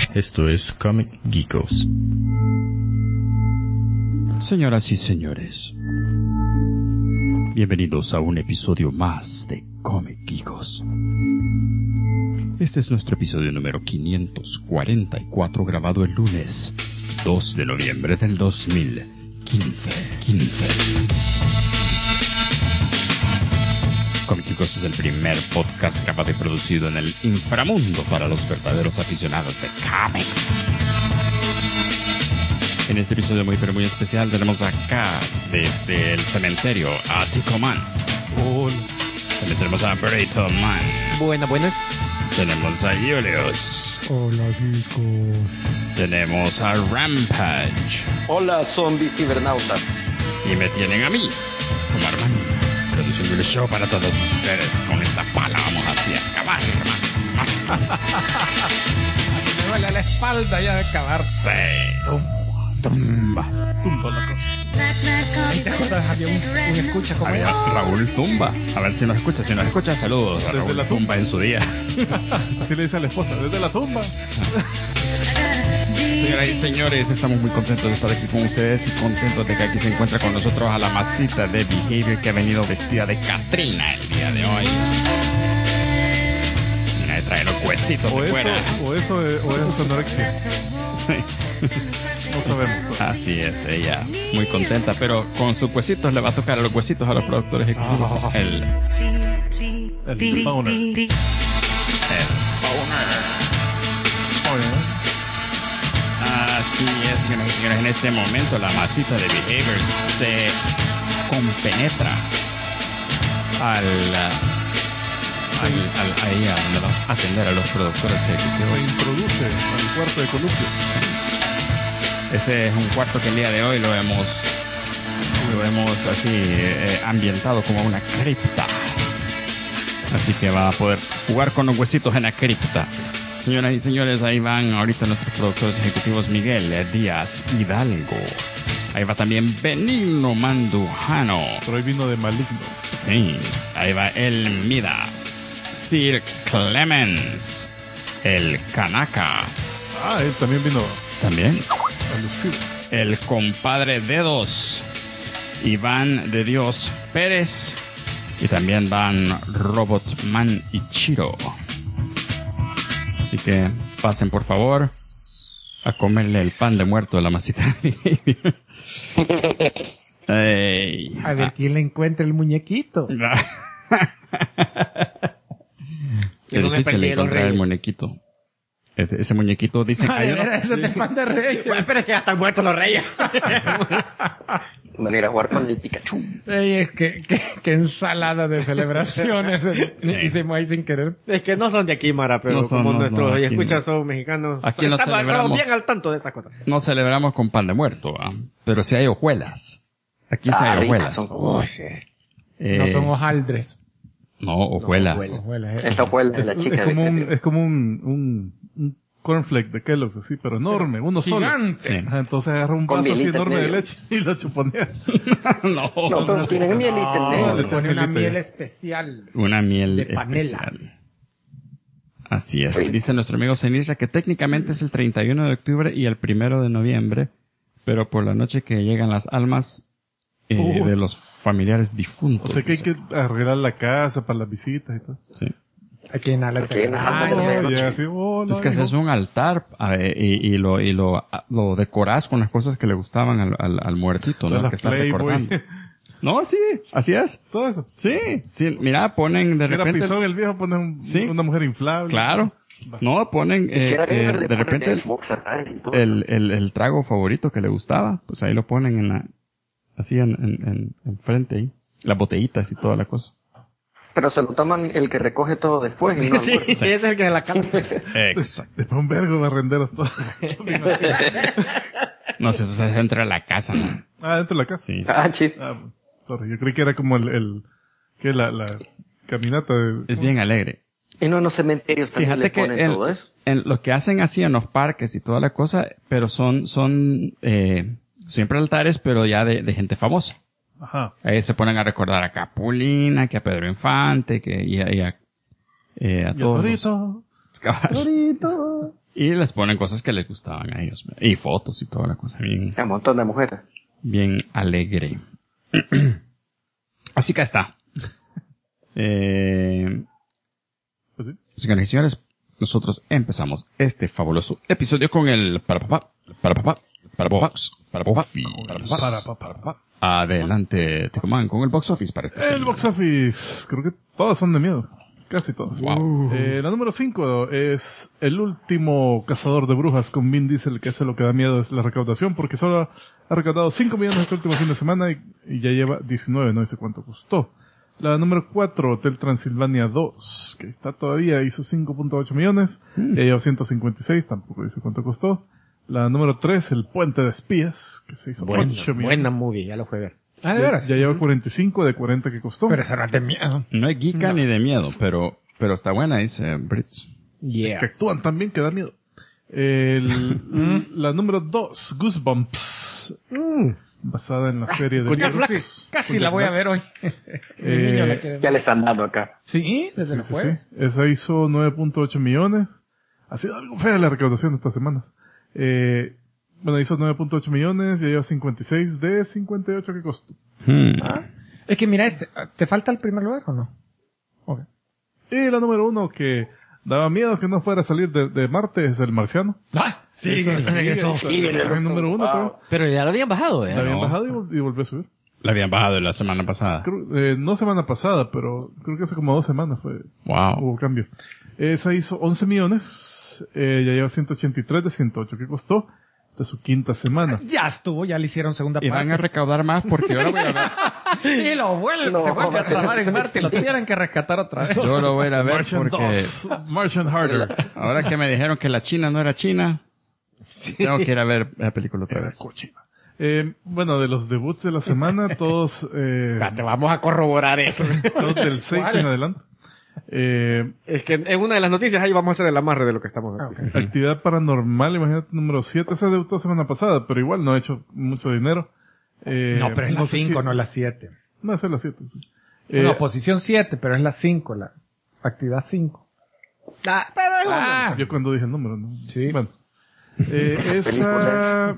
Esto es Comic Geekos. Señoras y señores, bienvenidos a un episodio más de Comic Geekos. Este es nuestro episodio número 544, grabado el lunes 2 de noviembre del 2015. Comic Geekos es el primer podcast grabado y producido en el inframundo para los verdaderos aficionados de cómics. En este episodio muy pero muy especial tenemos acá desde el cementerio a Tico Man. Hola. También tenemos a Burrito Man. Buenas. Tenemos a Julius. Hola, chicos. Tenemos a Rampage. Hola, zombies cibernautas. Y me tienen a mí, como Armando, produciendo el show para todos ustedes. Con esta pala vamos así a acabar, hermano. Me duele la espalda ya de acabar. Sí. Tumba la cosa. Ahí te acuerdas, había un escucha como Había Raúl Tumba. A ver si nos escucha. Si nos escucha, saludos a Desde Raúl la Tumba en su día. Así le dice a la esposa, desde la tumba. Señoras y señores, estamos muy contentos de estar aquí con ustedes y contentos de que aquí se encuentra con nosotros a la masita de Behavior que ha venido vestida de Catrina el día de hoy. Mira, de traer los huesitos de fuera. O eso es anorexia. Sí. No sabemos. Así es, ella muy contenta, pero con sus huesitos le va a tocar a los huesitos a los productores ejecutivos. El Boner. Así es, señoras y señores, en este momento la masita de Behavior se compenetra ahí a donde va a atender a los productores Se ejecutivos. introduce al cuarto de Columpio. Este es un cuarto que el día de hoy lo hemos así ambientado como una cripta. Así que va a poder jugar con los huesitos en la cripta. Señoras y señores, ahí van ahorita nuestros productores ejecutivos Miguel Díaz Hidalgo. Ahí va también Benigno Mandujano. Pero hoy vino de maligno. Sí, ahí va el Midas. Sir Clemens. El Kanaka. Ah, él también vino También a lucir. el compadre Dedos. Iván de Dios Pérez. Y también van Robotman y Chiro. Así que pasen por favor a comerle el pan de muerto a la masita. Ey. A ver quién le encuentra el muñequito. Qué difícil encontrar el muñequito. Ese muñequito dicen... Ay, ese es el pan de rey. Pero es que ya están muertos los reyes. Van a ir a jugar con el Pikachu. Ey, es que ensalada de celebraciones hicimos ahí sin querer. Es que no son de aquí, Mara, pero No son, como no, nuestros aquí escuchas son mexicanos, Aquí no estamos celebramos. bien al tanto de esas cosas. No celebramos con pan de muerto, pero sí hay hojuelas. Aquí sí hay hojuelas. No son hojaldres. No, hojuelas. Hojuelas, Es la abuela de la chica. Es como un cornflake de Kellogg's, así, pero enorme, uno solo. Gigante. Sí. Ajá, entonces agarra un Con vaso así mielita en enorme de medio. leche y lo chuponea. No, No, pero tienen mielita en Se medio. le le pone una echan miel mielita. especial. una miel de panela. especial. Así es. Dice nuestro amigo Zenirra que técnicamente es el 31 de octubre y el 1 de noviembre, pero por la noche que llegan las almas de los familiares difuntos. O sea que hay que arreglar la casa para las visitas y todo. Sí. Hay que llenarle Porque en las almas el de la Y noche. así, oh, no, Es que haces un altar y lo decorás con las cosas que le gustaban al muertito, ¿no? las Que está Playboy. recordando. No, sí, así es. Todo eso. Sí, mira, ponen de Si era repente... Pisón el viejo, pone Sí. una mujer inflable. Claro. No, ponen Quisiera ver de repente el trago favorito que le gustaba, pues ahí lo ponen así en frente ahí. Las botellitas y toda la cosa. Pero se lo toman el que recoge todo después y no Sí, ese es el que la canta. Exacto. Después un vergo de arrenderos todo. No sé, eso se entra a la casa, ¿no? Ah, dentro de la casa. Sí. Ah, chiste. Ah, sorry, yo creí que era como que la caminata de... Es bien alegre. Y no en los cementerios también Fíjate le que ponen todo eso. en lo que hacen así en los parques y toda la cosa, pero son siempre altares, pero ya de gente famosa. Ajá. Ahí se ponen a recordar a Capulina, que a Pedro Infante, y a Y a todos Torito. los caballos. Torito. Y les ponen cosas que les gustaban a ellos. Y fotos y toda la cosa. Bien, Un montón de mujeres. bien alegre. Así que está. Pues sí. Señoras y señores, nosotros empezamos este fabuloso episodio con el para papá. Adelante, Tecoman, con el box office para esta semana. El box office, creo que todos son de miedo. Casi todos. Wow. La número 5 es El último cazador de brujas con Vin Diesel, que eso lo que da miedo es la recaudación, porque solo ha recaudado 5 millones este último fin de semana y ya lleva 19, no dice cuánto costó. La número 4, Hotel Transilvania 2, que está todavía, hizo 5.8 millones, ya lleva 156, tampoco dice cuánto costó. La número 3, El Puente de Espías, que se hizo 8 millones. Buena movie, ya lo fue a ver. Ah, ¿de Ya, veras? ya lleva 45 de 40 que costó. Pero esa no es de miedo. No es geeka ni de miedo, pero está buena, dice Brits. Yeah. Que actúan también que da miedo. La número 2, Goosebumps, basada en la serie de Casi la voy a ver hoy. Mi niño la quiere ver. Ya le están dando acá. Sí, desde el jueves. Sí. Esa hizo 9.8 millones. Ha sido algo fea la recaudación de esta semana. Bueno, hizo 9.8 millones, ya lleva 56 de 58 que costó. Es que mira, ¿te falta el primer lugar o no? Okay. Y la número 1 que daba miedo que no fuera a salir de Marte es El Marciano. Sí, El número 1, Pero ya lo habían bajado, La habían bajado y volvió a subir. La habían bajado la semana pasada. No semana pasada, pero creo que hace como 2 semanas Wow. hubo cambio. Esa hizo 11 millones, ya lleva 183 de 108 que costó. Esta es su 5ª semana. Ya estuvo, ya le hicieron segunda Y parte. van a recaudar más porque ahora voy a ver. Y lo se vuelve a trabar en Marte y lo tienen que rescatar otra vez. Yo lo voy a ir a ver Martian porque 2, Martian Harder. ahora que me dijeron que la China no era China, tengo que ir a ver la película otra vez. Bueno, de los debuts de la semana, todos, Te vamos a corroborar eso. todos del 6 en adelante. Es que en una de las noticias ahí vamos a hacer el amarre de lo que estamos haciendo. Actividad Paranormal, imagínate, número 7. Esa debutó la semana pasada, pero igual no ha hecho mucho dinero. No, pero es la sé 5, si- no la 7. No, esa es la 7. Sí. No, posición 7, pero es la 5, la actividad 5. Pero es una. Yo cuando dije el número, ¿no? Sí. Bueno. película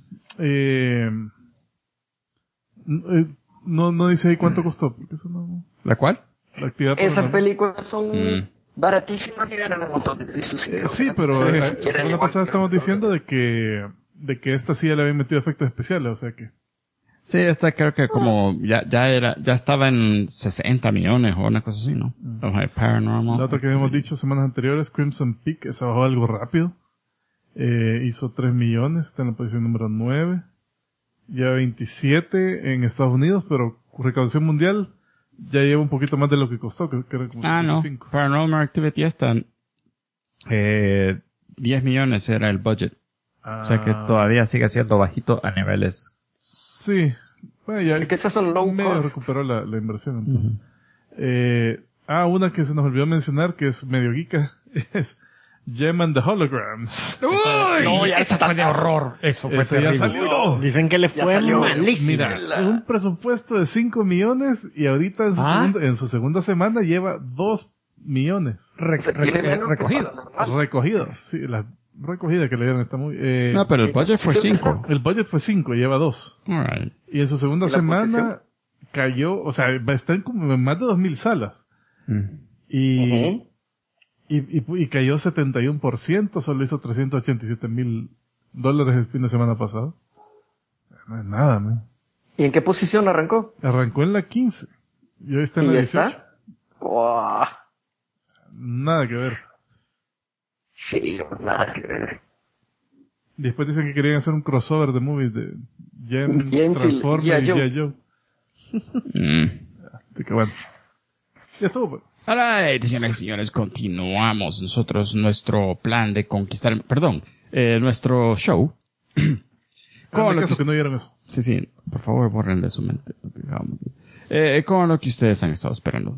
no dice ahí cuánto costó. Porque eso no, ¿La cuál? la actividad Esas Paranormal. películas son baratísimas y ganan un montón de dinero. Sí, pero la Si quieren semana igual pasada que estamos nosotros. diciendo de que esta sí ya le habían metido efectos especiales, o sea que... Sí, esta creo que como ya estaba en 60 millones o una cosa así, ¿no? Paranormal. La otra que habíamos dicho semanas anteriores, Crimson Peak, esa bajó algo rápido. Hizo 3 millones, está en la posición número 9. Ya 27 en Estados Unidos, pero recaudación mundial ya lleva un poquito más de lo que costó, que era como No. 55. Paranormal Activity está 10 millones era el budget. O sea que todavía sigue siendo bajito a niveles. Sí. Bueno, ya Es que esas son low medio cost. recuperó la inversión, entonces. Una que se nos olvidó mencionar, que es medio geeka, es Gem and the Holograms. No, ya esa fue de horror. Eso fue Ese ya terrible. salió. Dicen que le Ya fue salió. malísimo. Mira, un presupuesto de 5 millones y ahorita en su segunda semana lleva 2 millones Tiene menos que recogidos. Paranormal. recogidos. Sí, la recogida que le dieron está muy... No, pero el budget fue 5. El budget fue 5, lleva 2. Alright. Y en su segunda ¿Y la semana cayó, o sea, está en como en más de 2,000 salas. Y, Ujú. y cayó 71%, solo hizo $387,000 el fin de semana pasado. No es nada, man. ¿Y en qué posición arrancó? Arrancó en la 15. Y hoy está en ¿Y la ya 18. está? Wow. Nada que ver. Sí, nada que ver. Después dicen que querían hacer un crossover de movies de Jen, James y Transformers y G.I. Joe. G.I. Joe. Así que bueno. Ya estuvo, pues. Alright, señoras y señores, continuamos nosotros nuestro plan de conquistar, nuestro show. Con lo caso que- que no vieron eso. Sí, por favor, borren de su mente. Con lo que ustedes han estado esperando.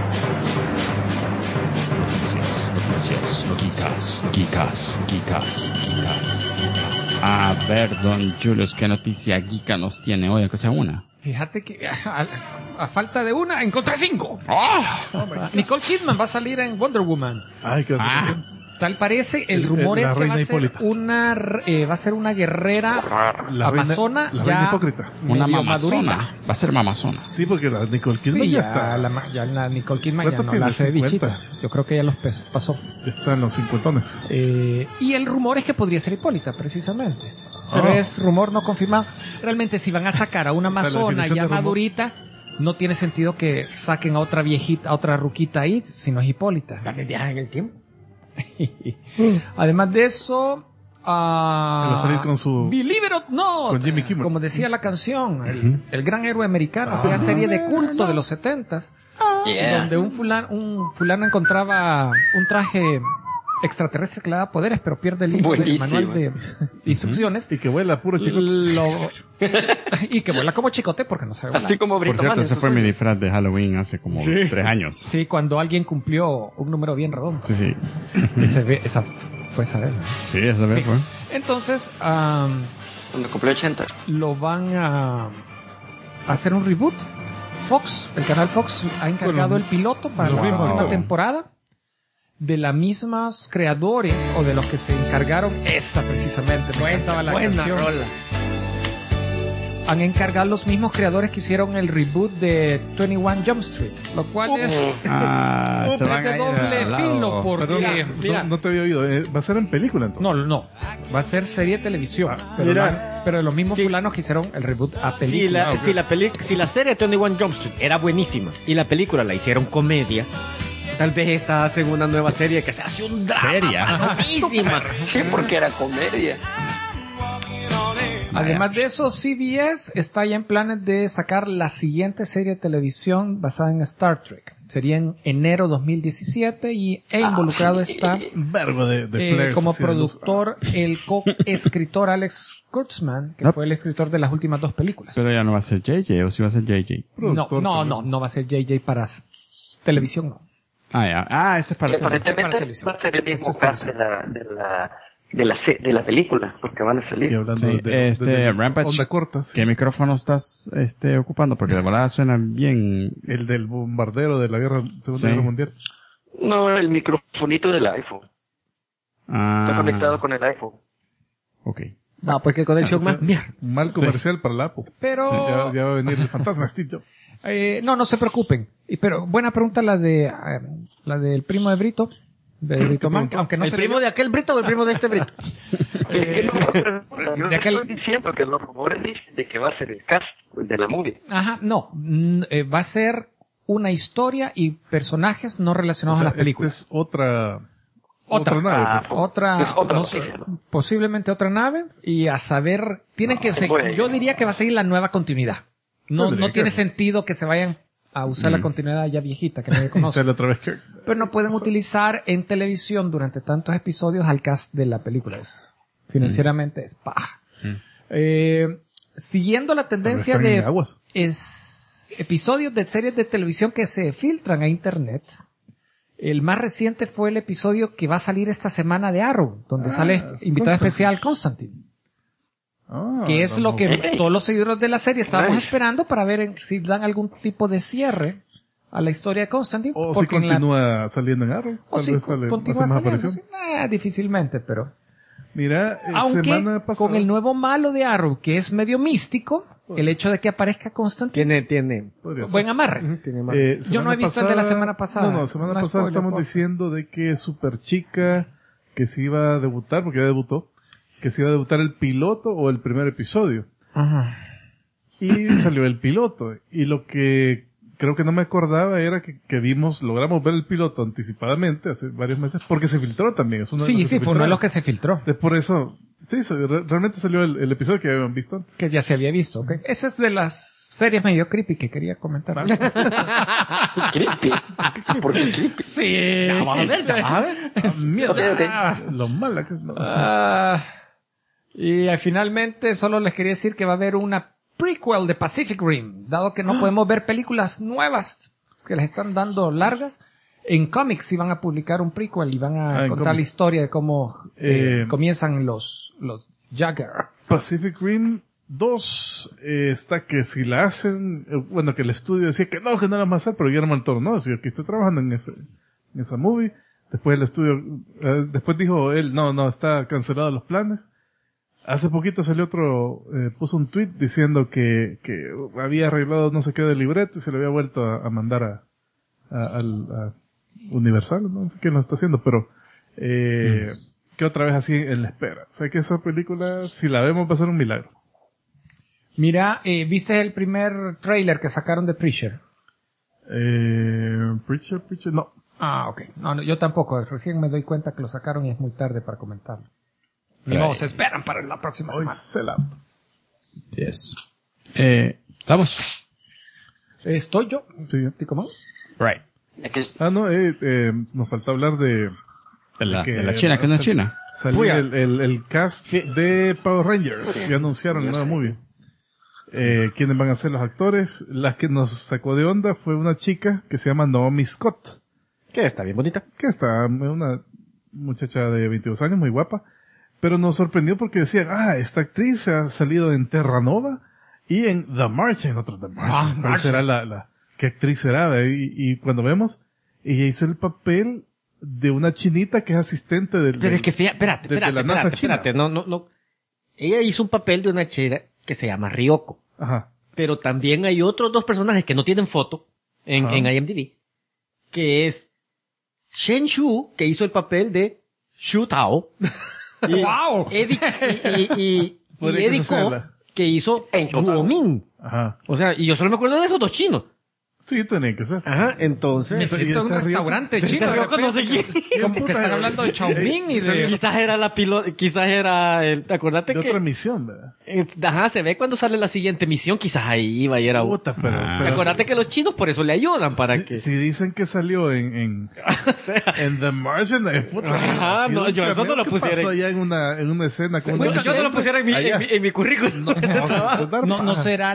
Geekas. A ver, don Julius, ¿qué noticia geeka nos tiene hoy? Aunque sea una. Fíjate que a falta de una, encontré 5. ¡Ah! Nicole Kidman va a salir en Wonder Woman. Ay, qué Ah. hacer. Tal parece, el rumor la es que reina va a ser una guerrera amazona la ya reina hipócrita. Una medio mamazona. madurita. Va a ser mamazona. Sí, porque la Nicole Kidman Sí, ya ya está. la Nicole Kidman ya ¿Cuánto no tiene? la hace de 50. bichita. Yo creo que ya los pasó. Está en los 50. Y el rumor es que podría ser Hipólita, precisamente. Pero es rumor no confirmado. Realmente, si van a sacar a una O sea, la amazona definición ya de rumor. madurita, no tiene sentido que saquen a otra viejita, a otra ruquita ahí, si no es Hipólita. Para que viajen en el tiempo. Además de eso, Va a salir con su... Believe it or not, Con Jimmy Kimmel. como decía la canción, el gran héroe americano, aquella serie de culto de los 70s, donde un fulano encontraba un traje extraterrestre que le da poderes, pero pierde el libro del Buenísimo. manual de instrucciones. Y que vuela puro chico. Y que vuela como chicote porque no sabe volar. Así como Por Brito cierto, Man, ese esos fue mi sueños. disfraz de Halloween hace como 3 años. Sí, cuando alguien cumplió un número bien redondo. Sí, sí. Esa fue esa vez, ¿no? Sí, esa vez Sí. fue. Entonces, Cuando cumplió 80. lo van a hacer un reboot. Fox, el canal Fox ha encargado el piloto para la próxima temporada de las mismas creadores o de los que se encargaron esa precisamente. Me encantaba la canción. Han encargado los mismos creadores que hicieron el reboot de 21 Jump Street, lo cual es Se van es a de ir doble al filo lado. porque Perdón, no te había oído. Va a ser en película entonces. no, va a ser serie de televisión, pero, mira. pero los mismos Sí. fulanos que hicieron el reboot a Si película. si la serie de 21 Jump Street era buenísima y la película la hicieron comedia, tal vez esta hacen una nueva serie que se hace un drama. Seria. Buenísima. Sí, porque era comedia. Además de eso, CBS está ya en planes de sacar la siguiente serie de televisión basada en Star Trek. Sería en enero 2017 e involucrado está Verbo de flares como así de luz. productor el co-escritor Alex Kurtzman, que fue el escritor de las últimas 2 películas. Pero ya no va a ser JJ, o si va a ser JJ. Productor No va a ser JJ para televisión, no. Este es para Para Aparentemente televisión. va a ser el mismo Esto es cast de la película, porque van a Y salir. hablando Sí, de Rampage, onda corta, sí. ¿qué micrófono estás ocupando? Porque de volada suena bien. El del bombardero de la Segunda Sí. Guerra Mundial. No, el microfonito del iPhone. Está conectado con el iPhone. Ok. No, porque con el show más. Mierda. Un mal comercial para la Apple. Pero Sí, ya va a venir el fantasma Steve Jobs. no se preocupen. Pero buena pregunta la del primo de Brito, de Brito Man, aunque no ¿El se primo de aquel Brito o el primo de este Brito? Yo de aquel- estoy diciendo que los rumores dicen de que va a ser el cast de la movie. Ajá, no. Va a ser una historia y personajes no relacionados O sea, a las películas. Esta es otra Otra nave. pues. Otra, otra no noticia, sé, ¿no? posiblemente otra nave, y a saber, tienen que bueno. yo diría que va a seguir la nueva continuidad. No Tendría tiene que. sentido que se vayan a usar la continuidad ya viejita que nadie conoce. Sale otra vez que... Pero no pueden utilizar en televisión durante tantos episodios al cast de la película. Financieramente es paja. Siguiendo la tendencia Están en de aguas. episodios de series de televisión que se filtran a internet, el más reciente fue el episodio que va a salir esta semana de Arrow, donde sale invitado especial Constantine. Que es lo que todos los seguidores de la serie estábamos esperando para ver si dan algún tipo de cierre a la historia de Constantine. O si porque en la- continúa saliendo en Arrow. o Tal si vez sale, continúa hace más saliendo. aparición. Sí, difícilmente, pero... Mira, Aunque semana pasada... con el nuevo malo de Arrow, que es medio místico, el hecho de que aparezca Constantine, Tiene. Podría ser. buen amarre. Tiene más. Yo no he visto el de la semana pasada. No, semana No pasada spoiler, estamos porfa. diciendo de que Super Chica, que se iba a debutar, porque ya debutó, que se iba a debutar el piloto o el primer episodio. Ajá. Y salió el piloto. Y lo que creo que no me acordaba era que logramos ver el piloto anticipadamente hace varios meses, porque se filtró también. Es uno de los Sí, que sí, se fue uno de filtraron. los que se filtró, Entonces, por eso, sí, realmente salió el episodio que habían visto. que ya se había visto. ¿Ok? Esa es de las series medio creepy que quería comentar. Creepy. ¿Por qué creepy? Sí. Vamos a ver, ya vas a ver. Mierda. Ok, ok. Lo mala que es. No. Y finalmente solo les quería decir que va a haber una prequel de Pacific Rim, dado que no podemos ver películas nuevas que les están dando largas. En cómics sí van a publicar un prequel y van a en contar la cómics. historia de cómo comienzan los Jagger. Pacific Rim 2 está que si la hacen, que el estudio decía que no la vamos a hacer, pero Guillermo del Toro no, si aquí estoy trabajando en esa movie, Después el estudio, después dijo él, no, está cancelado los planes. Hace poquito salió otro, puso un tweet diciendo que había arreglado no sé qué del libreto y se lo había vuelto a mandar a Universal, no sé quién lo está haciendo, pero que otra vez así en la espera. O sea que esa película, si la vemos, va a ser un milagro. Mira, ¿viste el primer trailer que sacaron de Preacher? Preacher, no. Ah, ok. No, yo tampoco. Recién me doy cuenta que lo sacaron y es muy tarde para comentarlo. Ni modo, se esperan para la próxima Hoy semana. se la... Yes. ¿Estamos? ¿Estoy yo? Sí. ¿Tú cómo? Right. Nos falta hablar de la China, que es la China. Salió el cast de Power Rangers y anunciaron el nuevo movie. ¿Quiénes van a ser los actores? La que nos sacó de onda fue una chica que se llama Naomi Scott. Que está bien bonita. Que está una muchacha de 22 años, muy guapa. Pero nos sorprendió porque decían, esta actriz ha salido en Terra Nova y en The Martian, otro The Martian. ¿Cuál será qué actriz será? Y cuando vemos, ella hizo el papel de una chinita que es asistente del... Pero es que espérate, no. Ella hizo un papel de una chera que se llama Ryoko. Ajá. Pero también hay otros dos personajes que no tienen foto en IMDb, que es Shen Shu, que hizo el papel de Shu Tao. ¡Wow! Y Eddie Ko, que hizo Luo Min. Ajá. O sea, y yo solo me acuerdo de esos dos chinos. Sí, tenía que ser. Ajá, entonces... Me siento en un restaurante chino. Ryoko no sé quién. Como que están hablando de Chaoming y de... Quizás era la piloto, quizás era el... Acordate De que... otra misión, ¿verdad? Ajá, se ve cuando sale la siguiente misión, quizás ahí iba y era... Puta, pero Acordate que los chinos por eso le ayudan, para que... Si dicen que salió en O sea... en The Martian, puta. Ajá, no, yo eso no lo pusiera. ¿Qué pasó allá en una escena? Con Yo no lo pusiera en mi currículum. No será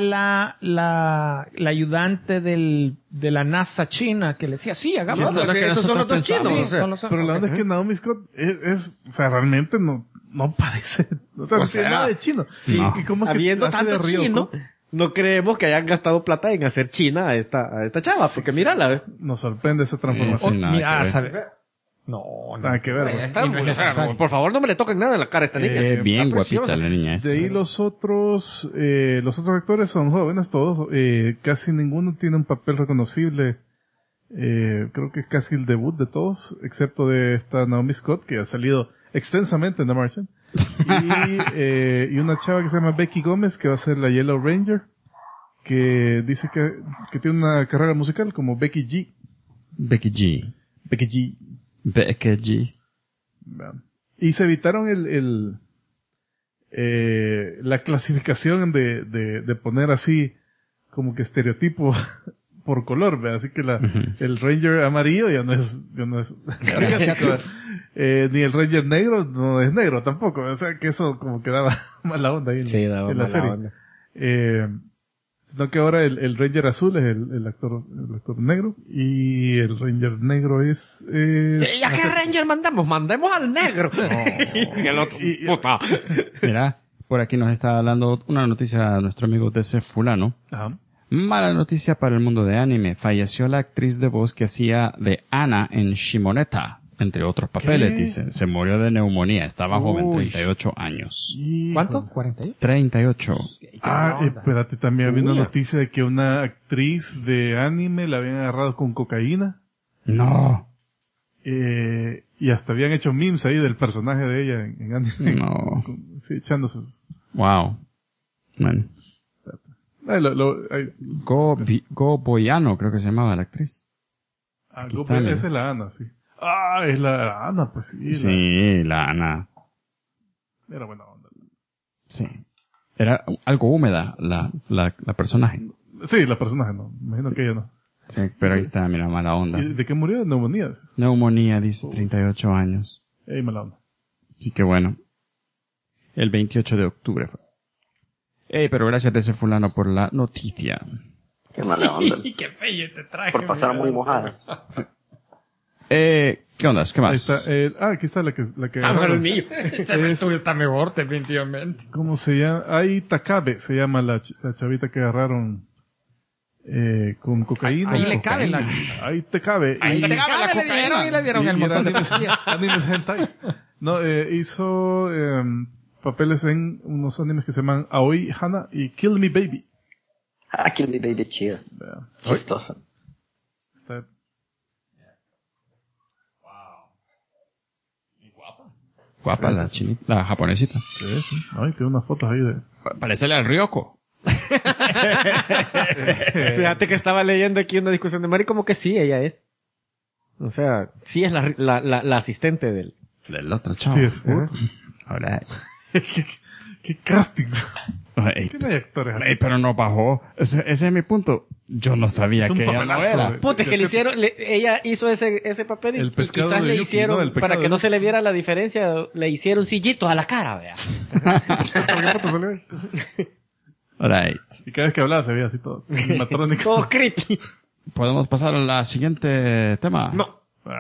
la ayudante de la NASA china que le decía, sí, hagamos Sí, eso es lo que esos son los dos nosotros chinos. pensamos. Sí, Pero la verdad es que Naomi Scott o sea, realmente no parece, o sea, no tiene nada de chino. Sí, No. Y como habiendo hace de tanto Ryoko, chino, no creemos que hayan gastado plata en hacer China a esta chava, porque mírala. nos sorprende esa transformación. Sí, nada Mira, que ver. ¿sabes? No. Nada que ver. ¿no? Está, Y no es necesario. por favor, no me le toquen nada en la cara a esta niña. Bien Está guapita preciosa. la niña esta. De ahí los otros actores son jóvenes todos, casi ninguno tiene un papel reconocible. Creo que es casi el debut de todos, excepto de esta Naomi Scott, que ha salido extensamente en The Martian. Y una chava que se llama Becky Gómez, que va a ser la Yellow Ranger, que dice que tiene una carrera musical como Becky G. Becky G. Becky G. Becky G. Y se evitaron la clasificación de poner así como que estereotipo por color, ¿ve? Así que el Ranger amarillo ya no es asiático. Ni el Ranger negro no es negro tampoco. O sea que eso como que daba mala onda ahí en la serie. Onda. Sino que ahora el Ranger azul es el actor negro y el Ranger negro es ¿Ya qué Ranger mandemos al negro? Y el otro, puta. Mira, por aquí nos está hablando una noticia de nuestro amigo DC Fulano. Ajá. Mala noticia para el mundo de anime. Falleció la actriz de voz que hacía de Anna en Shimoneta, entre otros papeles, ¿Qué? dice. Se murió de neumonía. Estaba joven, Uy. 38 años. ¿Cuánto? ¿48? 38. Espérate, también había una noticia de que una actriz de anime la habían agarrado con cocaína. No. Y hasta habían hecho memes ahí del personaje de ella en anime. No. Sí, echándose. Wow. Man. Go Boyano, creo que se llamaba la actriz. Aquí está, mira. Esa es la Ana, sí. Es la Ana, pues sí. Sí, la Ana. Era buena onda. Sí. Era algo húmeda la personaje. Sí, la personaje no. Imagino que ella no. Sí, pero ahí está, mira, mala onda. ¿Y de qué murió? ¿De neumonía? Neumonía, dice, 38 años. Mala onda. Sí, que bueno. El 28 de octubre fue. Pero gracias a ese fulano por la noticia. Qué mala onda. Qué bello te traje. Por pasar muy mojada. Sí. ¿Qué onda? ¿Qué más? Ahí está, aquí está la que Pero el mío. El tuyo está mejor, definitivamente. ¿Cómo se llama? Ai Takabe se llama la chavita que agarraron con cocaína. Ahí le cabe la... Ahí te cabe. Ahí te cabe la cocaína. Y le dieron el montón de pastillas. Animes hentai. No, hizo papeles en unos animes que se llaman Aoi Hana y Kill Me Baby. Kill Me Baby, chido. Chistoso. Está... Guapa la chinita, la japonesita. Sí. Ay, tiene unas fotos ahí de... Parece la Ryoko. Fíjate que estaba leyendo aquí una discusión de Mari, como que sí, ella es. O sea, sí es la asistente del otro chavo. Sí, es. Ahora. ¿Qué casting? Ey, ¿Qué no hay actores así? pero no bajó. Ese es mi punto. Yo no sabía Es un que ella no papelazo, era. güey. Puta, que le hicieron, ella hizo ese papel El y pescado quizás de le Yuki, hicieron, ¿no? El pecado para que de no Yuki. se le viera la diferencia, le hicieron sillitos a la cara, vea. ¿Por qué fotos salió ahí? Alright. Y cada vez que hablaba se veía así todo. Animatrónico. Todo creepy. ¿Podemos pasar a la siguiente tema? No.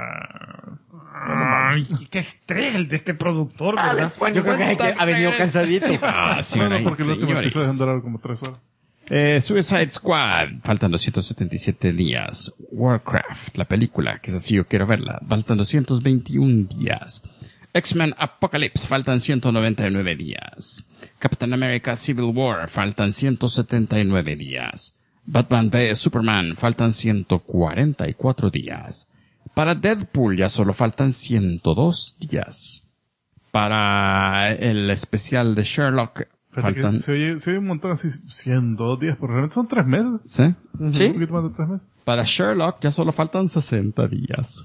Ay, qué estrés el de este productor, ¿verdad? Yo creo que ha venido cansadito. Ah, No, señoras y porque el último señores. episodio han durado como 3 horas. Suicide Squad, faltan 277 días. Warcraft, la película, que es así, yo quiero verla, faltan 221 días. X-Men Apocalypse, faltan 199 días. Captain America Civil War, faltan 179 días. Batman v Superman, faltan 144 días. Para Deadpool ya solo faltan 102 días. Para el especial de Sherlock, faltan... Se oye un montón así, 102 días, pero realmente son 3 meses. ¿Sí? Un poquito más de 3 meses. Para Sherlock ya solo faltan 60 días.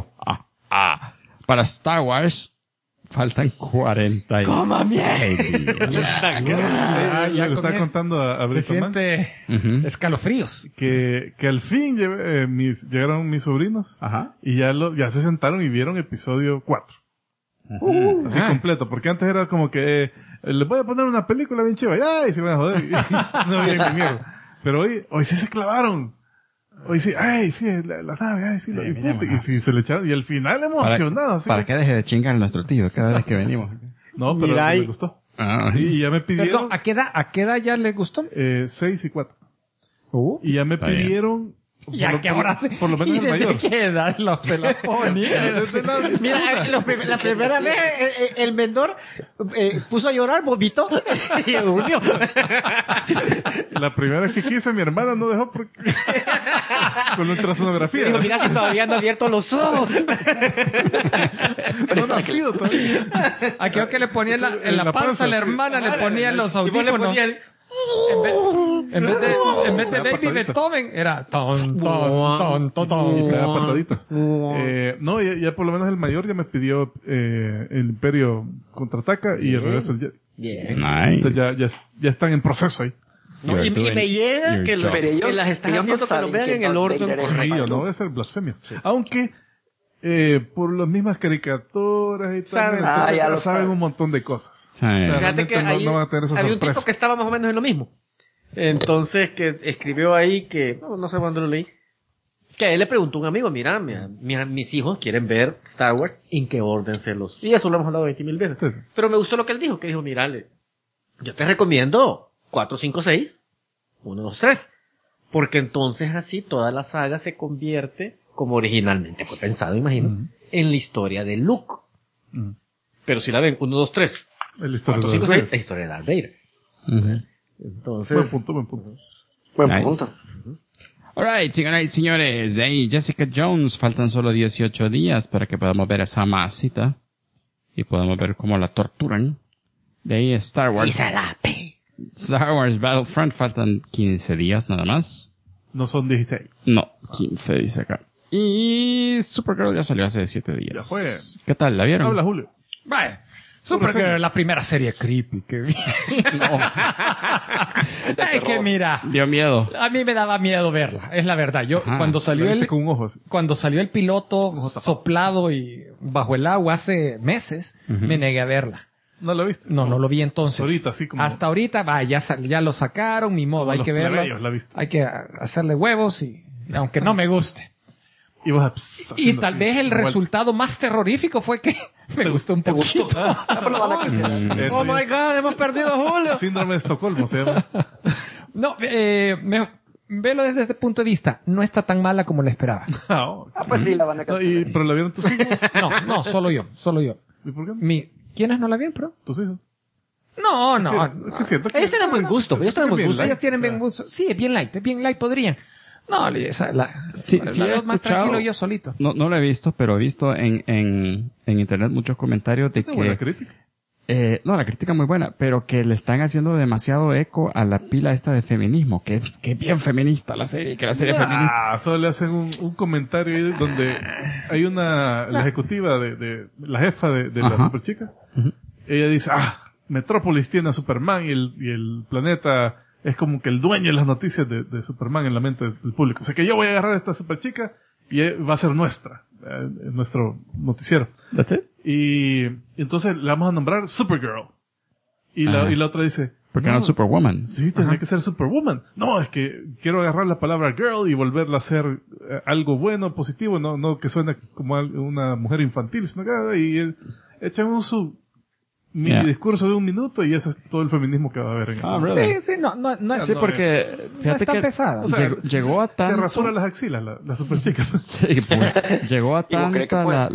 Para Star Wars faltan 46 días. Ya Le con estaba eso contando a se Brito Man siente escalofríos. que al fin llegaron mis sobrinos Ajá. y ya se sentaron y vieron episodio 4. Así completo, porque antes era como que les voy a poner una película bien chiva, y se van a joder, y no había ni miedo. Pero hoy sí se clavaron. Hoy sí, la nave, sí, lo disfrute. Y sí, se le echaron, y al final emocionado, así. Para que deje de chingar nuestro tío cada vez que venimos. No, pero Mira ahí. me gustó. Ah, Y ya me pidieron, Perdón, ¿a qué edad ya le gustó? 6 y 4. Y ya me Está bien. pidieron, Ya que ahora por lo menos ¿y el desde mayor. qué edad se la ponía? Mira, la primera vez el menor puso a llorar, vomitó y durmió. La primera vez que quise, mi hermana no dejó porque... con ultrasonografía. Digo, mira si todavía no ha abierto los ojos. No ha nacido todavía. Aquello que le ponía en la panza a la sí. hermana, le ponía los Y vos le audífonos. ponías- En vez de Baby pataditas. Beethoven, era ton, ton, ton, ton, Y ton. pegaba pataditas. No, ya por lo menos el mayor ya me pidió el Imperio Contraataca y el Regreso del Jedi. Bien. nice. Entonces ya están en proceso ahí. No, y You're me doing llega your que, job. Pero ellos- que las están ellos no haciendo que lo saben vean que en el Darth orden Vader es correcto. Sí, o no voy a ser blasfemia. Aunque por las mismas caricaturas y Saben. tal, entonces Ya lo saben saben. un montón de cosas. Sí. Fíjate Realmente que no- ahí no van a tener esa había un sorpresa. tipo que estaba más o menos en lo mismo. Entonces, que escribió ahí que, no sé cuándo lo leí, que a él le preguntó un amigo, mira, mis hijos quieren ver Star Wars, ¿en qué orden se los...? Y eso lo hemos hablado 20,000 veces. Sí. Pero me gustó lo que él dijo, mira, yo te recomiendo 4, 5, 6, 1, 2, 3. Porque entonces así toda la saga se convierte, como originalmente fue pensado, imagino, en la historia de Luke. Pero si la ven, 1, 2, 3, El historia 4, de 5, Darth 6, la historia de Darth Vader. Ujú. Entonces... Buen punto. Buen Nice. punto. Alright, señoras y señores, de ahí Jessica Jones, faltan solo 18 días para que podamos ver a esa masita y podamos ver cómo la torturan. De ahí Star Wars. Star Wars Battlefront, faltan 15 días nada más. No son 16. No, 15 dice acá. Y Supergirl ya salió hace 7 días. Ya fue. ¿Qué tal? ¿La vieron? Habla Julio. Vaya. Supergirl, la primera serie creepy que vi. Es que mira, Dio miedo. a mí me daba miedo verla, es la verdad. Yo, Ajá. cuando La salió viste con un ojo así. cuando salió el piloto soplado y bajo el agua hace meses, me negué a verla. ¿No lo viste? No lo vi entonces. Ahorita, así como... Hasta ahorita, ya lo sacaron, mi modo, como hay los que verla. plebeyos la viste. Hay que hacerle huevos y aunque no me guste. Y vos pss, Y haciendo tal así, vez el igual. resultado más terrorífico fue que me gustó un poquito. Eso Oh my es God, hemos perdido a Julio. Síndrome de Estocolmo se llama. No, velo desde este punto de vista. No está tan mala como la esperaba. No, Pues sí, la van a cancelar. ¿pero la vieron tus hijos? No, solo yo. ¿Y por qué no? ¿Quiénes no la vieron, pero? ¿Tus hijos? No. Es que siento que... Ellos tienen buen gusto. Ellos tienen buen gusto. Ellos tienen bien gusto. Sí, es bien light, podrían. No, Sí, la he veo más escuchado- tranquilo yo solito. No lo he visto, pero he visto en internet muchos comentarios de Una buena que... crítica. la crítica es muy buena, pero que le están haciendo demasiado eco a la pila esta de feminismo, que es bien feminista la serie, que la serie es feminista. Solo le hacen un comentario ahí donde hay la ejecutiva de la jefa de la Ajá. superchica. Ella dice, Metrópolis tiene a Superman y el planeta es como que el dueño de las noticias de Superman en la mente del público. O sea que yo voy a agarrar a esta superchica y va a ser nuestro noticiero. That's it. Y entonces la vamos a nombrar Supergirl. Y la otra dice, Porque no es Superwoman. sí, tendría que ser Superwoman. No, es que quiero agarrar la palabra girl y volverla a ser algo bueno, positivo, no que suene como una mujer infantil, sino que echan su mini discurso de 1 minuto y ese es todo el feminismo que va a haber en esa. really? Sí, no es, Sí, porque no fíjate es tan que pesada. O sea, llegó a se tanto... rasura las axilas la superchica. Sí, pues, llegó a ¿Y vos crees que tanta puede?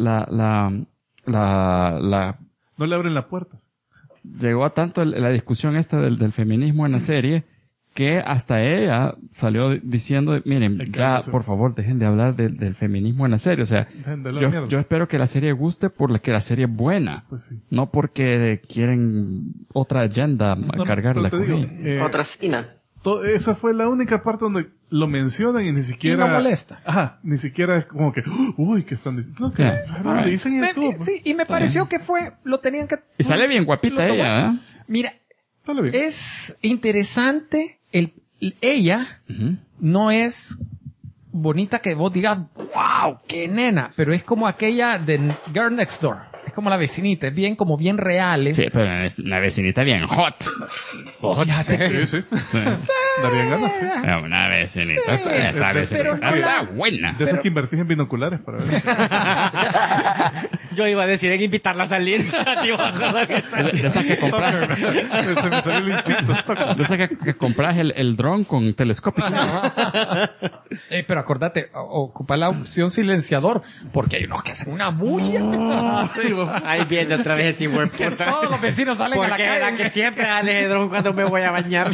No le abren la puerta. llegó a tanto la discusión esta del feminismo en la serie que hasta ella salió diciendo, miren, ya, por favor, dejen de hablar del feminismo en la serie. O sea, Dejen de la mierda. yo espero que la serie guste porque la serie es buena. Pues sí. No porque quieren otra agenda cargarla pero te con digo, ella. Otra cina. esa fue la única parte donde lo mencionan y ni siquiera... Y no molesta. Ajá, ni siquiera es como que, uy, ¿qué están diciendo? No, que Yeah. lo dicen y todo. pues. Sí, y me pareció que lo tenían que... Y sale bien guapita lo ella, ¿eh? Mira, Dale bien. es interesante ella Ujú. no es bonita que vos digas, wow, qué nena, pero es como aquella de Girl Next Door. Es como la vecinita, es bien real. Sí, pero es una vecinita bien hot. Sí, sí. Darían ganas, sí. Una vecinita, esa vecinita pero no está la- buena. De esas que invertís en binoculares para ver. Yo iba a decir en invitarla a salir. Tío, De esas que compras, Se me salió el instinto. de esas que compras el dron con telescópico. Pero acordate, ocupa la opción silenciador, porque hay unos que hacen una bulla. Ahí viene otra vez el teamwork. Que todos los vecinos salen a la Porque es calle. la que siempre sale de dron cuando me voy a bañar.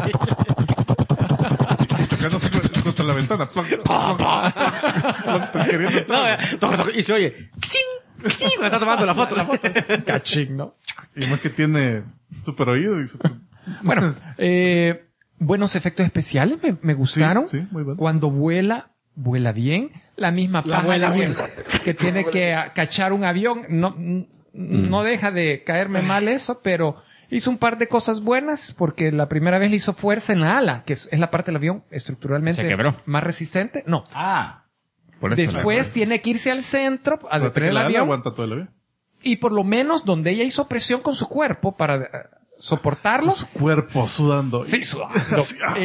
Chocándose contra la ventana. Plonk, plonk, plonk, queriendo entrar. Y se oye, ¡xing! ¡xing! Me está tomando la foto. Cachín, ¿no? Y más que tiene super oído y super... Bueno, buenos efectos especiales me gustaron. Sí, muy bueno. Cuando vuela bien. La misma paja vuela de bien. que tiene que cachar un avión. No deja de caerme mal eso, pero hizo un par de cosas buenas porque la primera vez le hizo fuerza en la ala, que es la parte del avión estructuralmente Se quebró. más resistente. No. Por eso Después tiene que irse al centro a Acuérdate detener que el la ala avión aguanta todo el avión. y por lo menos donde ella hizo presión con su cuerpo para soportarlo. Su cuerpo sudando. Sí, sudando.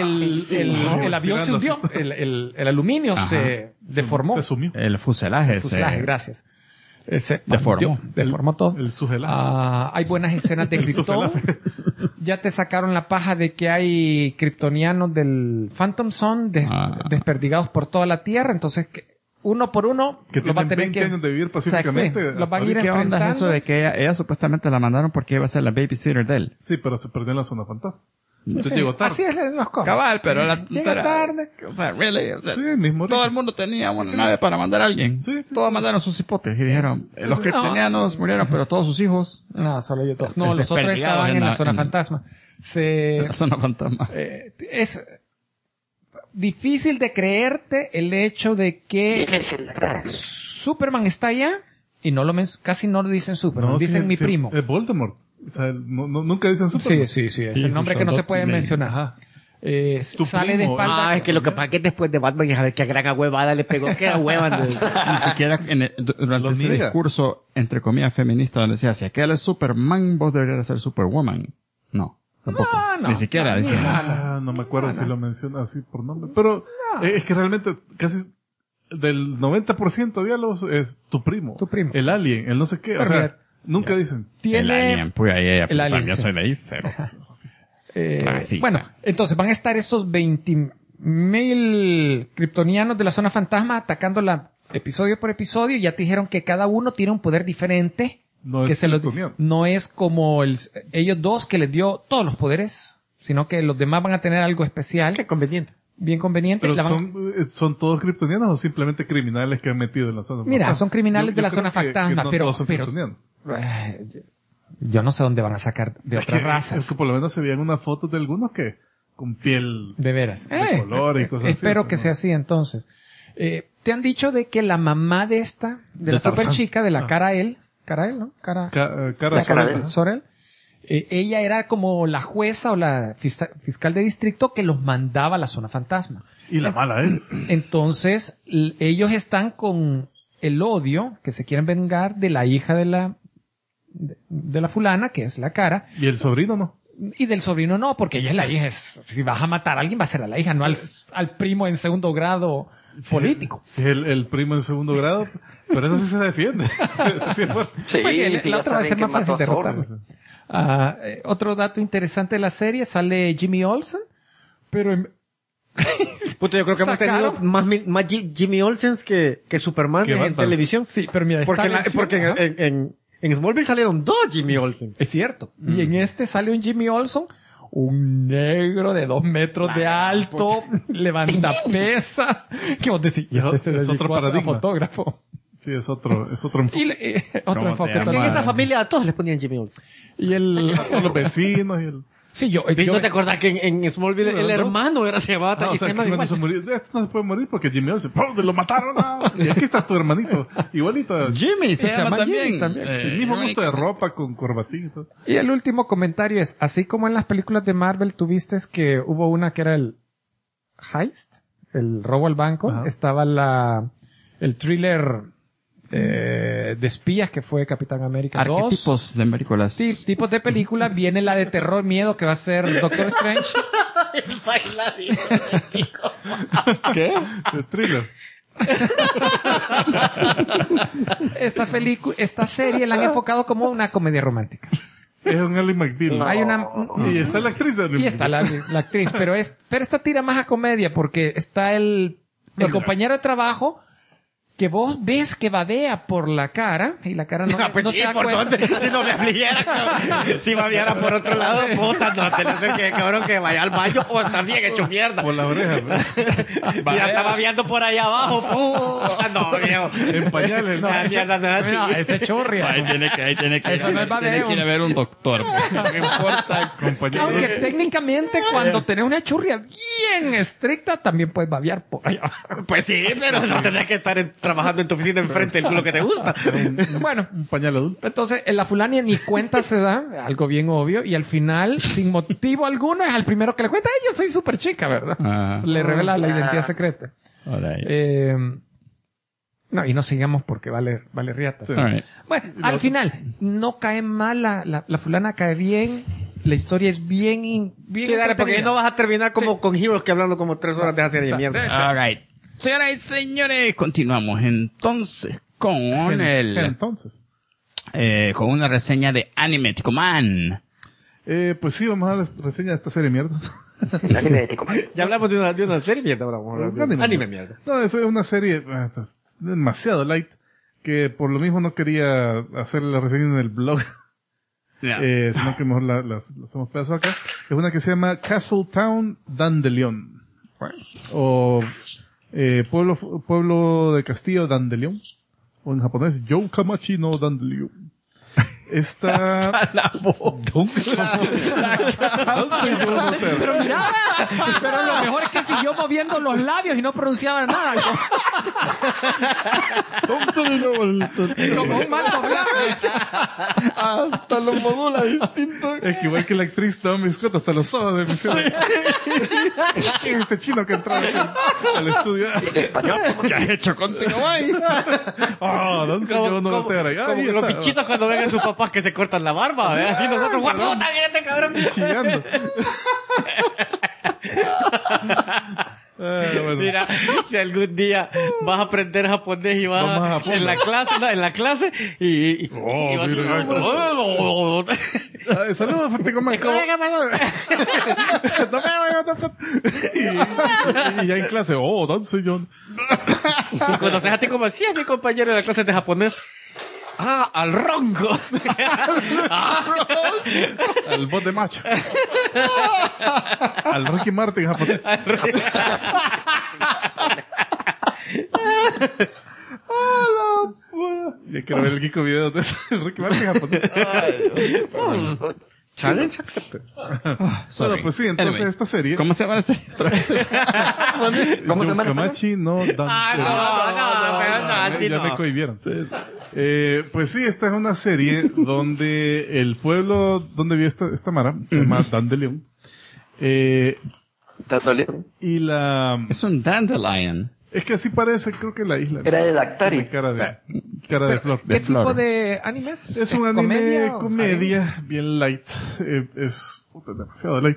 El avión se hundió. El aluminio se deformó. Se sumió. el fuselaje. Fuselaje, gracias. Deformó. Deformó todo. El sugelaje. Hay buenas escenas de El Krypton. sufelaje. Ya te sacaron la paja de que hay kryptonianos del Phantom Zone desperdigados por toda la Tierra. Entonces, uno por uno Que lo va a tienen tener 20 que... años de vivir pacíficamente. Sí, los van a ir ¿Qué onda es eso enfrentando. de que ella supuestamente la mandaron porque iba a ser la babysitter de él? Sí, pero se perdió en la zona fantasma. Entonces Sí, llegó tarde. así es los cómics. Cabal, pero Llega tarde. O sea, really, o sea, Sí, mismo. todo el mundo tenía una nave para mandar a alguien. Sí, sí. Todos mandaron sus hipotes y dijeron, los kryptonianos murieron, pero todos sus hijos No, solo yo dos. No, El los otros desperdigado estaban en la zona en- fantasma. son los fantasmas. Es difícil de creerte el hecho de que Superman está allá y casi no lo dicen Superman, No, dicen sí, mi sí, primo. Es Voldemort. O sea, nunca dicen Superman. Sí, es el nombre que no se puede mencionar. Ajá. Sale primo. de espalda. Ah, es que lo que pasa es que después de Batman, a ver qué gran huevada le pegó. Qué hueva. Ni siquiera durante Lo ese niega. discurso, entre comillas, feminista, donde decía, si aquel es Superman, vos deberías ser Superwoman. No, tampoco. No, Ni siquiera no, decía. No me acuerdo si lo menciona así por nombre. Pero es que realmente casi del 90% de diálogos es tu primo. Tu primo. El alien, el no sé qué. Pero o sea, mira, nunca dicen. El Tiene alien, pues ahí ella, el alien, también sí. soy de ahí, cero. Racista. bueno, entonces van a estar estos 1000 kryptonianos de la zona fantasma atacándola episodio por episodio. Ya te dijeron que cada uno tiene un poder diferente. No que es no es como ellos dos que les dio todos los poderes, sino que los demás van a tener algo especial. Qué conveniente. Bien conveniente. Pero ¿son todos kryptonianos o simplemente criminales que han metido en la zona Mira, fantasma? son criminales de la creo zona que fantasma, no pero todos son kryptonianos. Yo no sé dónde van a sacar de otras razas. Es que por lo menos se veían unas fotos de algunos que con piel De veras. de color y cosas así. Espero que sea así entonces. Te han dicho de que la mamá de la super chica, de la Kara-El, ¿no? Kara Zor-El. Ella era como la jueza o la fiscal de distrito que los mandaba a la zona fantasma. Y la mala es. Entonces, ellos están con el odio que se quieren vengar de la hija de la fulana, que es la Kara. ¿Y el sobrino no? Y del sobrino no, porque ella es la hija. Si vas a matar a alguien, va a ser a la hija, no al primo en segundo grado político. Sí, el primo en segundo grado, pero eso sí se defiende. Sí, Pues la otra va a ser más fácil derrotarlo. derrotarlo. Otro dato interesante de la serie, sale Jimmy Olsen, pero Puta, yo creo que hemos tenido Sacaron. más Jimmy Olsens que Superman Que en Batman. televisión. sí, pero mira, Porque, ajá. en Smallville salieron 2 Jimmy Olsen. Es cierto. Y en este sale un Jimmy Olsen, un negro de 2 metros de alto, levanta pesas. ¿Qué vos decís? Y Es se otro dedicó a paradigma. fotógrafo. Sí, es otro enfoque. Y otro ¿Cómo enfoque te llamas? En también. esa familia a todos les ponían Jimmy Olsen. Y el... Con los vecinos y el... Sí, yo ¿No te acuerdas que en Smallville Uno de el los dos. hermano era se llamaba No, o sea, que igual? no se murió. Este no se puede morir porque Jimmy Olsen, ¡pum! ¡Lo mataron! ¡No! Y aquí está tu hermanito. Igualito. Jimmy se Se llama llama también. Jimmy también. Sí, el mismo gusto de ropa con corbatín y todo. Y el último comentario es, así como en las películas de Marvel tuviste que hubo una que era el heist, el robo al banco, Ajá. estaba el thriller de espías que fue Capitán América 2. Arquetipos de películas. Sí, tipos de película. Viene la de terror, miedo, que va a ser Doctor Strange. El bailarín. ¿Qué? El thriller. Esta serie la han enfocado como una comedia romántica. Es un Ally McBeal. Hay una... Y está la actriz de Ally Y está la actriz, pero esta tira más a comedia porque está el compañero de trabajo que vos ves que babea por la cara y la cara no, Pues no sí, se da ¿por cuenta. dónde? Si no me abriera, cabrón. Si me abriera por otro lado, puta, no te lo acerques, cabrón, que vaya al baño o estar bien hecho mierda. Por la oreja. ¿no? Mira, estaba viendo por ahí abajo, puta, no, viejo. En pañales. ¿no? Ah, mierda, no es No, así. ese chorria. Ahí tiene que Eso no es babeo. tiene que ir a ver un doctor. No importa. Compañero. Aunque técnicamente cuando tenés una churria bien estricta también puedes babear por allá. Pues sí, pero no tenés que estar trabajando en tu oficina enfrente del culo que te gusta. Bueno, Un pañal adulto. entonces en la fulania ni cuenta se da, algo bien obvio, y al final, sin motivo alguno, es al primero que le cuenta, yo soy súper chica, ¿verdad? Ah, Le revela la identidad secreta. alright. No, y no sigamos porque vale riata. Sí. Alright. Bueno, al final, no cae mal, la fulana cae bien, la historia es bien Sí, dale, porque entretenida. no vas a terminar como con Heroes que hablando como 3 horas de esa serie de mierda. Alright. Señoras y señores, continuamos entonces con Entonces. con una reseña de Anime Ticoman. Pues sí, vamos a dar reseña de esta serie mierda. El anime de Tico Man. Ya hablamos de una serie mierda, ahora vamos a hablar de anime mierda. No, es una serie demasiado light que por lo mismo no quería hacer la reseña en el blog, Ya. sino que mejor la hacemos pedazo acá. Es una que se llama Castletown Dandelion. O Pueblo de Castillo Dandelion. O en japonés, Youkamachi no Dandelion. Esta... Pero mira, pero lo mejor es que siguió moviendo los labios y no pronunciaba nada. Como un mal doblado. Hasta lo modula distinto. Es que igual que la actriz Naomi Scott, hasta los ojos de misión. ¿Quién es este chino que entró al estudio? Español. ¿Qué has hecho contigo, güey? Ah, ¿dónde se llevó Como que los bichitos cuando ven a sus papás que se cortan la barba, ¿eh? Así nosotros, ¡guapo, este cabrón! chillando. Bueno. Mira, si algún día vas a aprender japonés y vas Vamos a Japón. en la clase y vas Saludos, Fatico Mac. Y ya en clase, danse John. y conoces a ti como así a mi compañero de la clase de japonés. Al ronco. Al bot de macho. Al Ricky Martin japonés. Ya quiero ver el Kiko video de eso. El Ricky Martin japonés. Challenge accepted. Bueno, pues sí, entonces Anyways, esta serie. ¿Cómo se llama la serie? ¿Cómo se llama? Kamachi no Dan. No, así Ya no. me cohibieron. Pues sí, esta es una serie donde el pueblo donde vive esta Mara, se llama Dan de León. ¿Está doliendo? Y Es un dandelion. es que así parece, creo que la isla. Era de Dactari. Tiene cara de flor. ¿Qué flor. tipo de animes? Es un anime o- comedia, bien light. Es demasiado light.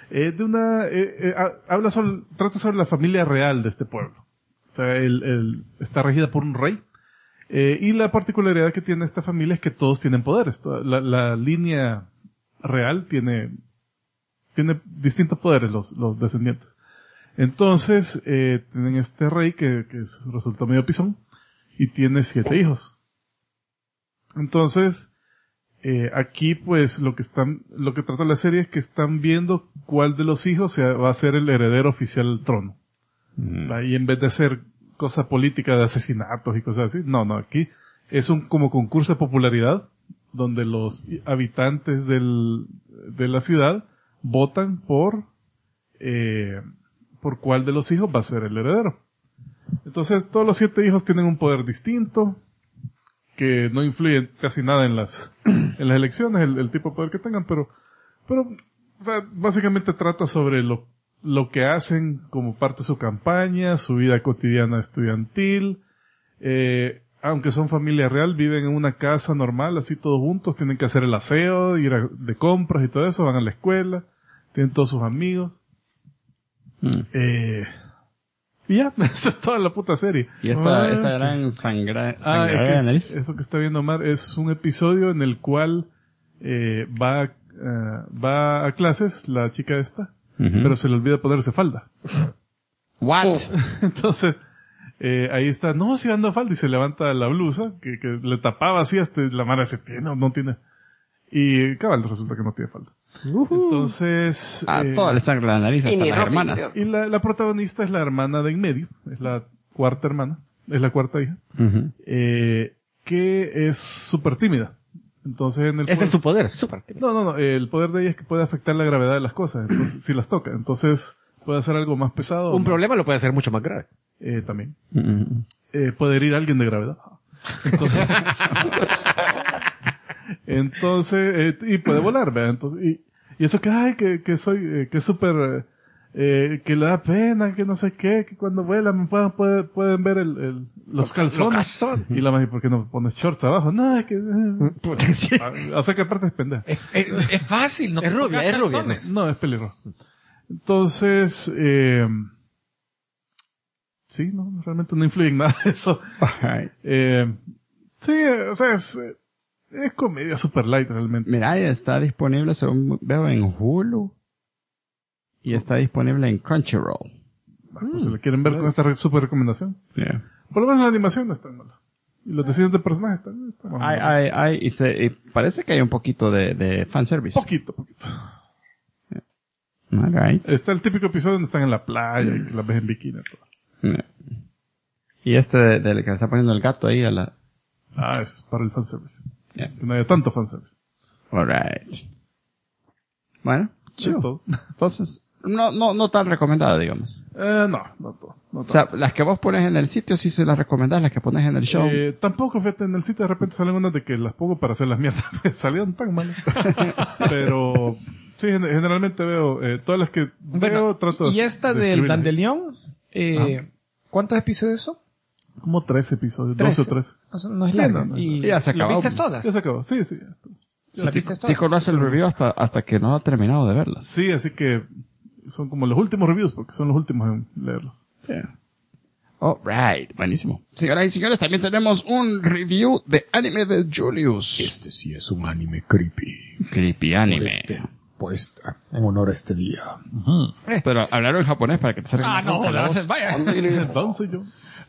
Trata sobre la familia real de este pueblo. O sea, está regida por un rey. Y la particularidad que tiene esta familia es que todos tienen poderes. La línea real tiene distintos poderes los descendientes. Entonces, tienen este rey que resultó medio pisón y tiene 7 hijos. Entonces, aquí pues lo que trata la serie es que están viendo cuál de los hijos va a ser el heredero oficial al trono. Ahí en vez de ser cosa política de asesinatos y cosas así, no, aquí es un como concurso de popularidad donde los habitantes de la ciudad votan por cuál de los hijos va a ser el heredero. Entonces todos los 7 hijos tienen un poder distinto que no influye casi nada en las elecciones, el tipo de poder que tengan, pero básicamente trata sobre lo que hacen como parte de su campaña, su vida cotidiana estudiantil, aunque son familia real, viven en una casa normal, así todos juntos, tienen que hacer el aseo, ir de compras y todo eso, van a la escuela, tienen todos sus amigos. Y ya, esa es toda la puta serie. Y esta gran sangrada de nariz. Eso que está viendo Omar es un episodio en el cual va a clases la chica esta, pero se le olvida ponerse falda. What? Entonces, ahí está, no, si anda falda, y se levanta la blusa, que le tapaba así hasta la mano dice, no tiene. Y cabal, resulta que no tiene falda. Entonces, Todo le sangra la nariz hasta ni las ropa hermanas. y la protagonista es la hermana de en medio, es la cuarta hermana, es la cuarta hija, que es súper tímida. Entonces Ese es su poder, súper tímido. No, el poder de ella es que puede afectar la gravedad de las cosas, entonces, si las toca. Entonces, puede hacer algo más pesado. Un problema lo puede hacer mucho más grave. También. Puede herir a alguien de gravedad. Entonces, y puede volar, ¿verdad? Entonces, y eso que soy, que es súper, que le da pena, que no sé qué, que cuando vuelan pueden ver los calzones. Y la más, ¿por qué no pones shorts abajo? No, es que, o sea que aparte es pendeja. Es fácil, ¿no? Es rubia, Pongas es rubia, calzones. No, es pelirroja. Entonces, sí, no, realmente no influye en nada eso. Sí, o sea, es comedia super light realmente. Mira, ya está disponible, según veo, en Hulu. Y está disponible en Crunchyroll. Pues si le quieren ver con esta super recomendación. Por lo menos la animación no está mala. Y los diseños de personajes están malos. Y parece que hay un poquito de fanservice. Poquito. Alright. Está el típico episodio donde están en la playa y que las ves en bikini. Todo. Y este del que le está poniendo el gato ahí a la... Es para el fanservice. Yeah. Que no haya tanto fanservice. Alright. Bueno, Eso es todo. entonces, no tan recomendada, digamos. No todo. O sea, las que vos pones en el sitio sí se las recomendás, las que pones en el show. Tampoco, fíjate, en el sitio de repente salen unas de que las pongo para hacer las mierdas. Salieron tan mal. Pero, sí, generalmente veo, todas las que veo, trato y esta del escribirlas. Dandelion, ¿cuántos episodios son? Como 13 episodios, 13. 12 o 13. O sea, no es larga. No. ¿Y Ya se ¿lo acabó. viste todas? Ya se acabó. Sí, ya estuvo. ¿Las viste todas? Tico no hace el review hasta que no ha terminado de verlas. Sí, así que son como los últimos reviews, porque son los últimos en leerlos. Yeah. Alright, buenísimo. Señoras y señores, también tenemos un review de anime de Julius. Este sí es un anime creepy. Creepy anime. En honor a este día. Pero hablaron en japonés para que te salga. No, jodas, vaya. Entonces yo.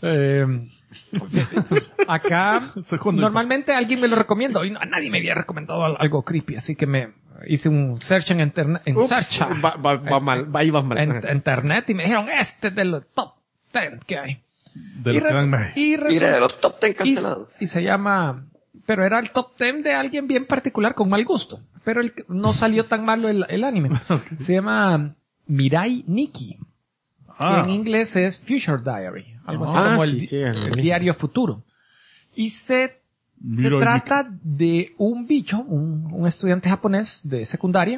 Acá, Segundo. normalmente alguien me lo recomienda. Hoy a nadie me había recomendado algo creepy, así que me hice un search en internet. Va mal, va y va mal. En internet y me dijeron, este es de los top 10 que hay. De los que dan más. Mira, de los top 10 cancelados. Y se llama, pero era el top 10 de alguien bien particular con mal gusto. Pero no salió tan malo el anime. Se llama Mirai Nikki. Que en inglés es Future Diary. Algo así como el diario futuro. Y se trata de un bicho, un estudiante japonés de secundaria,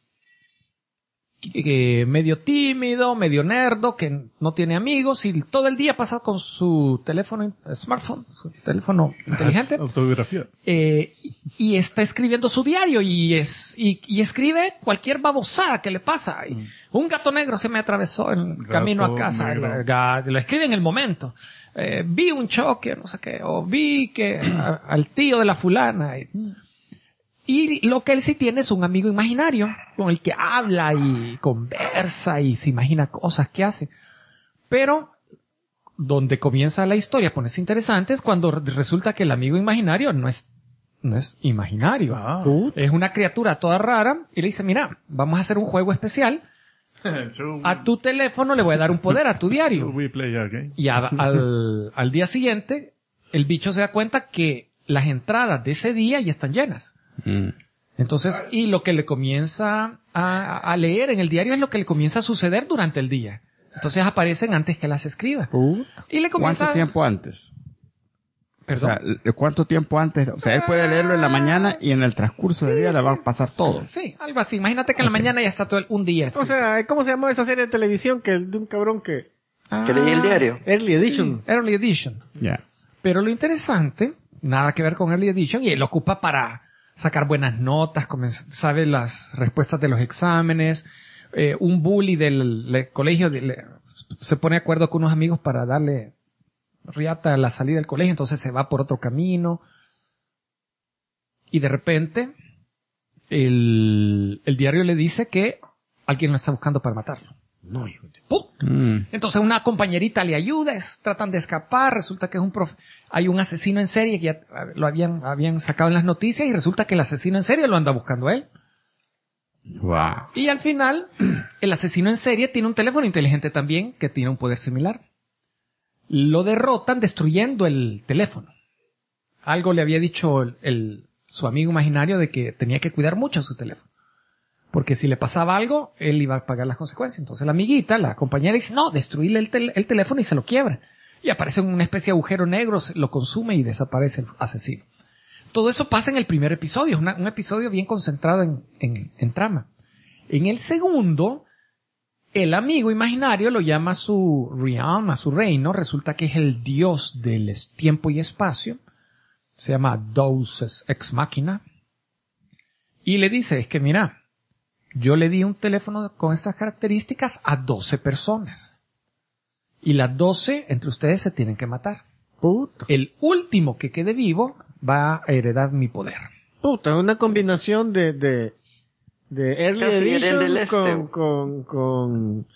que medio tímido, medio nerdo, que no tiene amigos y todo el día pasa con su teléfono, smartphone, su teléfono inteligente. Autobiografía. Y está escribiendo su diario y escribe cualquier babosada que le pasa. Y un gato negro se me atravesó en camino a casa. Lo escribe en el momento. Vi un choque, no sé qué, o vi que al tío de la fulana. Y lo que él sí tiene es un amigo imaginario con el que habla y conversa y se imagina cosas que hace. Pero donde comienza la historia a ponerse interesante es cuando resulta que el amigo imaginario no es imaginario. Es una criatura toda rara y le dice, mira, vamos a hacer un juego especial. A tu teléfono le voy a dar un poder a tu diario. Y al día siguiente, el bicho se da cuenta que las entradas de ese día ya están llenas. Entonces, y lo que le comienza a leer en el diario es lo que le comienza a suceder durante el día. Entonces aparecen antes que las escriba. Y le comienza... ¿Cuánto tiempo antes? ¿Perdón? O sea, ¿cuánto tiempo antes? O sea, él puede leerlo en la mañana y en el transcurso del día le va a pasar todo. Sí, algo así. Imagínate que en la mañana ya está todo un día escrito. O sea, ¿cómo se llamaba esa serie de televisión de un cabrón que... Que leía el diario. Early Edition. Early Edition. Ya. Pero lo interesante, nada que ver con Early Edition, y él lo ocupa para sacar buenas notas, sabe las respuestas de los exámenes, un bully del colegio se pone de acuerdo con unos amigos para darle riata a la salida del colegio, entonces se va por otro camino, y de repente el diario le dice que alguien lo está buscando para matarlo. No, hijo de... Entonces una compañerita le ayuda, tratan de escapar, resulta que es hay un asesino en serie que ya lo habían sacado en las noticias y resulta que el asesino en serie lo anda buscando a él. Wow. Y al final, el asesino en serie tiene un teléfono inteligente también que tiene un poder similar. Lo derrotan destruyendo el teléfono. Algo le había dicho su amigo imaginario de que tenía que cuidar mucho su teléfono. Porque si le pasaba algo, él iba a pagar las consecuencias. Entonces la amiguita, la compañera, dice, no, destruirle el teléfono y se lo quiebra. Y aparece una especie de agujero negro, lo consume y desaparece el asesino. Todo eso pasa en el primer episodio, un episodio bien concentrado en trama. En el segundo, el amigo imaginario lo llama a su realm, a su reino, resulta que es el dios del tiempo y espacio. Se llama Deus Ex Machina. Y le dice, es que mira, yo le di un teléfono con estas características a 12 personas. Y las 12 entre ustedes se tienen que matar. Puta. El último que quede vivo va a heredar mi poder. Puta, es una combinación de Early Casi Edition del este. con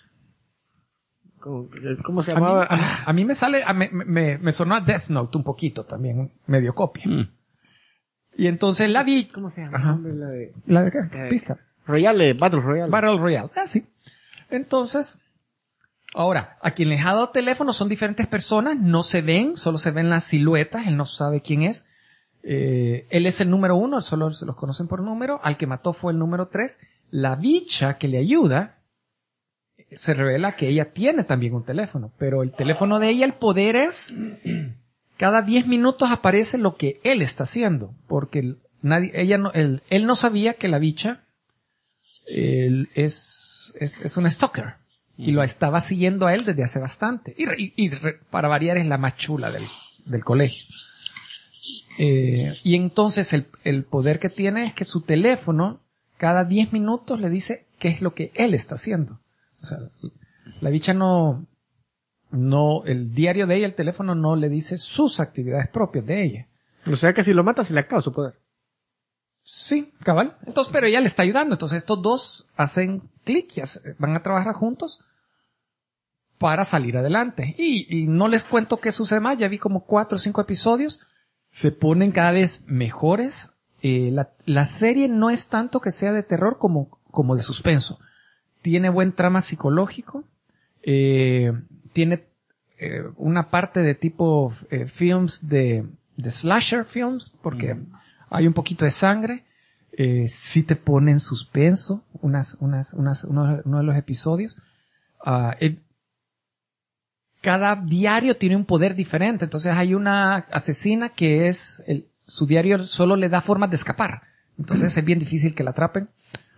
¿cómo se llamaba? A mí me sale, me sonó a Death Note un poquito también, medio copia. Y entonces la vi. ¿Cómo se llama? Ajá. ¿La de qué? Pista. Royale, Battle Royale. Battle Royale. Sí. Entonces, ahora, a quien les ha dado teléfono son diferentes personas, no se ven, solo se ven las siluetas, él no sabe quién es. Él es el número 1, solo se los conocen por número, al que mató fue el número 3. La bicha que le ayuda, se revela que ella tiene también un teléfono, pero el teléfono de ella, el poder es, cada 10 minutos aparece lo que él está haciendo, porque él no sabía que la bicha es un stalker y lo estaba siguiendo a él desde hace bastante y para variar es la más chula del colegio. Y entonces el poder que tiene es que su teléfono cada 10 minutos le dice qué es lo que él está haciendo. O O sea, la bicha no, el diario de ella, el teléfono no le dice sus actividades propias de ella. O sea que si lo mata se le acaba su poder. Sí, cabal. Entonces, pero ella le está ayudando. Entonces estos dos hacen clic y van a trabajar juntos para salir adelante. Y no les cuento qué sucede más. Ya vi como 4 o 5 episodios. Se ponen cada vez mejores. La serie no es tanto que sea de terror como de suspenso. Tiene buen trama psicológico. Tiene una parte de tipo films de slasher films, porque hay un poquito de sangre. Sí te pone en suspenso uno de los episodios. Cada diario tiene un poder diferente. Entonces hay una asesina que su diario solo le da formas de escapar. Entonces es bien difícil que la atrapen.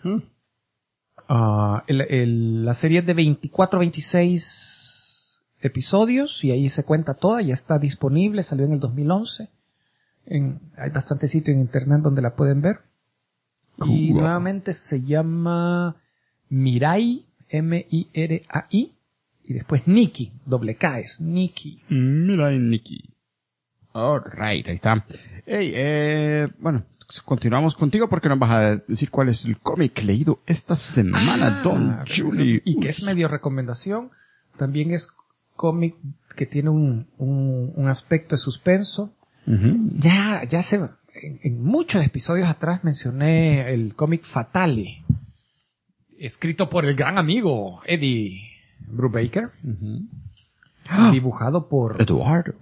La serie es de 24 26 episodios y ahí se cuenta toda. Ya está disponible, salió en el 2011. Hay bastante sitio en internet donde la pueden ver. Y nuevamente se llama Mirai, Mirai, y después Nikki, doble K, es Nikki. Mirai Nikki. Alright, ahí está. Hey, bueno, continuamos contigo porque nos vas a decir cuál es el cómic leído esta semana, Don Julie. Y que es medio recomendación. También es cómic que tiene un aspecto de suspenso. Ya en muchos episodios atrás mencioné el cómic Fatale, escrito por el gran amigo Eddie Brubaker, dibujado por Eduardo,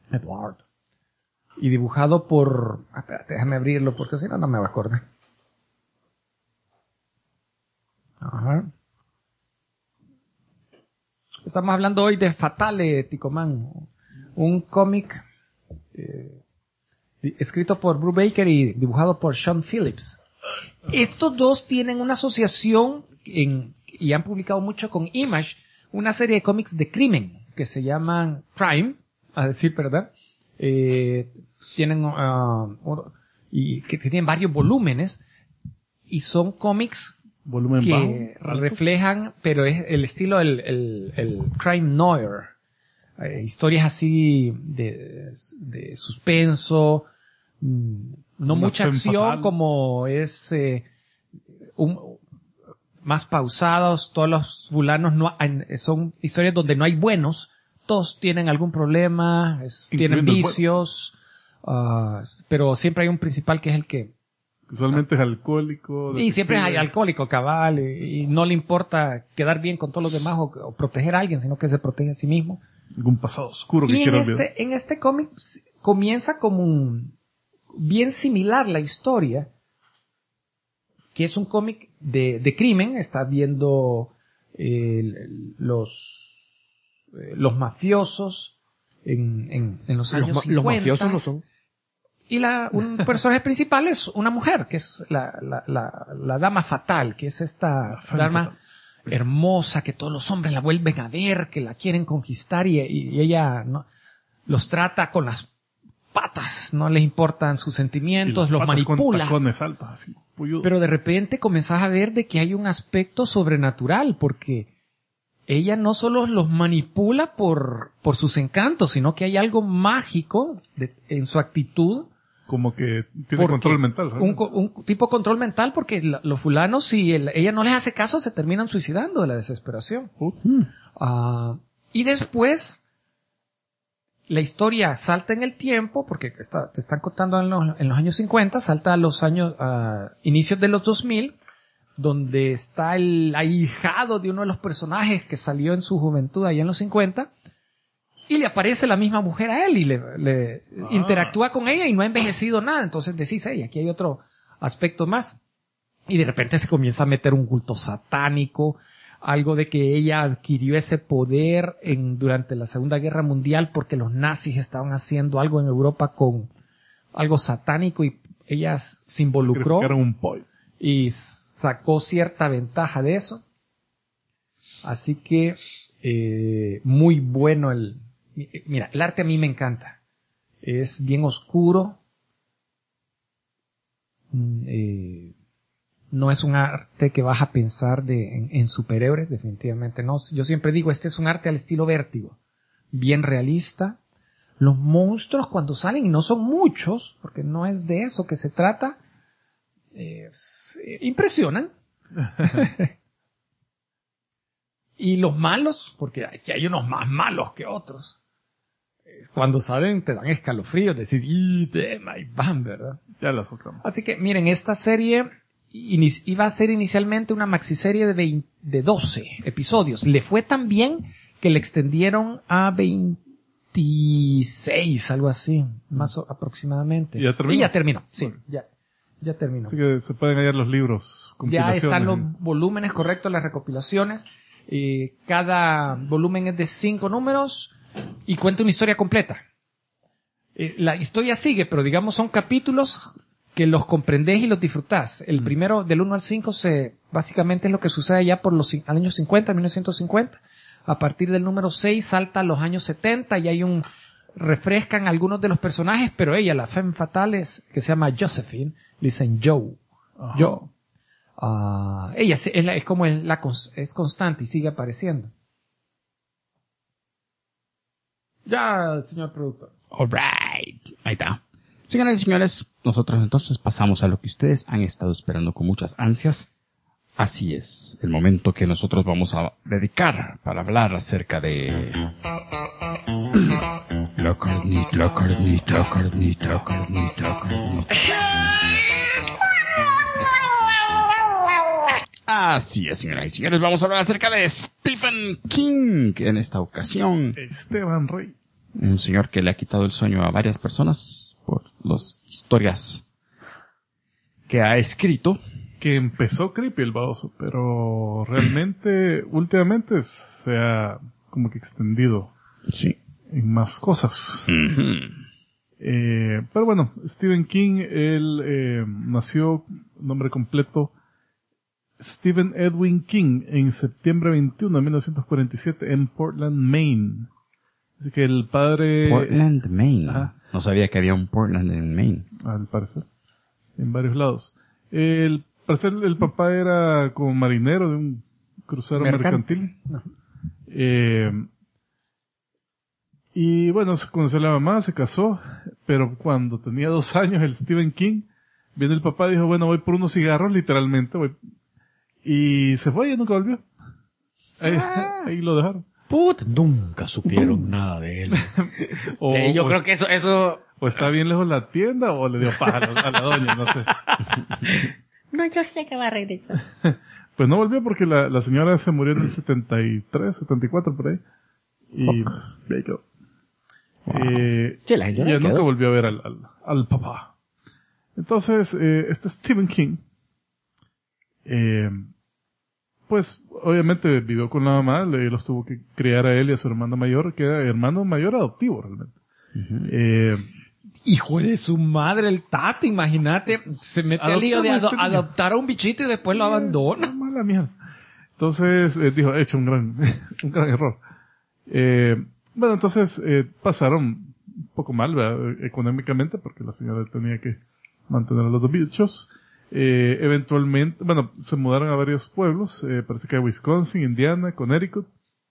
y dibujado por, espérate, déjame abrirlo porque si no me va a acordar. Ajá. Estamos hablando hoy de Fatale, Ticomán, un cómic escrito por Brubaker y dibujado por Sean Phillips. Estos dos tienen una asociación y han publicado mucho con Image, una serie de cómics de crimen que se llaman Crime, a decir verdad. Tienen y que tienen varios volúmenes y son cómics que reflejan, pero es el estilo el crime noir. Historias así de suspenso, no mucha acción como es más pausados. Todos los fulanos son historias donde no hay buenos, todos tienen algún problema, tienen vicios, pero siempre hay un principal que es el que usualmente es alcohólico. Y siempre hay alcohólico, cabal, y no le importa quedar bien con todos los demás o proteger a alguien, sino que se protege a sí mismo. Algún pasado oscuro que quiera olvidar. En este cómic comienza como bien similar la historia, que es un cómic de crimen. Está viendo los mafiosos en los años 50. Los mafiosos no son. Y un personaje principal es una mujer, que es la dama fatal, que es esta dama hermosa que todos los hombres la vuelven a ver, que la quieren conquistar y ella los trata con las patas, no les importan sus sentimientos, los manipula. Con tacones altos, así, pero de repente comenzás a ver de que hay un aspecto sobrenatural, porque ella no solo los manipula por sus encantos, sino que hay algo mágico en su actitud. Como que tiene control mental. Un tipo de control mental, porque los fulanos, si ella no les hace caso, se terminan suicidando de la desesperación. Y después, la historia salta en el tiempo, porque te están contando en los años 50, salta a los años, inicios de los 2000, donde está el ahijado de uno de los personajes que salió en su juventud allá en los 50, y le aparece la misma mujer a él y le interactúa con ella y no ha envejecido nada. Entonces decís, aquí hay otro aspecto más. Y de repente se comienza a meter un culto satánico, algo de que ella adquirió ese poder durante la Segunda Guerra Mundial porque los nazis estaban haciendo algo en Europa con algo satánico y ella se involucró y sacó cierta ventaja de eso. Así que muy bueno mira, el arte a mí me encanta. Es bien oscuro. No no es un arte que vas a pensar en superhéroes, definitivamente no. Yo siempre digo, este es un arte al estilo Vértigo, bien realista. Los monstruos cuando salen, y no son muchos, porque no es de eso que se trata, impresionan. Y los malos, porque aquí hay unos más malos que otros, cuando salen te dan escalofríos, decir, ¡bam! ¿Verdad? Ya las otras. Así que, miren, esta serie iba a ser inicialmente una maxiserie de 12 episodios. Le fue tan bien que le extendieron a 26, algo así, más aproximadamente. ¿Ya terminó? Y ya terminó, sí, ya terminó. Así que se pueden hallar los libros. Ya están los volúmenes correctos, las recopilaciones. Cada volumen es de 5 números y cuenta una historia completa. La historia sigue, pero digamos son capítulos que los comprendés y los disfrutás. El primero, del 1 al 5, básicamente es lo que sucede ya por los años 50, 1950. A partir del número 6 salta a los años 70 y refrescan algunos de los personajes, pero ella, la femme fatale, que se llama Josephine, le dicen Joe. Joe. Ella es como es constante y sigue apareciendo. Ya, señor productor. Alright. Ahí está. Señoras y señores, nosotros entonces pasamos a lo que ustedes han estado esperando con muchas ansias. Así es, el momento que nosotros vamos a dedicar para hablar acerca de... La carnita. Así es, señoras y señores, vamos a hablar acerca de Stephen King en esta ocasión. Esteban Rey. Un señor que le ha quitado el sueño a varias personas por las historias que ha escrito. Que empezó creepy el baboso, pero realmente, últimamente se ha como que extendido. Sí. En más cosas. Uh-huh. Pero bueno, Stephen King, él nació, nombre completo, Stephen Edwin King, en septiembre 21 de 1947 en Portland, Maine. Así que el padre... Portland, Maine. Ajá. No sabía que había un Portland en Maine. Al parecer. En varios lados. Al parecer el papá era como marinero de un crucero mercantil. No. Y bueno, se conoció a la mamá, se casó, pero cuando tenía 2 años el Stephen King, viene el papá y dijo, bueno, voy por unos cigarros, literalmente, y se fue y nunca volvió. Ahí lo dejaron. Nunca supieron nada de él. Yo creo que eso... O está bien lejos la tienda, o le dio paja a la doña, no sé. No, yo sé que va a regresar. Pues no volvió porque la señora se murió en el 73, 74, por ahí. Y ahí quedó. La y ya nunca volvió a ver al papá. Entonces, este Stephen King, pues, obviamente vivió con la mamá, los tuvo que criar a él y a su hermano mayor, que era hermano mayor adoptivo, realmente. Uh-huh. Hijo de su madre, el Tata, imagínate, se mete al lío de adoptar a un bichito y después lo abandona. Mala mierda. Entonces, dijo, he hecho un gran error. Bueno, entonces, pasaron un poco mal, ¿verdad? Económicamente, porque la señora tenía que mantener a los 2 bichos. Eventualmente, bueno, se mudaron a varios pueblos, parece que a Wisconsin, Indiana, Connecticut.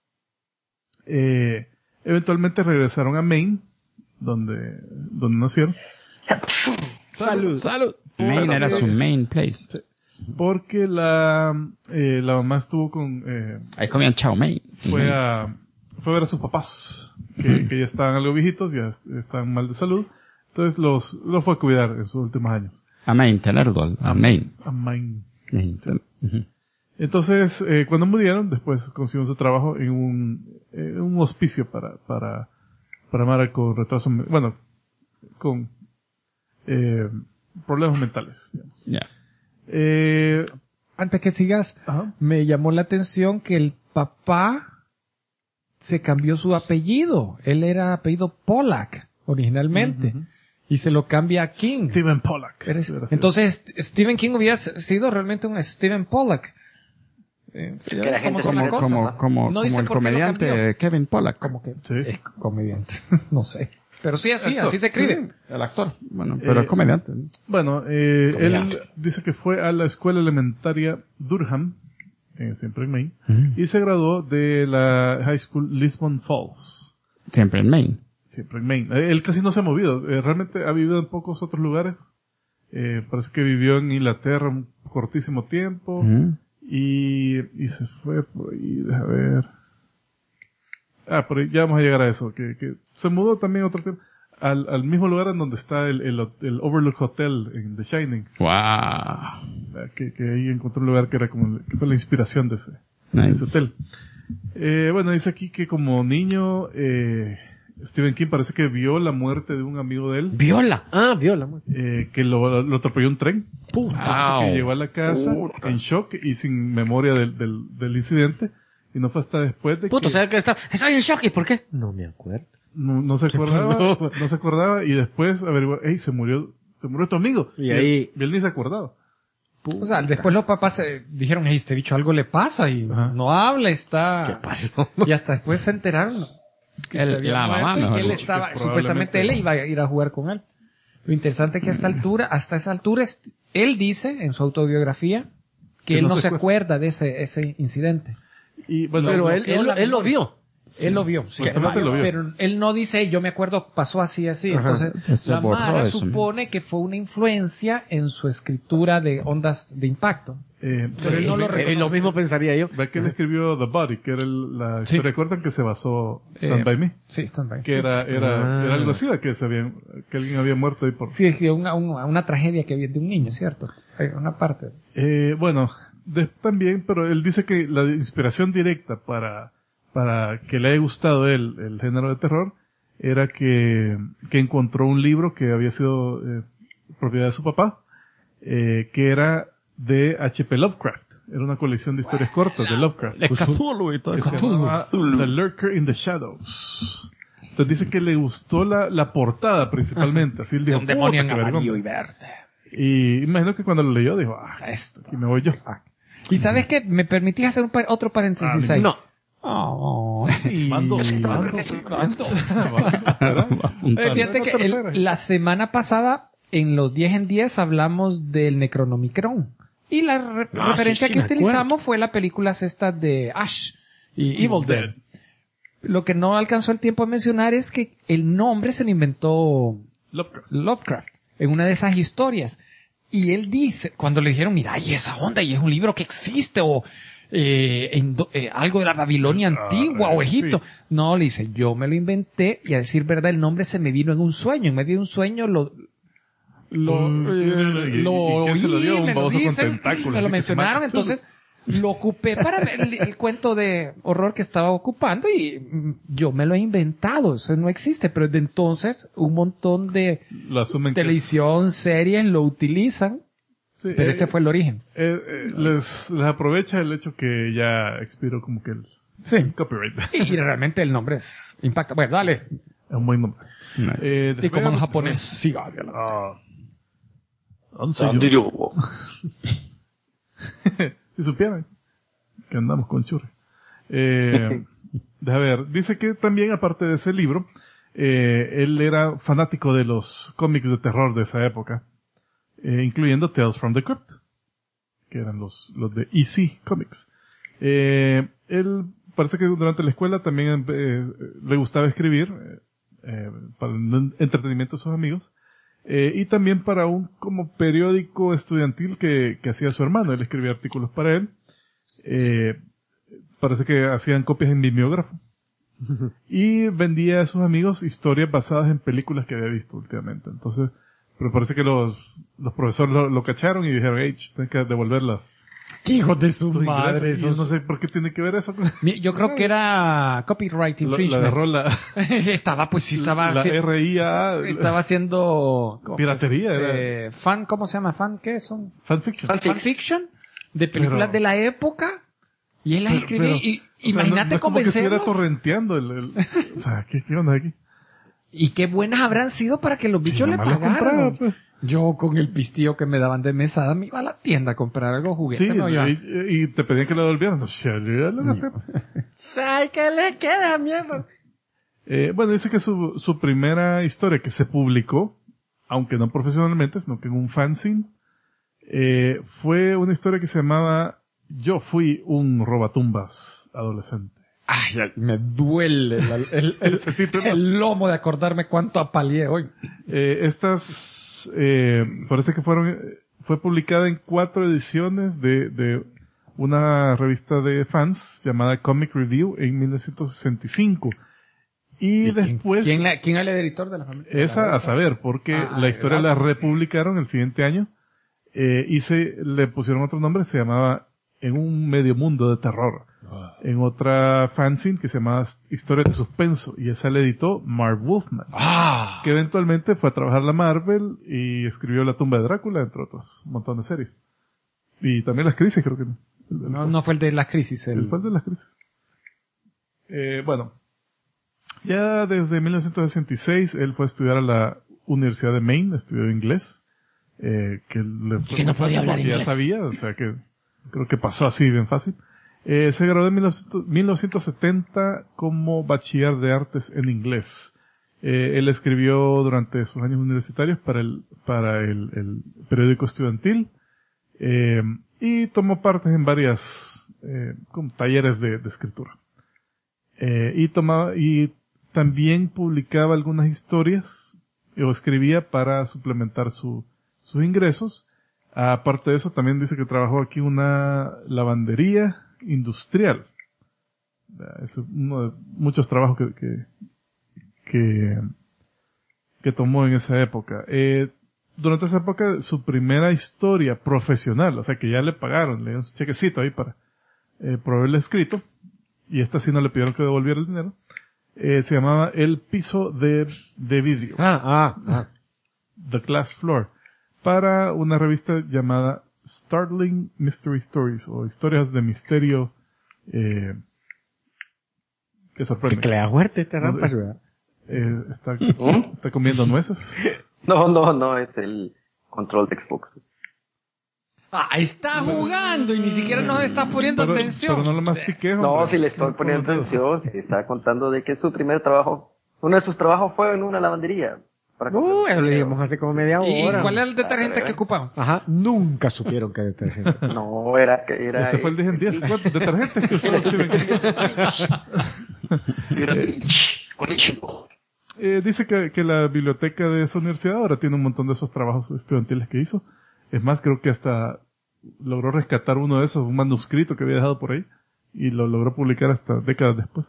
Eventualmente regresaron a Maine, donde nacieron. Salud. Maine era su main place. Porque la mamá estuvo con, Ahí comían chow mein. fue a ver a sus papás, que ya estaban algo viejitos, ya estaban mal de salud. Entonces los fue a cuidar en sus últimos años. A Maine, tenerlo, a Maine. A Maine. Uh-huh. Entonces, cuando murieron, después consiguieron su trabajo en un hospicio para Mara con retraso, bueno, con problemas mentales, digamos. Yeah. Antes que sigas, me llamó la atención que el papá se cambió su apellido. Él era apellido Pollack originalmente. Uh-huh. Y se lo cambia a King. Stephen Pollack. Entonces, Stephen King hubiera sido realmente un Stephen Pollack. Como el comediante Kevin Pollack. Como que sí. es comediante. No sé. Pero sí, así se escribe. El actor. Bueno, pero es comediante. Bueno, él dice que fue a la escuela elementaria Durham, siempre en Maine, y se graduó de la High School Lisbon Falls. Siempre en Maine. Siempre en Maine. Él casi no se ha movido. Realmente ha vivido en pocos otros lugares. Parece que vivió en Inglaterra un cortísimo tiempo. Y se fue por ahí, deja ver. Por ahí ya vamos a llegar a eso. Que se mudó también otro tiempo. Al mismo lugar en donde está el Overlook Hotel en The Shining. Wow. Que ahí encontró un lugar que era como, que fue la inspiración de ese hotel. Bueno, dice aquí que como niño, Stephen King parece que vio la muerte de un amigo de él. Viola. Que lo atropelló un tren. Wow. Que llegó a la casa en shock y sin memoria del incidente. Y no fue hasta después de Puto, o sea que estoy en shock. ¿Y por qué? No me acuerdo. No se acordaba. No se acordaba y después averiguó, se murió tu amigo. Y ahí... él ni se acordaba. O sea, después los papás dijeron, este bicho algo le pasa y no habla, está... Qué palo. Y hasta después se enteraron que se había la mamá, muerto y mejor que él dicho, estaba, que supuestamente él iba a ir a jugar con él. Lo interesante es que hasta esa altura, él dice en su autobiografía que él no se acuerda de ese incidente. Y bueno, Pero él lo vio. Él lo vio, sí, Supuestamente lo vio. pero él no dice, yo me acuerdo, pasó así. Entonces, Se la borró Mara eso, supone que fue una influencia en su escritura de ondas de impacto. Pero él no lo reconoce. Lo mismo pensaría yo. ve que él escribió The Body, que era la historia corta en que se basó Stand By Me. Sí, Stand By Me. Que era algo así, que alguien había muerto ahí por... Sí, es que una tragedia que había de un niño, ¿cierto? Una parte. Bueno, también, pero él dice que la inspiración directa para que le haya gustado el género de terror era que encontró un libro que había sido propiedad de su papá, que era de H.P. Lovecraft. Era una colección de historias cortas de Lovecraft. De Cthulhu y todo Que se llamaba The Lurker in the Shadows. Entonces dice que le gustó la portada principalmente. Así él dijo, Un demonio en "Puta, qué vergón". amarillo y verde. Y imagino que cuando lo leyó dijo, aquí me voy yo. ¿Y sabes qué? ¿Me permitís hacer otro paréntesis ahí? No. Mando. Fíjate que la semana pasada, en los 10 en 10, hablamos del Necronomicron. Y la referencia que utilizamos fue la película esta de Ash y Evil Dead. Lo que no alcanzó el tiempo a mencionar es que el nombre se lo inventó Lovecraft en una de esas historias. Y él dice, cuando le dijeron, mira, hay esa onda y es un libro que existe o algo de la Babilonia antigua o Egipto. Sí. No, le dice, yo me lo inventé y a decir verdad el nombre se me vino en un sueño. En medio de un sueño lo dio un baboso con tentáculos. Me lo mencionaron, entonces lo ocupé para ver el cuento de horror que estaba ocupando y yo me lo he inventado, eso no existe, pero desde entonces un montón de televisión, series lo utilizan, sí, pero ese fue el origen. Les aprovecha el hecho que ya expiró como que el copyright. Y realmente el nombre impacta. Bueno, dale. Es un buen nombre. Nice. Y como en japonés, siga. Si supieran que andamos con churri. A ver, dice que también aparte de ese libro, él era fanático de los cómics de terror de esa época, incluyendo Tales from the Crypt, que eran los de EC Comics. Él parece que durante la escuela también le gustaba escribir para el entretenimiento de sus amigos. Y también para un como periódico estudiantil que hacía su hermano. Él escribía artículos para él. Parece que hacían copias en mimeógrafo. Y vendía a sus amigos historias basadas en películas que había visto últimamente. Entonces, pero parece que los profesores lo cacharon y dijeron, tienes que devolverlas. ¡Qué hijos de su madre! Yo no sé por qué tiene que ver eso. Yo creo que era copyright infringement. Estaba la RIA. Estaba haciendo... piratería. Fan, ¿cómo se llama? ¿Fan qué son? Fanfiction. De películas de la época. Y él las escribía. Imagínate convencerlos. Como que estuviera torrenteando o sea, ¿qué onda aquí? Y qué buenas habrán sido para que los bichos le pagaran. Yo con el pistillo que me daban de mesada me iba a la tienda a comprar algo juguete. Sí, no, y te pedían que lo devolvieran. ¿Sabes qué le queda, mierda? Bueno, dice que su primera historia que se publicó, aunque no profesionalmente, sino que en un fanzine, fue una historia que se llamaba Yo fui un robatumbas adolescente. Ay, me duele el lomo de acordarme cuánto apaleé hoy. Parece que fue publicada en 4 ediciones de una revista de fans llamada Comic Review en 1965. Y después... ¿Quién era el editor de la familia? Esa a saber, porque la historia la republicaron el siguiente año, y le pusieron otro nombre, se llamaba En un medio mundo de terror. En otra fanzine que se llamaba Historias de suspenso, y esa la editó Marv Wolfman, que eventualmente fue a trabajar la Marvel y escribió La tumba de Drácula, entre otros, un montón de series. Y también Las Crisis, creo que no. No fue el de Las Crisis. Fue el de Las Crisis. Bueno, ya desde 1966 él fue a estudiar a la Universidad de Maine, estudió inglés, que no podía hablar inglés. Ya sabía, o sea que creo que pasó así bien fácil. Se graduó en 1970 como bachiller de artes en inglés. Él escribió durante sus años universitarios para el periódico estudiantil, y tomó parte en varias como talleres de escritura. Y también publicaba algunas historias o escribía para suplementar sus ingresos. Aparte de eso, también dice que trabajó aquí en una lavandería industrial. Es uno de muchos trabajos que tomó en esa época. Durante esa época, su primera historia profesional, o sea que ya le pagaron, le dieron su chequecito ahí por haberle escrito, y esta sí no le pidieron que devolviera el dinero, se llamaba El piso de vidrio. The Glass Floor, para una revista llamada Startling Mystery Stories, o historias de misterio que sorprenden. Que le da fuerte esta rampa, ¿verdad? Está comiendo nueces. No, es el control de Xbox. Está jugando y ni siquiera nos está poniendo atención. Pero no lo mastiqué. No, si le estoy poniendo atención, si está contando de que uno de sus trabajos fue en una lavandería. Lo dijimos hace como media hora. ¿Y cuál era el detergente que ocupaba? Ajá, nunca supieron que detergente. No, era ese fue el de 10. ¿Cuántos detergentes que usó Stephen King? Dice que la biblioteca de esa universidad ahora tiene un montón de esos trabajos estudiantiles que hizo. Es más, creo que hasta logró rescatar uno de esos, un manuscrito que había dejado por ahí, y lo logró publicar hasta décadas después.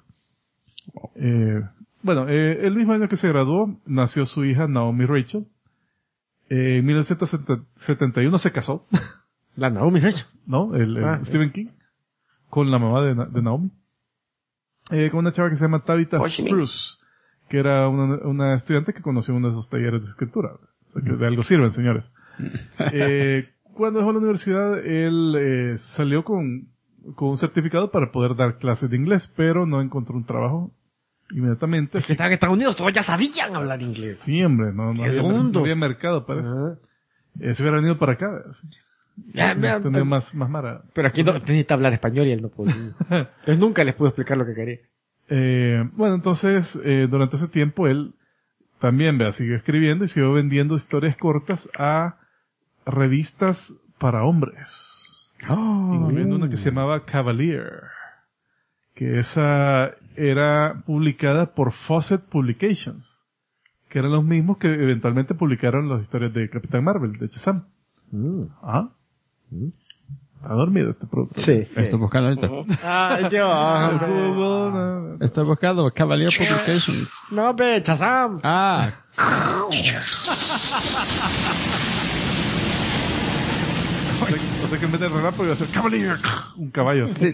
Bueno, el mismo año que se graduó, nació su hija Naomi Rachel. En 1971 se casó. ¿La Naomi Rachel? ¿No? Stephen King. Con la mamá de Naomi. Con una chava que se llama Tabitha Spruce, que era una estudiante que conoció en uno de esos talleres de escritura. O sea, que de algo sirven, señores. Cuando dejó la universidad, él salió con un certificado para poder dar clases de inglés, pero no encontró un trabajo inmediatamente. Es que estaban en Estados Unidos, todos ya sabían hablar inglés. Sí, hombre, no había mercado para eso. Se hubiera venido para acá. Tenía más mara. Pero aquí no necesita hablar español y él no podía. Entonces nunca les pudo explicar lo que quería. Bueno, entonces, durante ese tiempo él también siguió escribiendo y siguió vendiendo historias cortas a revistas para hombres. Incluyendo una que se llamaba Cavalier. Que esa era publicada por Fawcett Publications. Que eran los mismos que eventualmente publicaron las historias de Capitán Marvel, de Shazam. Está dormido este producto. Sí. Estoy buscando ahorita. Ay, Dios. Estoy buscando Cavalier Publications. No, Shazam. O sea que en vez de relapo iba a ser Cavalier, un caballo. Sí.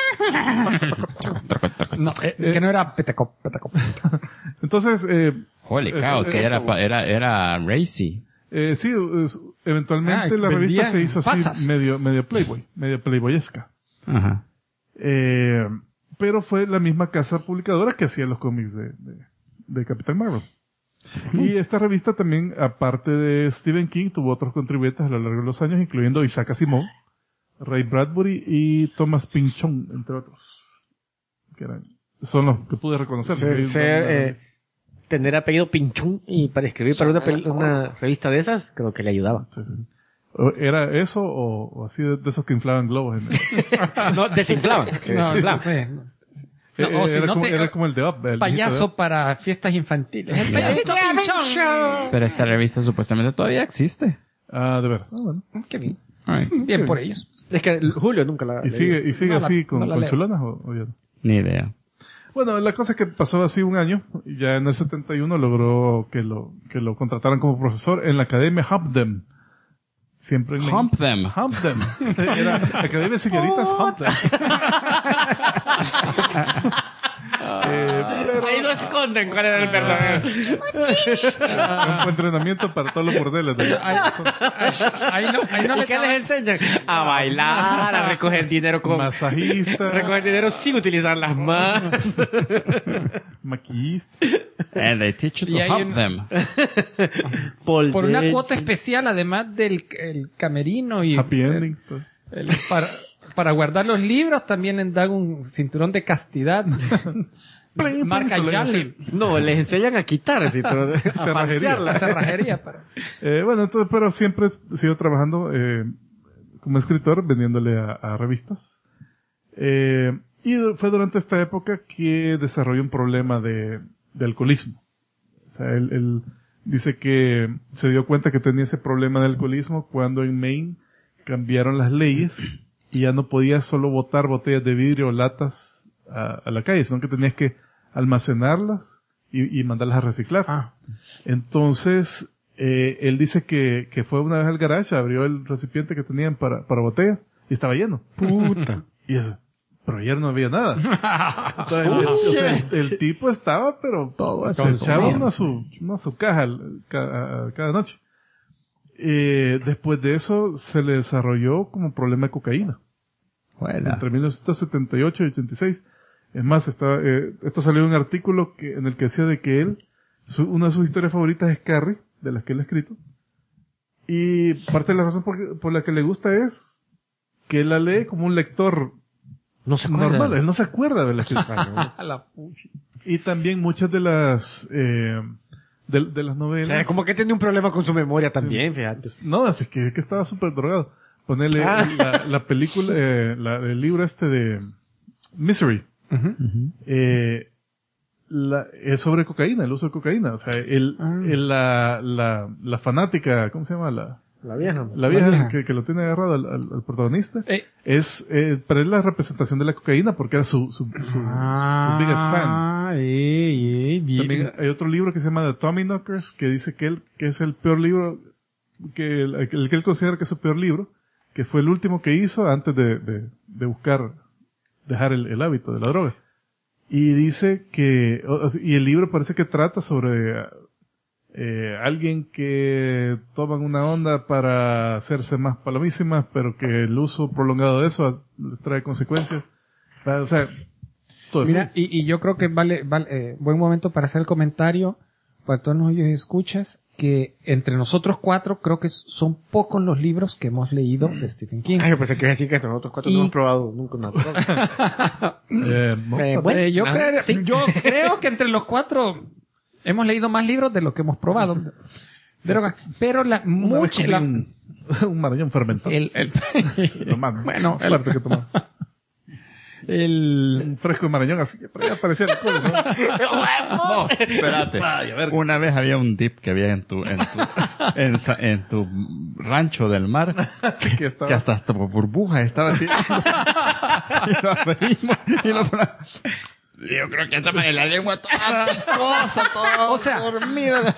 No, que no era Petacop. Entonces, Holy cow, sí, era racy. Sí, eventualmente la revista se hizo así medio Playboy, medio playboyesca. Ajá. Pero fue la misma casa publicadora que hacía los cómics de Capitán Marvel. Y esta revista también, aparte de Stephen King, tuvo otros contribuyentes a lo largo de los años, incluyendo Isaac Asimov, Ray Bradbury y Thomas Pynchon, entre otros, que eran son los que pude reconocer. Tener apellido Pinchún y para escribir para una revista de esas, creo que le ayudaba. Sí. ¿Era eso o así de esos que inflaban globos? No, desinflaban. Era como el de Up. El payaso para fiestas infantiles. El payasito Pinchón. Pero esta revista supuestamente todavía existe. Ah, de verdad. Bueno. Qué bien. Ay, Bien por ellos. Es que Julio nunca la... ¿Y sigue No así la con leo. chulonas o ya no? ni idea. Bueno, la cosa es que pasó así un año, y ya en el 71 logró que lo contrataran como profesor en la Academia Hampden. Siempre en Hump them. Hampden. Era Academia de Señoritas Hampden. Ahí no esconden cuál era el verdadero. Un entrenamiento para todos los bordeles. Ahí no ¿Y le qué les enseñan? A bailar, a recoger dinero con... Masajista, Recoger dinero sin utilizar las manos. maquillista. And they teach you Y to hay hump un- them. Por Por una cuota especial, además del el camerino y Happy endings. todo. para guardar los libros, también dan un cinturón de castidad. Marca Yali. No, les enseñan a quitarse y todo. A Cerrajería. falsearla. La cerrajería. Bueno, entonces, pero siempre sigo trabajando como escritor, vendiéndole a revistas. Y fue durante esta época que desarrolló un problema de alcoholismo. O sea, él dice que se dio cuenta que tenía ese problema de alcoholismo cuando en Maine cambiaron las leyes y ya no podías solo botar botellas de vidrio o latas a la calle, sino que tenías que almacenarlas y mandarlas a reciclar. Entonces, él dice que fue una vez al garage, abrió el recipiente que tenían para botellas y estaba lleno. Puta. Y eso. Pero ayer no había nada. Entonces, o sea, el tipo estaba, pero todo se echaba una su caja cada noche. Después de eso se le desarrolló como problema de cocaína. Entre 1978 y 86. Es más, esto salió en un artículo en el que decía de que él, una de sus historias favoritas es Carrie, de las que él ha escrito. Y parte de la razón por la que le gusta es que él la lee como un lector normal. Él no se acuerda de la escritura. Y también muchas de las de las novelas. O sea, como que tiene un problema con su memoria también, fíjate. No, así que estaba súper drogado. Ponerle la película, el libro de Misery. Es sobre cocaína, el uso de cocaína. O sea, la fanática, ¿cómo se llama? La vieja. La vieja que lo tiene agarrado al protagonista. Para él la representación de la cocaína porque era su biggest fan. También hay otro libro que se llama The Tommyknockers que dice que es el peor libro, que él considera que es su peor libro, que fue el último que hizo antes de buscar dejar el hábito de la droga. Y dice y el libro parece que trata sobre alguien que toman una onda para hacerse más palomísimas, pero que el uso prolongado de eso les trae consecuencias. O sea, todo eso. Mira, y yo creo que vale buen momento para hacer el comentario para todos los oyentes escuchas, que entre nosotros cuatro creo que son pocos los libros que hemos leído de Stephen King. Yo pensé que iba a decir que nosotros cuatro no hemos probado nunca nada. Yo creo que entre los cuatro hemos leído más libros de lo que hemos probado. Pero un marañón fermentado. Lo más fuerte que tomamos. Un fresco de marañón así que parecía el culo, ¿no? No, espérate. Una vez había un dip que había en tu rancho del mar que hasta por burbujas estaba tirando. Y lo abrimos y lo ponemos. Yo creo que estaba en la lengua toda cosa, toda dormida.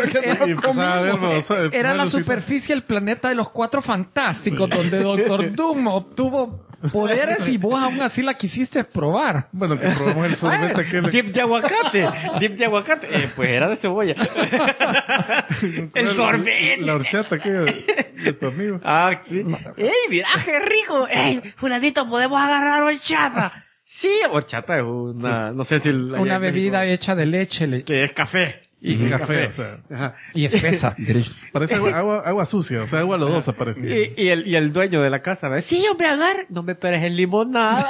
Era la superficie del planeta de los Cuatro Fantásticos, donde Doctor Doom obtuvo poderes y vos aún así la quisiste probar. Bueno, que probamos el sorbete aquel. Dip de aguacate. Pues era de cebolla. El sorbete. La horchata que de tu amigo. Sí. ¡Ey, mira qué rico! ¡Ey, fulanito, podemos agarrar horchata! Sí, horchata es una, no sé si una bebida hecha de leche. Que es café. Y café, o sea. Ajá. Y espesa. Gris. Parece agua sucia, o sea, agua lodosa parece. Y el dueño de la casa va a decir, sí, hombre, agarra. No me esperes en limonada.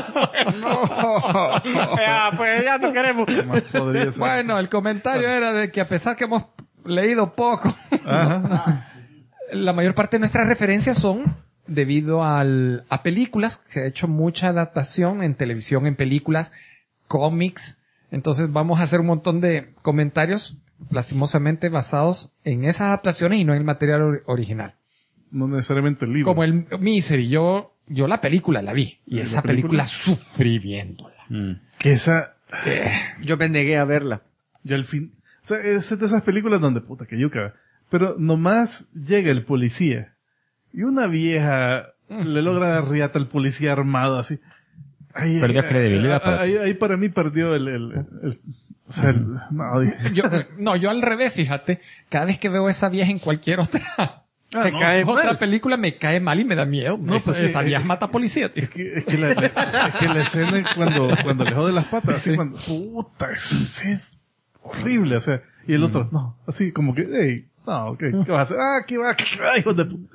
Pues ya no queremos. Más podría ser. Bueno, el comentario era de que a pesar que hemos leído poco, Ajá. la mayor parte de nuestras referencias son debido a películas. Se ha hecho mucha adaptación en televisión, en películas, cómics. Entonces vamos a hacer un montón de comentarios lastimosamente basados en esas adaptaciones y no en el material original. No necesariamente el libro. Como el Misery, yo la película la vi y ¿La esa película? película sufrí viéndola. Que esa, Yo me negué a verla. yo al fin, o sea, es de esas películas donde puta que yuca, pero nomás llega el policía y una vieja le logra dar riata al policía armado así. Ahí, Perdió credibilidad para ti. ahí para mí perdió o sea, Yo al revés, fíjate, cada vez que veo a esa vieja en cualquier otra otra película me cae mal y me da miedo. No, pues, esa vieja mata policía, tío. es que la escena cuando le jode las patas, así cuando, puta, es horrible, o sea, y el otro, no, así como que, hey, no, okay, ¿qué vas a hacer? Ah, ¿qué va? Ay, hijo de puta.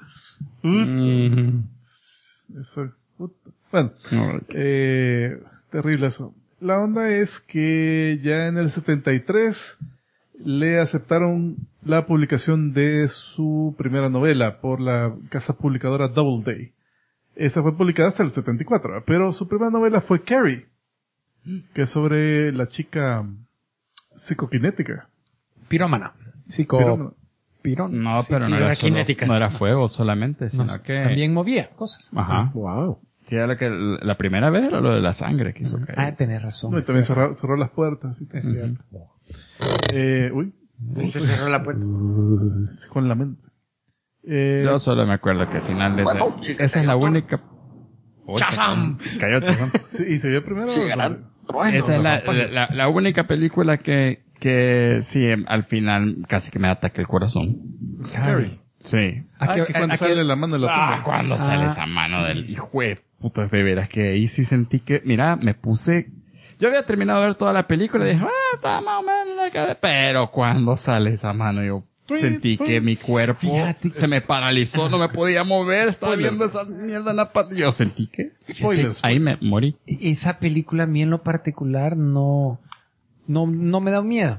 Eso, puta. Bueno, terrible eso. La onda es que ya en el 73 le aceptaron la publicación de su primera novela por la casa publicadora Doubleday. Esa fue publicada hasta el 74, pero su primera novela fue Carrie, que es sobre la chica psicoquinética. Pirómana. Pirómana. No, pero no era era, cinética. no era fuego solamente, sino que... También movía cosas. Ajá. Wow. Que era la primera vez era lo de la sangre que hizo caer. Ah, tenés razón. No, y también cerró las puertas. ¿Sí? Es cierto. Uy, Se cerró la puerta. con la mente. Yo solo me acuerdo que al final de esa es la única... ¡Chazam! Cayó Chazam. Sí, y se vio primero. Esa es la única película que sí, al final casi que me ataca el corazón. Carrie. Sí. Que cuando sale la mano de la tumba. Cuando sale esa mano del hijo de puta, de veras que ahí sí sentí que, mira, me puse, yo había terminado de ver toda la película y dije, está más o menos, pero cuando sale esa mano yo sentí que mi cuerpo se me paralizó, no me podía mover, estaba viendo esa mierda en la pantalla, yo sentí que, Spoilers. ahí me morí. Esa película a mí en lo particular no me da miedo.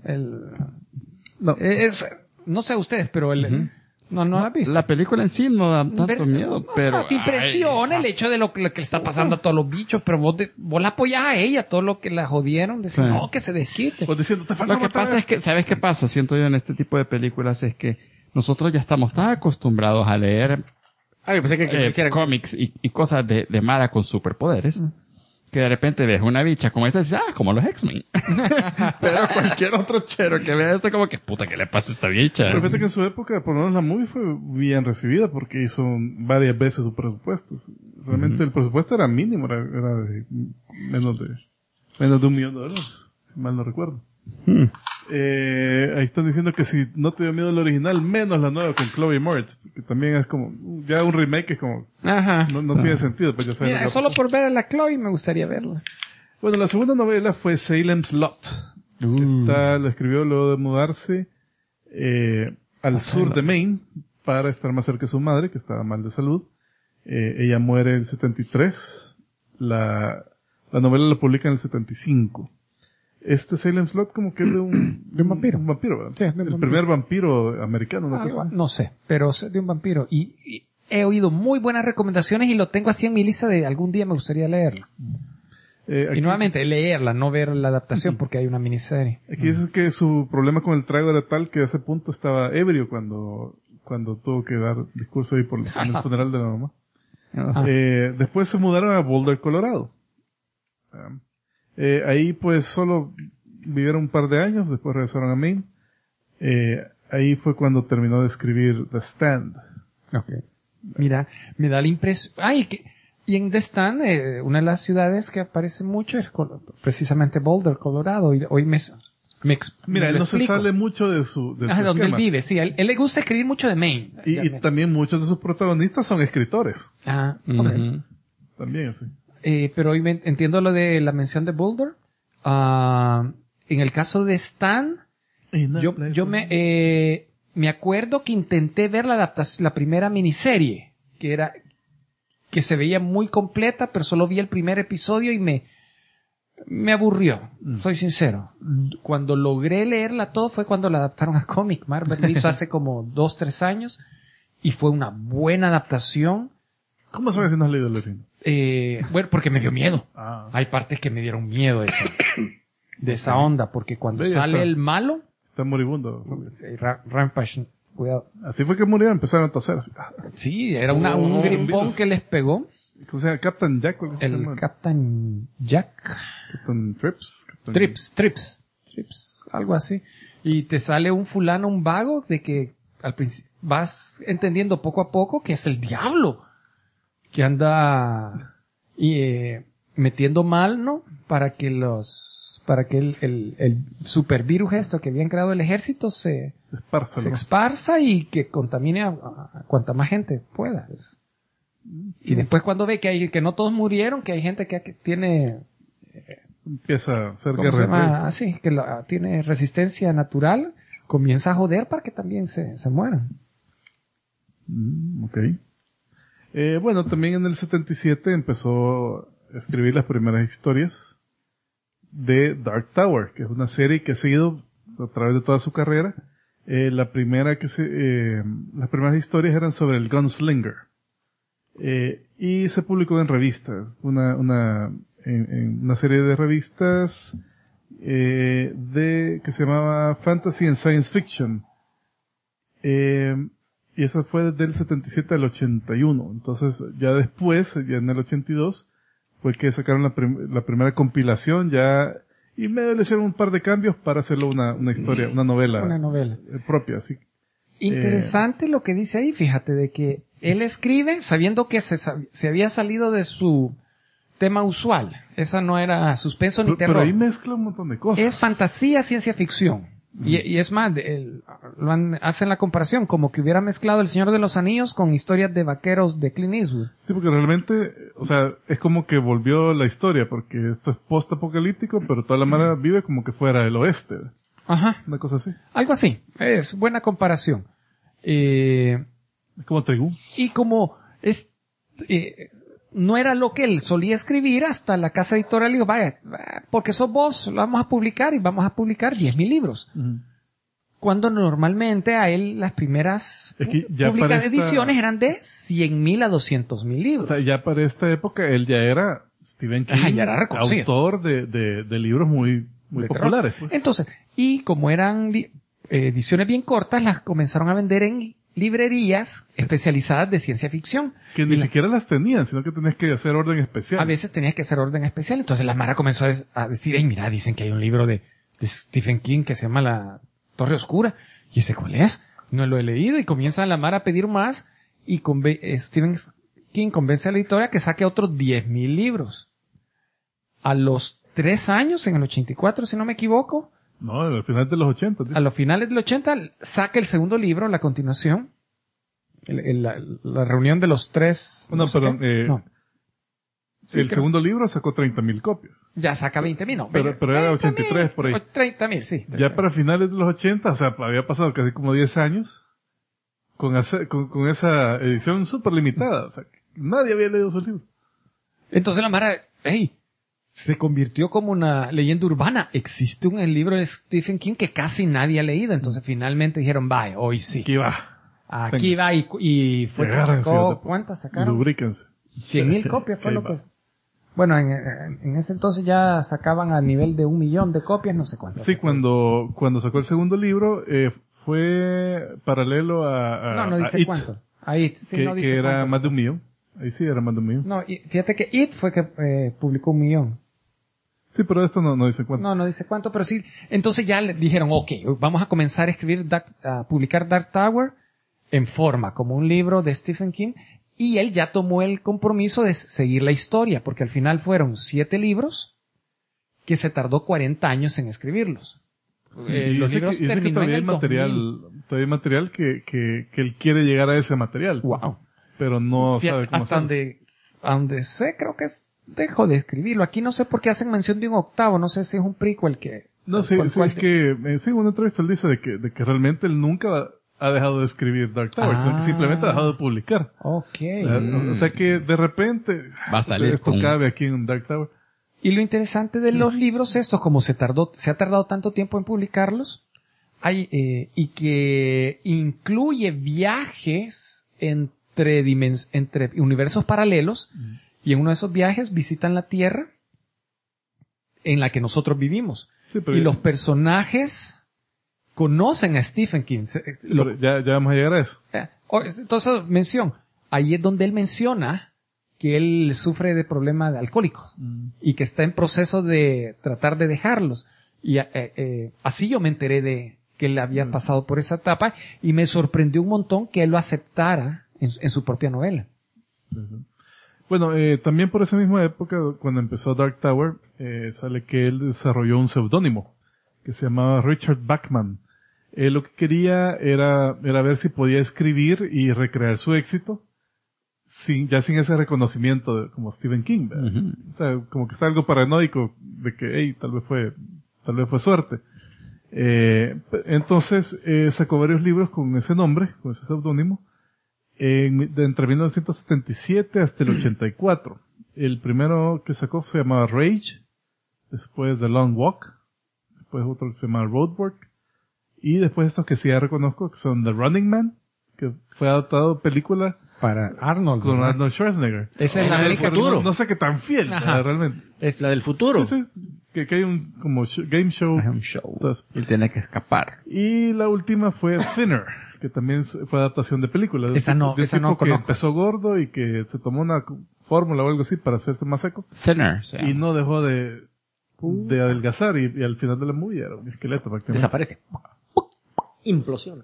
No sé ustedes, pero no la has visto. La película en sí no da tanto miedo, pero... O sea, te impresiona el hecho de lo que le está pasando a todos los bichos, pero vos la apoyás a ella, todo lo que la jodieron, decís, Sí. no, que se desquite. Pues diciendo, te falta Lo que matar pasa es que, ¿sabes qué pasa? Siento yo en este tipo de películas es que nosotros ya estamos tan acostumbrados a leer Yo pensé que quisiera cómics y cosas de Mara con superpoderes, que de repente ves una bicha como esta y dices, como los X-Men. Pero cualquier otro chero que vea esto como que, puta, ¿qué le pasa a esta bicha? Pero fíjate que en su época, por lo menos la movie fue bien recibida porque hizo varias veces su presupuesto. Realmente el presupuesto era mínimo, era de menos de $1 millón, si mal no recuerdo. Ahí están diciendo que si no te dio miedo el original, menos la nueva con Chloe Moretz, que también es como, ya un remake es como, Ajá. no tiene sentido, pues ya sabes. Mira, solo por ver a la Chloe me gustaría verla. Bueno, la segunda novela fue Salem's Lot. La escribió luego de mudarse al sur de Maine para estar más cerca de su madre, que estaba mal de salud. Ella muere en el 73. La novela la publica en el 75. Salem's Lot como que es de un vampiro. Un vampiro, ¿verdad? Sí, de un el vampiro. primer vampiro americano, ¿no? No sé, pero sé de un vampiro. Y he oído muy buenas recomendaciones y lo tengo así en mi lista de algún día me gustaría leerlo. Aquí Y nuevamente, leerla, no ver la adaptación porque hay una miniserie. Aquí dice que su problema con el trago era tal que a ese punto estaba ebrio cuando tuvo que dar discurso ahí por el funeral de la mamá. Después se mudaron a Boulder, Colorado. Ahí pues solo vivieron un par de años, después regresaron a Maine. Ahí fue cuando terminó de escribir The Stand. Okay. Mira, me da la impresión... Y en The Stand, una de las ciudades que aparece mucho es precisamente Boulder, Colorado. Y hoy Mira, él no se sale mucho de su donde él esquema. vive, sí. Él le gusta escribir mucho de Maine. Y también muchos de sus protagonistas son escritores. Ok. También, sí. Pero hoy entiendo lo de la mención de Boulder. En el caso de Stan, Yo me acuerdo que intenté ver la adaptación, la primera miniserie, que se veía muy completa, pero solo vi el primer episodio y me aburrió, soy sincero. Cuando logré leerla todo fue cuando la adaptaron a cómic. Marvel lo hizo hace como 2-3 años y fue una buena adaptación. ¿Cómo sabes si no has leído el original? Bueno, porque me dio miedo. Ah. Hay partes que me dieron miedo de esa onda, porque cuando sale el malo, Está moribundo. Rampage, cuidado. Así fue que murió, empezaron a toser. Sí, era un gripón que les pegó. ¿Cómo se llama? Captain Jack. ¿Cómo se El llama? Captain Jack. Captain Trips. Trips, algo así. Y te sale un fulano, un vago, de que al principio vas entendiendo poco a poco que es el diablo que anda metiendo mal, ¿no? Para que el supervirus esto que habían creado el ejército se esparza y que contamine a cuanta más gente pueda. Y después cuando ve que no todos murieron, que hay gente que tiene empieza a ser ¿cómo se llama? guerrero. Así, que tiene resistencia natural, comienza a joder para que también se mueran. Ok. Bueno, también en el 77 empezó a escribir las primeras historias de Dark Tower, que es una serie que ha seguido a través de toda su carrera. Las primeras historias eran sobre el Gunslinger. Y se publicó en revistas, en una serie de revistas que se llamaba Fantasy and Science Fiction. Y eso fue desde el 77 al 81. Entonces, ya después, ya en el 82, fue que sacaron la primera compilación y medio le hicieron un par de cambios para hacerlo una historia, una novela. Propia, así. Interesante lo que dice ahí, fíjate, de que él escribe sabiendo que se había salido de su tema usual. Esa no era suspenso ni terror. Pero ahí mezcla un montón de cosas. Es fantasía, ciencia ficción. Y es más, hacen la comparación como que hubiera mezclado El Señor de los Anillos con historias de vaqueros de Clint Eastwood. Sí, porque realmente, o sea, es como que volvió la historia, porque esto es post-apocalíptico, pero toda la mara vive como que fuera el oeste. Ajá. Una cosa así. Algo así. Es buena comparación. Es como Trigu. Y como no era lo que él solía escribir, hasta la casa editorial dijo, vaya, porque sos vos, lo vamos a publicar y vamos a publicar 10,000 libros. Cuando normalmente a él las primeras ediciones eran de 100,000 a 200,000 libros. O sea, ya para esta época él ya era Stephen King, ya era reconocido. Autor de libros muy populares. Pues. Entonces, y como eran ediciones bien cortas, las comenzaron a vender en librerías especializadas de ciencia ficción. Que ni siquiera las tenían, sino que tenías que hacer orden especial. A veces tenías que hacer orden especial. Entonces la Mara comenzó a decir, mira, dicen que hay un libro de Stephen King que se llama La Torre Oscura. ¿Y ese cuál es? No lo he leído. Y comienza la Mara a pedir más. Y Stephen King convence a la editorial que saque otros 10,000 libros. A los 3 años, en el 84, si no me equivoco. No, al final de los 80. Tío. A los finales del 80 saca el segundo libro, la continuación. La reunión de los 3... No, perdón. Sí, el segundo libro sacó 30,000 copias. Ya saca 20,000, no. Pero era 83 por ahí. 30,000, sí. Ya para finales de los 80, o sea, había pasado casi como 10 años con esa edición súper limitada. O sea, nadie había leído esos libros. Entonces la Mara, se convirtió como una leyenda urbana. Existe un libro de Stephen King que casi nadie ha leído. Entonces finalmente dijeron, vaya, hoy sí. Aquí va. Aquí va y fue que sacó, ¿cuántas sacaron? Lubríquense. 100,000 copias fue lo que... Bueno, en ese entonces ya sacaban a nivel de 1,000,000 de copias, no sé cuántas. Sí, cuando sacó el segundo libro, fue paralelo a no dice It, cuánto. A It, sí, no dice que era cuánto. más de 1,000,000. Ahí sí era más de 1,000,000. No, y fíjate que It fue que publicó 1,000,000. Sí, pero esto no dice cuánto. No dice cuánto, pero sí. Entonces ya le dijeron, vamos a comenzar a publicar Dark Tower en forma, como un libro de Stephen King. Y él ya tomó el compromiso de seguir la historia, porque al final fueron 7 libros que se tardó 40 años en escribirlos. Los libros terminó todavía en el todavía hay material que él quiere llegar a ese material. Wow. Pero no sabe cómo hasta donde sé, creo que dejó de escribirlo. Aquí no sé por qué hacen mención de un octavo, no sé si es un prequel No, sí, ¿Cuál- sí, cuál es que, sí, en una entrevista él dice de que realmente él nunca ha dejado de escribir Dark Tower, sino que simplemente ha dejado de publicar. Ok. O sea que de repente, Va a salir esto con- cabe aquí en Dark Tower. Y lo interesante de los libros estos, como se ha tardado tanto tiempo en publicarlos, y que incluye viajes entre universos paralelos, y en uno de esos viajes visitan la Tierra en la que nosotros vivimos. Sí, pero Y los personajes conocen a Stephen King. pero ya vamos a llegar a eso. Entonces, ahí es donde él menciona que él sufre de problemas de alcohólicos y que está en proceso de tratar de dejarlos. Y así yo me enteré de que él había pasado por esa etapa y me sorprendió un montón que él lo aceptara en su propia novela. Bueno, también por esa misma época, cuando empezó Dark Tower, sale que él desarrolló un seudónimo que se llamaba Richard Bachman. Lo que quería era ver si podía escribir y recrear su éxito sin ese reconocimiento como Stephen King, ¿verdad? O sea, como que está algo paranoico de que, hey, tal vez fue suerte. Entonces, sacó varios libros con ese nombre, con ese seudónimo, entre 1977 hasta el 84. El primero que sacó se llamaba Rage, después The Long Walk, después otro que se llama Roadwork, y después estos que sí ya reconozco, que son The Running Man, que fue adaptado película Para Arnold. con ¿verdad? Arnold Schwarzenegger. Esa es la del única futuro. No sé qué tan fiel, Ajá. realmente. Es La del futuro. Sí, sí, que hay un como game show. Es un show. Entonces, Él tiene que escapar. y la última fue Thinner, que también fue adaptación de película. Esa no tipo que conozco. empezó gordo y que se tomó una fórmula o algo así para hacerse más seco. Thinner. Y no dejó de adelgazar y al final de la movie era un esqueleto prácticamente. Desaparece. Implosiona.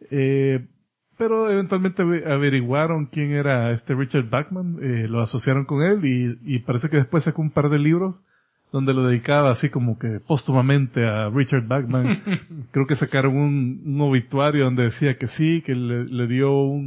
Pero eventualmente averiguaron quién era este Richard Bachman, lo asociaron con él y parece que después sacó un par de libros donde lo dedicaba así como que póstumamente a Richard Bachman. Creo que sacaron un obituario donde decía que sí, que le dio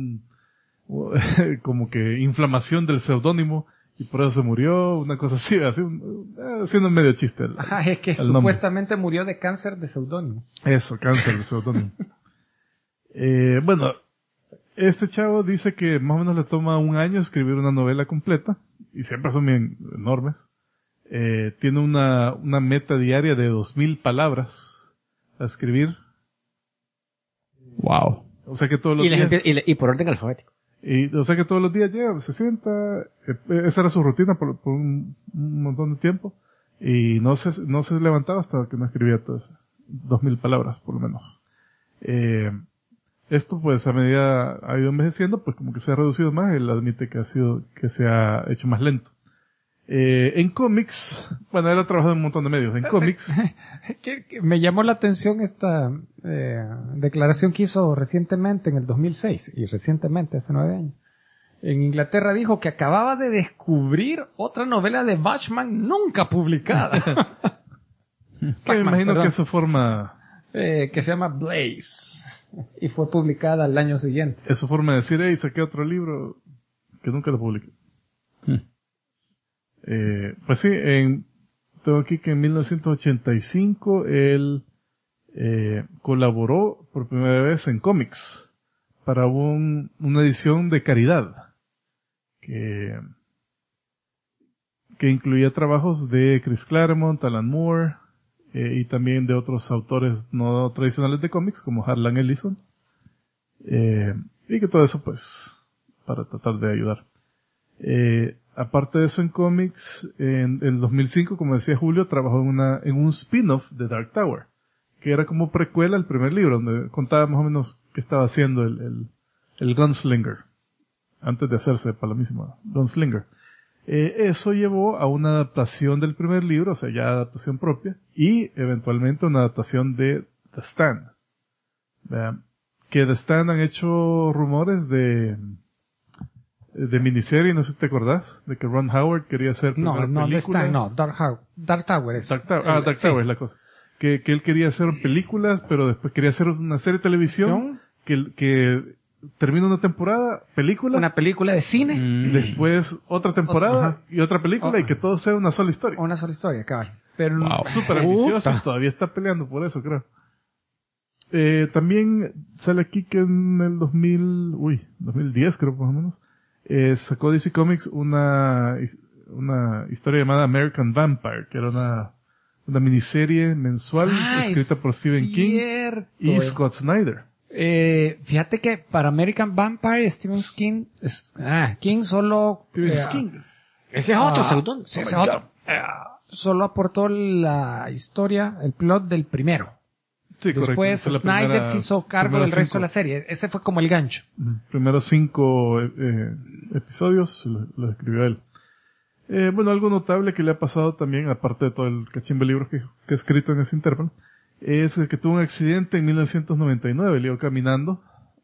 como que inflamación del seudónimo y por eso se murió, una cosa así, haciendo medio chiste. Ajá, es que el nombre. supuestamente murió de cáncer de seudónimo. Eso, cáncer del seudónimo. Bueno, este chavo dice que más o menos le toma un año escribir una novela completa, y siempre son bien enormes. Tiene una meta diaria de 2000 palabras a escribir. Wow. O sea que todos los Y, días... y por orden alfabético. o sea que todos los días llega, se sienta, esa era su rutina por un montón de tiempo, y no se levantaba hasta que no escribía todas 2000 palabras, por lo menos. Esto pues a medida ha ido envejeciendo, pues como que se ha reducido más, él admite que se ha hecho más lento. En cómics, bueno, él ha trabajado en un montón de medios, en cómics, Que me llamó la atención esta declaración que hizo recientemente en el 2006, y recientemente, hace 9 años. En Inglaterra dijo que acababa de descubrir otra novela de Bachman nunca publicada. que me imagino perdón. que es su forma, Que se llama Blaze. Y fue publicada al año siguiente. es su forma de decir, hey, saqué otro libro que nunca lo publiqué. Pues sí, tengo aquí que en 1985 él colaboró por primera vez en cómics para una edición de caridad que incluía trabajos de Chris Claremont, Alan Moore y también de otros autores no tradicionales de cómics como Harlan Ellison, y que todo eso pues para tratar de ayudar. Aparte de eso, en cómics, en el 2005, como decía Julio, trabajó en un spin-off de Dark Tower, que era como precuela al primer libro, donde contaba más o menos qué estaba haciendo el Gunslinger, antes de hacerse para la misma Gunslinger. Eso llevó a una adaptación del primer libro, o sea, ya adaptación propia, y eventualmente una adaptación de The Stand. Vean, que The Stand han hecho rumores de miniserie, no sé si te acordás, de que Ron Howard quería hacer No, películas. Dark Tower es. Dark Tower sí. es la cosa. Que él quería hacer películas, pero después quería hacer una serie de televisión que termina una temporada, película, Una película de cine. después otra temporada Ajá. y otra película, y que todo sea una sola historia. Una sola historia, cabal. Pero súper ambicioso, todavía está peleando por eso, creo. También sale aquí que en el 2010 creo más o menos, sacó DC Comics una historia llamada American Vampire, que era una miniserie mensual escrita por Stephen King y Scott Snyder. Fíjate que para American Vampire, Stephen King, King solo... King. Ese es otro seudónimo. Sí, ese es otro. Solo aportó la historia, el plot del primero. Sí, después correcto. Snyder se hizo cargo del resto de la serie. Ese fue como el gancho. Primeros 5 episodios los escribió él. Bueno, algo notable que le ha pasado también, aparte de todo el cachimbo de libros que ha escrito en ese intervalo, es el que tuvo un accidente en 1999. Le iba caminando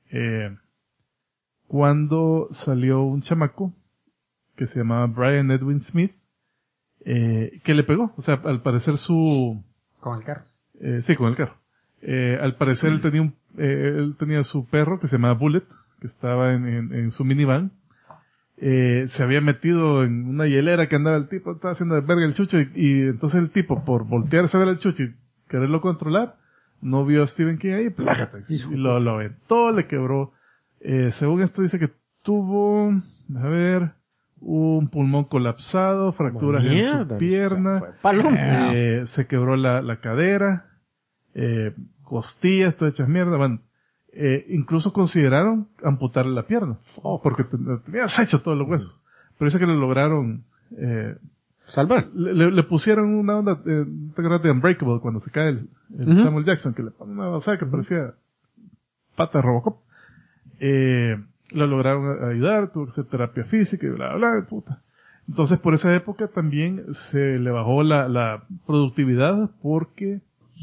cuando salió un chamaco que se llamaba Brian Edwin Smith, que le pegó. O sea, al parecer Con el carro. Sí, con el carro. Al parecer él tenía su perro que se llamaba Bullet, que estaba en su minivan. Se había metido en una hielera que andaba el tipo, estaba haciendo de verga el chucho, y entonces el tipo, por voltearse a ver al chucho y quererlo controlar, no vio a Stephen King ahí, plácate, y lo aventó, le quebró. Según esto dice que tuvo, a ver, un pulmón colapsado, fracturas en su pierna, se quebró la cadera, costillas, todas hechas mierda. Bueno, incluso consideraron amputarle la pierna, porque tenía hecho todos los huesos. Pero dice que lo lograron salvar. Le pusieron una onda, ¿te acuerdas de Unbreakable cuando se cae el Samuel Jackson, que le pone una cosa que parecía pata de Robocop? Lo lograron ayudar, tuvo que hacer terapia física y bla, bla, puta. Entonces, por esa época también se le bajó la productividad porque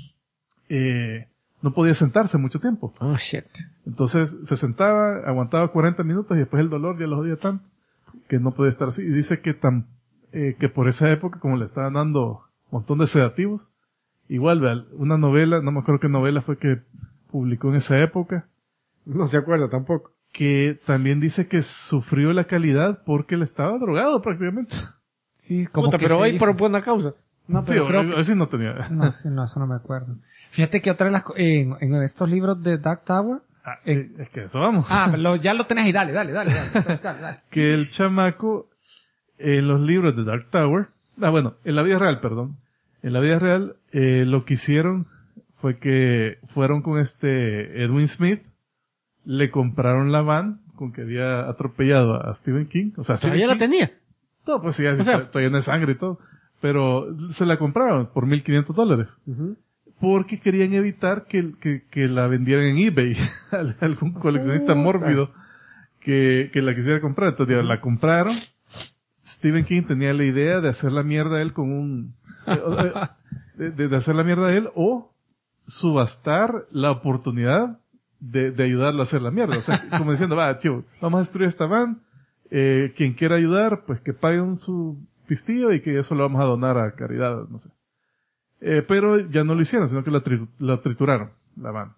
no podía sentarse mucho tiempo. Oh, shit. Entonces, se sentaba, aguantaba 40 minutos y después el dolor ya lo jodía tanto que no podía estar así. Y dice que que por esa época, como le estaban dando un montón de sedativos, igual, una novela, no me acuerdo qué novela fue que publicó en esa época. No se acuerda tampoco. Que también dice que sufrió la calidad porque él estaba drogado prácticamente. Sí, como puta, que pero hoy hizo. por buena causa. No, pero sí, creo que... así no tenía. No, eso no me acuerdo. Fíjate que otra de las en estos libros de Dark Tower... es que eso vamos. Ya lo tenés ahí, dale. Entonces, dale. Que el chamaco, en los libros de Dark Tower, en la vida real, perdón. En la vida real, lo que hicieron fue que fueron con Edwin Smith, le compraron la van con que había atropellado a Stephen King. O sea, ¿todavía la tenía? No, pues sí, todavía no sangre y todo. Pero se la compraron por $1,500. Porque querían evitar que la vendieran en eBay. Algún coleccionista mórbido que la quisiera comprar. Entonces la compraron. Stephen King tenía la idea de hacer la mierda a él con de hacer la mierda a él o subastar la oportunidad de ayudarlo a hacer la mierda. O sea, como diciendo, chivo, vamos a destruir esta van. Quien quiera ayudar, pues que paguen su pistillo y que eso lo vamos a donar a caridad, no sé. Pero ya no lo hicieron, sino que la trituraron, la van.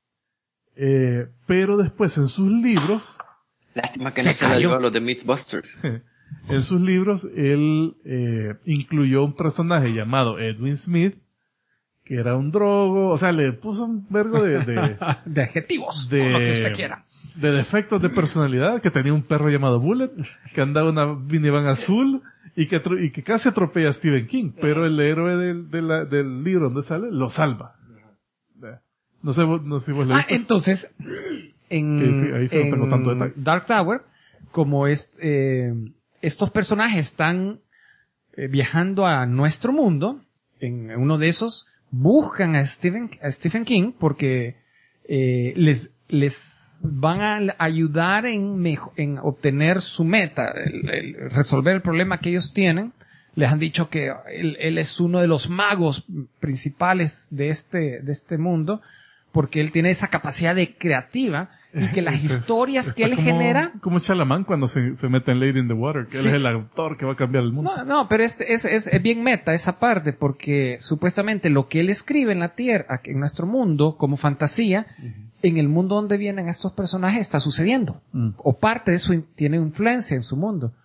Pero después en sus libros... Lástima que no se la dio a los de Mythbusters. En sus libros, él incluyó un personaje llamado Edwin Smith, que era un drogo, o sea, le puso un vergo de adjetivos, de lo que usted quiera. De defectos de personalidad, que tenía un perro llamado Bullet, que andaba una minivan azul, y que casi atropella a Stephen King, pero el héroe del libro donde sale, lo salva. No sé si vos lo viste. Entonces, ahí sí no tengo tanto detalle. Dark Tower, como estos personajes están viajando a nuestro mundo, en uno de esos, buscan a Stephen King porque les van a ayudar en obtener su meta, el resolver el problema que ellos tienen. Les han dicho que él es uno de los magos principales de este mundo, porque él tiene esa capacidad de creativa y que las historias que él genera... Como Chalaman cuando se mete en Lady in the Water, que él es el autor que va a cambiar el mundo. No, pero es bien meta esa parte, porque supuestamente lo que él escribe en la Tierra, en nuestro mundo, como fantasía, en el mundo donde vienen estos personajes está sucediendo. O parte de eso tiene influencia en su mundo.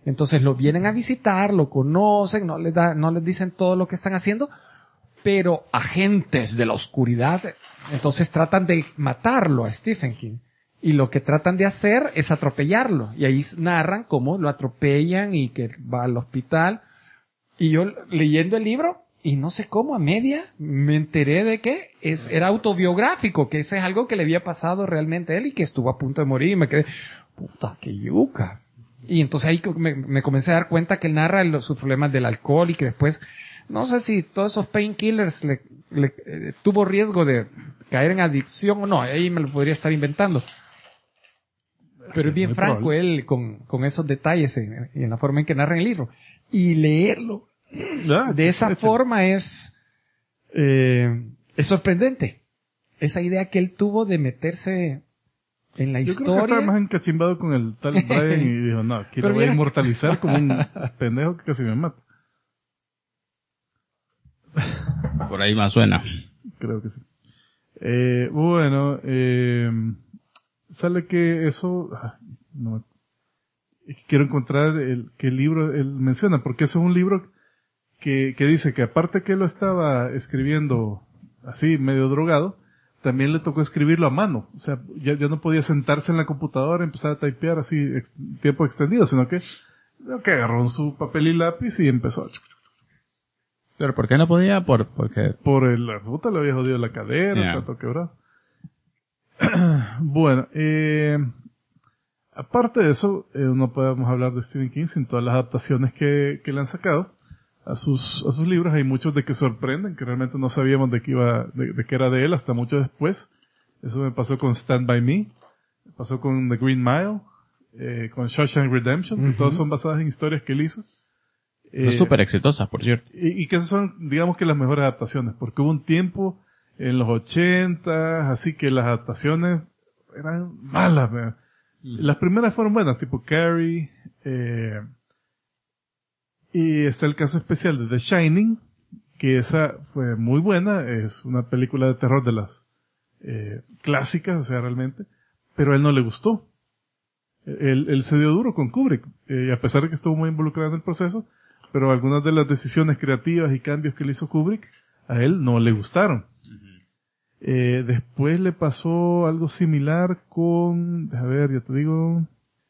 Entonces lo vienen a visitar, lo conocen, no les dicen todo lo que están haciendo, pero agentes de la oscuridad, entonces tratan de matarlo a Stephen King. Y lo que tratan de hacer es atropellarlo. Y ahí narran cómo lo atropellan y que va al hospital. Y yo leyendo el libro, y no sé cómo, a media, me enteré de que era autobiográfico, que ese es algo que le había pasado realmente a él y que estuvo a punto de morir. Y me quedé, puta, qué yuca. Y entonces ahí me comencé a dar cuenta que él narra sus problemas del alcohol y que después, no sé si todos esos painkillers tuvo riesgo de caer en adicción o no, ahí me lo podría estar inventando. Pero es bien franco él con esos detalles en la forma en que narra el libro. Y leerlo de esa forma es sorprendente. Esa idea que él tuvo de meterse en la historia. Yo creo que estaba más encachimbado con el tal Brian y dijo, no, aquí lo voy a inmortalizar como un pendejo que casi me mata. Por ahí más suena. Creo que sí. Sale que eso... quiero encontrar qué libro él menciona, porque eso es un libro que dice que aparte que lo estaba escribiendo así, medio drogado, también le tocó escribirlo a mano. O sea, ya no podía sentarse en la computadora y empezar a typear así tiempo extendido, sino que agarró su papel y lápiz y empezó. ¿Pero por qué no podía? Porque... Por la puta le había jodido la cadera, tanto quebrado. Bueno, aparte de eso, no podemos hablar de Stephen King sin todas las adaptaciones que le han sacado a sus libros. Hay muchos de que sorprenden, que realmente no sabíamos de que era de él hasta mucho después. Eso me pasó con Stand By Me, me pasó con The Green Mile, con Shawshank Redemption, que todas son basadas en historias que él hizo. Son súper exitosas, por cierto. Y que esas son, digamos que las mejores adaptaciones, porque hubo un tiempo en los 80, así que las adaptaciones eran malas. Las primeras fueron buenas, tipo Carrie, y está el caso especial de The Shining, que esa fue muy buena, es una película de terror de las clásicas, o sea, realmente, pero a él no le gustó. Él se dio duro con Kubrick, y a pesar de que estuvo muy involucrado en el proceso, pero algunas de las decisiones creativas y cambios que le hizo Kubrick, a él no le gustaron. Después le pasó algo similar con, a ver, ya te digo,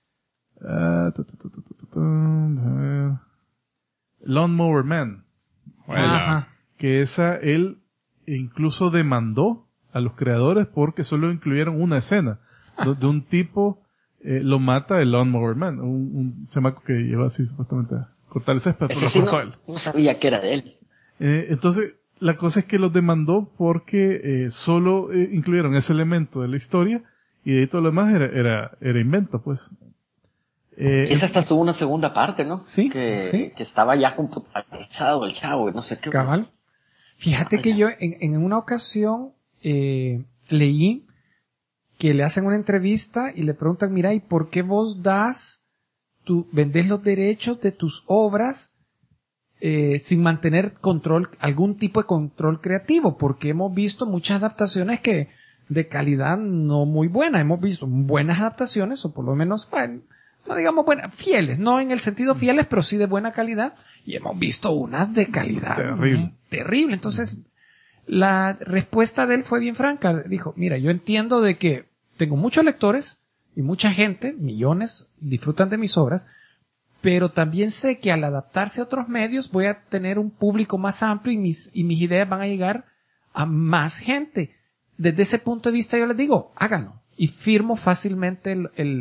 Lawnmower Man. Que esa él incluso demandó a los creadores porque solo incluyeron una escena de un tipo lo mata el Lawnmower Man, un chamaco que lleva así supuestamente a cortar el césped. Ese sí no sabía que era de él. Entonces la cosa es que los demandó porque solo incluyeron ese elemento de la historia y de ahí todo lo demás era invento, pues. Esa hasta tuvo una segunda parte, ¿no? Sí, que estaba ya computarizado el chavo, no sé qué. Cabal. Fíjate que yo en una ocasión leí que le hacen una entrevista y le preguntan, mira, ¿y por qué vos vendés los derechos de tus obras sin mantener algún tipo de control creativo? Porque hemos visto muchas adaptaciones que de calidad no muy buena. Hemos visto buenas adaptaciones, o por lo menos, bueno, no digamos buenas, fieles, no en el sentido fieles, pero sí de buena calidad. Y hemos visto unas de calidad terrible. Entonces, la respuesta de él fue bien franca. Dijo, mira, yo entiendo de que tengo muchos lectores y mucha gente, millones, disfrutan de mis obras, pero también sé que al adaptarse a otros medios voy a tener un público más amplio y mis ideas van a llegar a más gente. Desde ese punto de vista yo les digo, háganlo. Y firmo fácilmente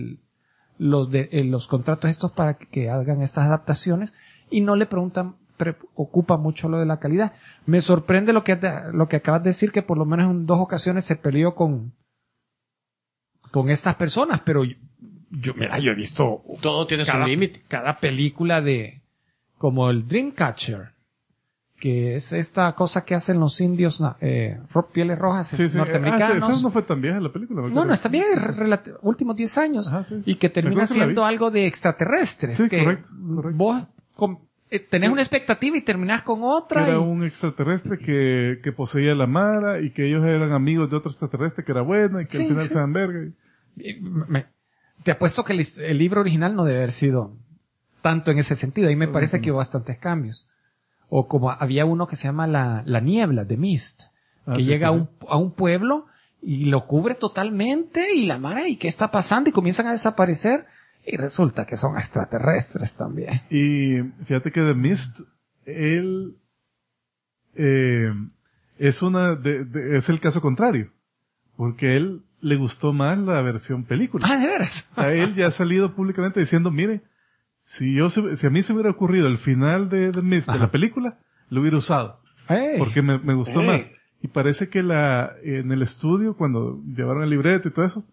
los contratos estos para que hagan estas adaptaciones y no le preocupa mucho lo de la calidad. Me sorprende lo que acabas de decir, que por lo menos en 2 ocasiones se peleó con estas personas, pero yo he visto todo tiene su límite. Cada película como el Dreamcatcher, que es esta cosa que hacen los indios pieles rojas norteamericanos. Eso no fue tan vieja la película. No, está bien, últimos 10 años. Y que termina siendo algo de extraterrestres. Sí, que correcto. Vos tenés una expectativa y terminás con otra. Era un extraterrestre que poseía la Mara y que ellos eran amigos de otro extraterrestre que era bueno y que al final se dan verga. Te apuesto que el libro original no debe haber sido tanto en ese sentido. Ahí me parece que hubo bastantes cambios. O como había uno que se llama la niebla, The Mist, que llega a un pueblo y lo cubre totalmente y la mara, ¿y qué está pasando? Y comienzan a desaparecer y resulta que son extraterrestres también. Y fíjate que The Mist, él es el caso contrario, porque él le gustó más la versión película. Ah, ¿de veras? O sea, él ya ha salido públicamente diciendo, mire, si a mí se hubiera ocurrido el final de The Mist, de la película, lo hubiera usado. Porque me gustó más. Y parece que en el estudio, cuando llevaron el libreto y todo eso,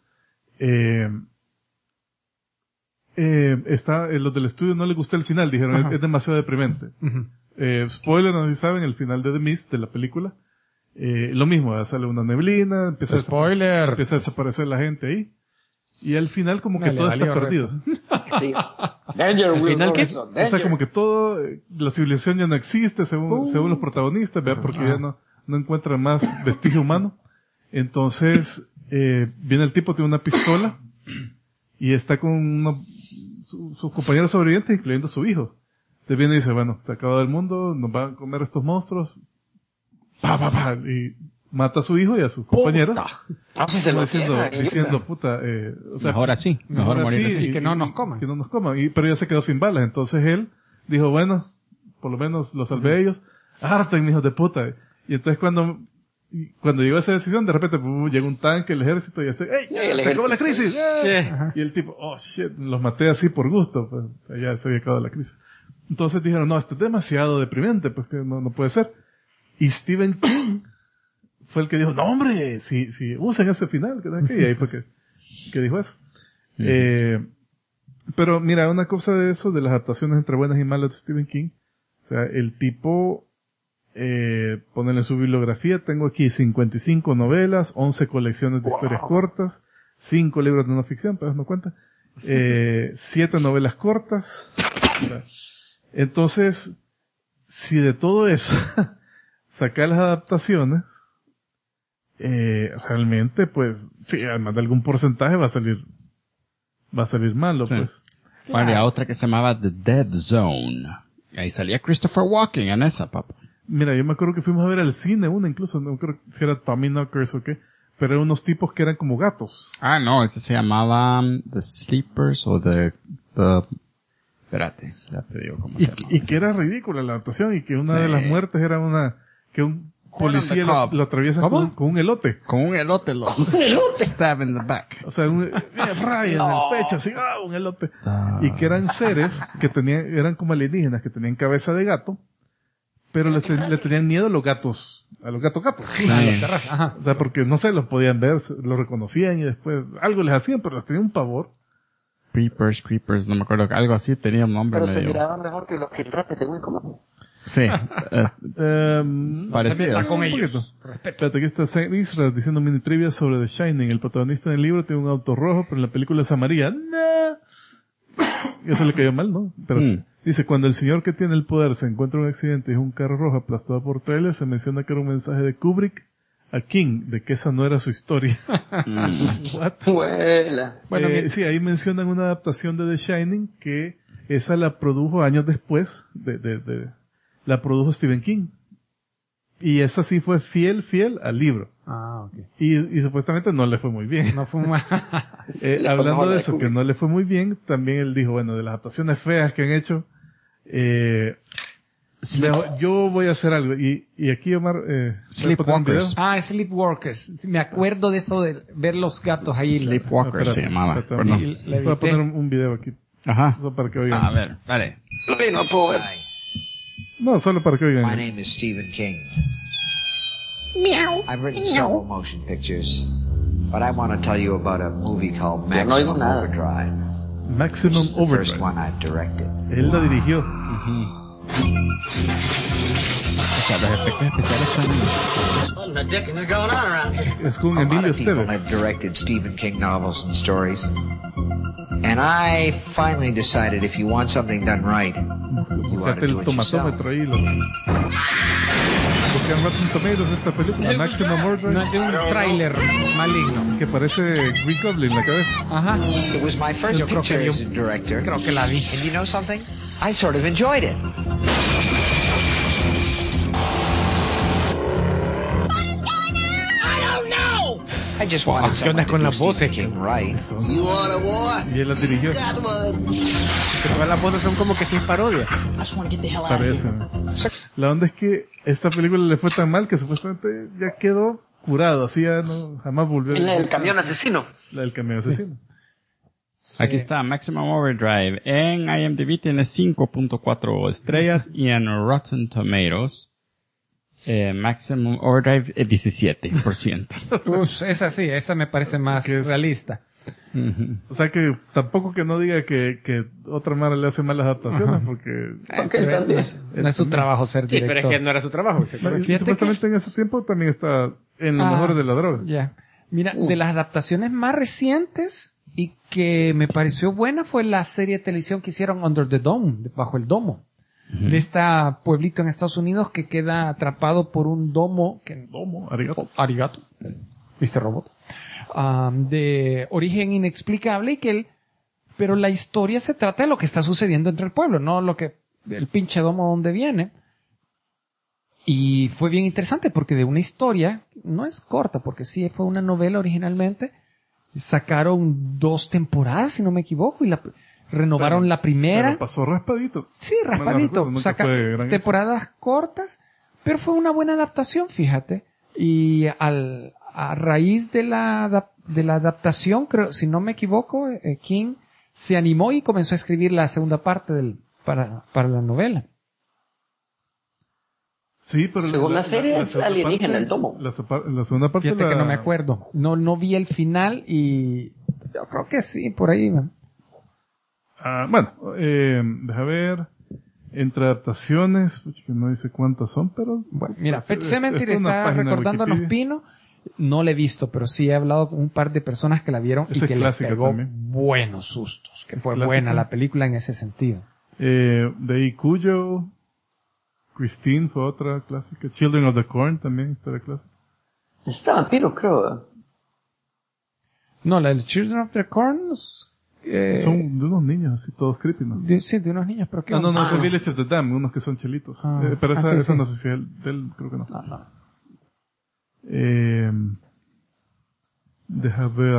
los del estudio no les gustó el final, dijeron, es demasiado deprimente. Spoiler, no sé si saben, el final de The Mist, de la película, lo mismo, sale una neblina, empieza a desaparecer la gente ahí, y al final como que todo está perdido. Sí. ¿Al final qué? O sea, como que todo, la civilización ya no existe, según los protagonistas, ¿verdad? Porque ya no encuentran más vestigio humano. Entonces, viene el tipo, tiene una pistola, y está con sus compañeros sobrevivientes, incluyendo a su hijo. Entonces viene y dice, bueno, se ha acabado el mundo, nos van a comer estos monstruos. Y mata a su hijo y a sus compañeros. Diciendo, puta, o sea, mejor así, mejor morir así. Y que no nos coman. Que no nos coman. Pero ya se quedó sin balas. Entonces él dijo, bueno, por lo menos los salvé a ellos. Harten, hijos de puta. Y entonces cuando llegó a esa decisión, de repente llega un tanque, el ejército, y se acabó la crisis. Y el tipo, oh shit, los maté así por gusto. Pues, o sea, ya se había acabado la crisis. Entonces dijeron, no, esto es demasiado deprimente, pues que no puede ser. Y Stephen King fue el que dijo, no hombre, si usen ese final, y ahí fue que dijo eso. Pero mira, una cosa de eso, de las adaptaciones entre buenas y malas de Stephen King, o sea, el tipo, ponele en su bibliografía, tengo aquí 55 novelas, 11 colecciones de historias cortas, 5 libros de no ficción, pero no cuenta, 7 novelas cortas. Entonces, si de todo eso sacar las adaptaciones, realmente, pues, sí, además de algún porcentaje va a salir malo, sí. Pues. Claro. Había otra que se llamaba The Dead Zone. Ahí salía Christopher Walken en esa, papá. Mira, yo me acuerdo que fuimos a ver al cine una, incluso, no creo si era Tommy Knockers o qué, pero eran unos tipos que eran como gatos. Ah, no, ese se llamaba The Sleepers o The espérate, ya te digo cómo se llama. Y que era ridícula la adaptación, y que una de las muertes era que un policía lo atraviesa con un elote. Con un elote lo stab in the back. O sea, raya en el pecho, así, un elote. Y que eran seres que eran como alienígenas, que tenían cabeza de gato, pero le tenían miedo a los gatos gatos. Sí. O sea, porque no sé, los podían ver, los reconocían y después algo les hacían, pero les tenían un pavor. Creepers, no me acuerdo, algo así tenía un nombre pero medio. se miraban mejor que los gilrates de Wincom. Sí. Parecido. Con ellos. Espérate, aquí está Saint Israel diciendo mini trivia sobre The Shining. El protagonista en el libro tiene un auto rojo, pero en la película es amarilla. ¡No! Eso le cayó mal, ¿no? Pero dice, cuando el señor que tiene el poder se encuentra en un accidente y es un carro rojo aplastado por trailer, se menciona que era un mensaje de Kubrick a King, de que esa no era su historia. What? Bueno, sí, ahí mencionan una adaptación de The Shining que esa la produjo años después la produjo Stephen King. Y esa sí fue fiel al libro. Ah, ok. Y supuestamente no le fue muy bien. No fue hablando de eso, que no le fue muy bien, también él dijo, bueno, de las adaptaciones feas que han hecho, yo voy a hacer algo. Y aquí Omar, Sleepwalkers. Sleepwalkers. Me acuerdo de eso de ver los gatos ahí. Sleepwalkers se llamaba. Voy a poner un video aquí. Ajá. Solo para que oigan. A ver, dale. No puedo ver. No, solo para que oigan. My name is Stephen King. Meow. I've written several motion pictures, but I want to tell you about a movie called Ya no oigo Maximum nada. Overdrive. Maximum It's the first Overdrive. one I've directed. Él la dirigió. O sea, los efectos especiales son... What in the dickens is going on around here? Es con A lot Emilio of people Esteves. have directed Stephen King novels and stories. And I finally decided if you want something done right, you ought Buscate to do el it yourself. tomatómetro ahí. Buscan Rotten Tomatoes esta película, Maximum Overdrive, No, de un tráiler maligno. que parece Green Goblin en la cabeza. Ajá. It was my first Yo creo que picture vi as a director. creo que la vi. And you know something? I sort of enjoyed it. I just wanted ¿Qué someone onda to con do las voces? Stephen King right. Y él la dirigió. Que todas las voces son como que sin parodia. Parece. La onda es que esta película le fue tan mal que supuestamente ya quedó curado. Así ya no, jamás volvió. La del camión asesino. La del camión asesino. Aquí está Maximum Overdrive. En IMDb tiene 5.4 estrellas y en Rotten Tomatoes Maximum Overdrive 17%. Esa sí, esa me parece más realista. O sea que tampoco que no diga que otra mara le hace malas adaptaciones, porque No es su trabajo ser Sí, director. pero es que no era su trabajo. y supuestamente en ese tiempo también está en lo mejor de la droga. Ya. Mira, de las adaptaciones más recientes y que me pareció buena fue la serie de televisión que hicieron Under the Dome, bajo el domo. De este pueblito en Estados Unidos que queda atrapado por un domo. Arigato. Mr. Robot. De origen inexplicable pero la historia se trata de lo que está sucediendo entre el pueblo, no el pinche domo donde viene. Y fue bien interesante porque de una historia, no es corta porque sí fue una novela originalmente, sacaron 2 temporadas si no me equivoco y renovaron la primera. Pero pasó raspadito. Sí, raspadito. Temporadas cortas, pero fue una buena adaptación, fíjate. Y a raíz de la adaptación, creo, si no me equivoco, King se animó y comenzó a escribir la segunda parte para la novela. Sí, pero según la serie es alienígena el domo. La segunda parte fíjate que no me acuerdo. No vi el final y yo creo que sí, por ahí. Bueno, deja ver. Entre adaptaciones, que no dice cuántas son, pero... Bueno, mira, Pet Sematary está recordándonos Pino. No la he visto, pero sí he hablado con un par de personas que la vieron y que les pegó buenos sustos. Que fue buena la película en ese sentido. De ahí Cuyo, Christine fue otra clásica. Children of the Corn también, historia clásica. Está vampiro, creo. No, la de Children of the Corn... son de unos niños así todos creepy, ¿no? Sí, de unos niños, pero ¿qué? No, es Village of the Dam, unos que son chelitos. Pero esa no sé si es del, creo que no. Deja ver,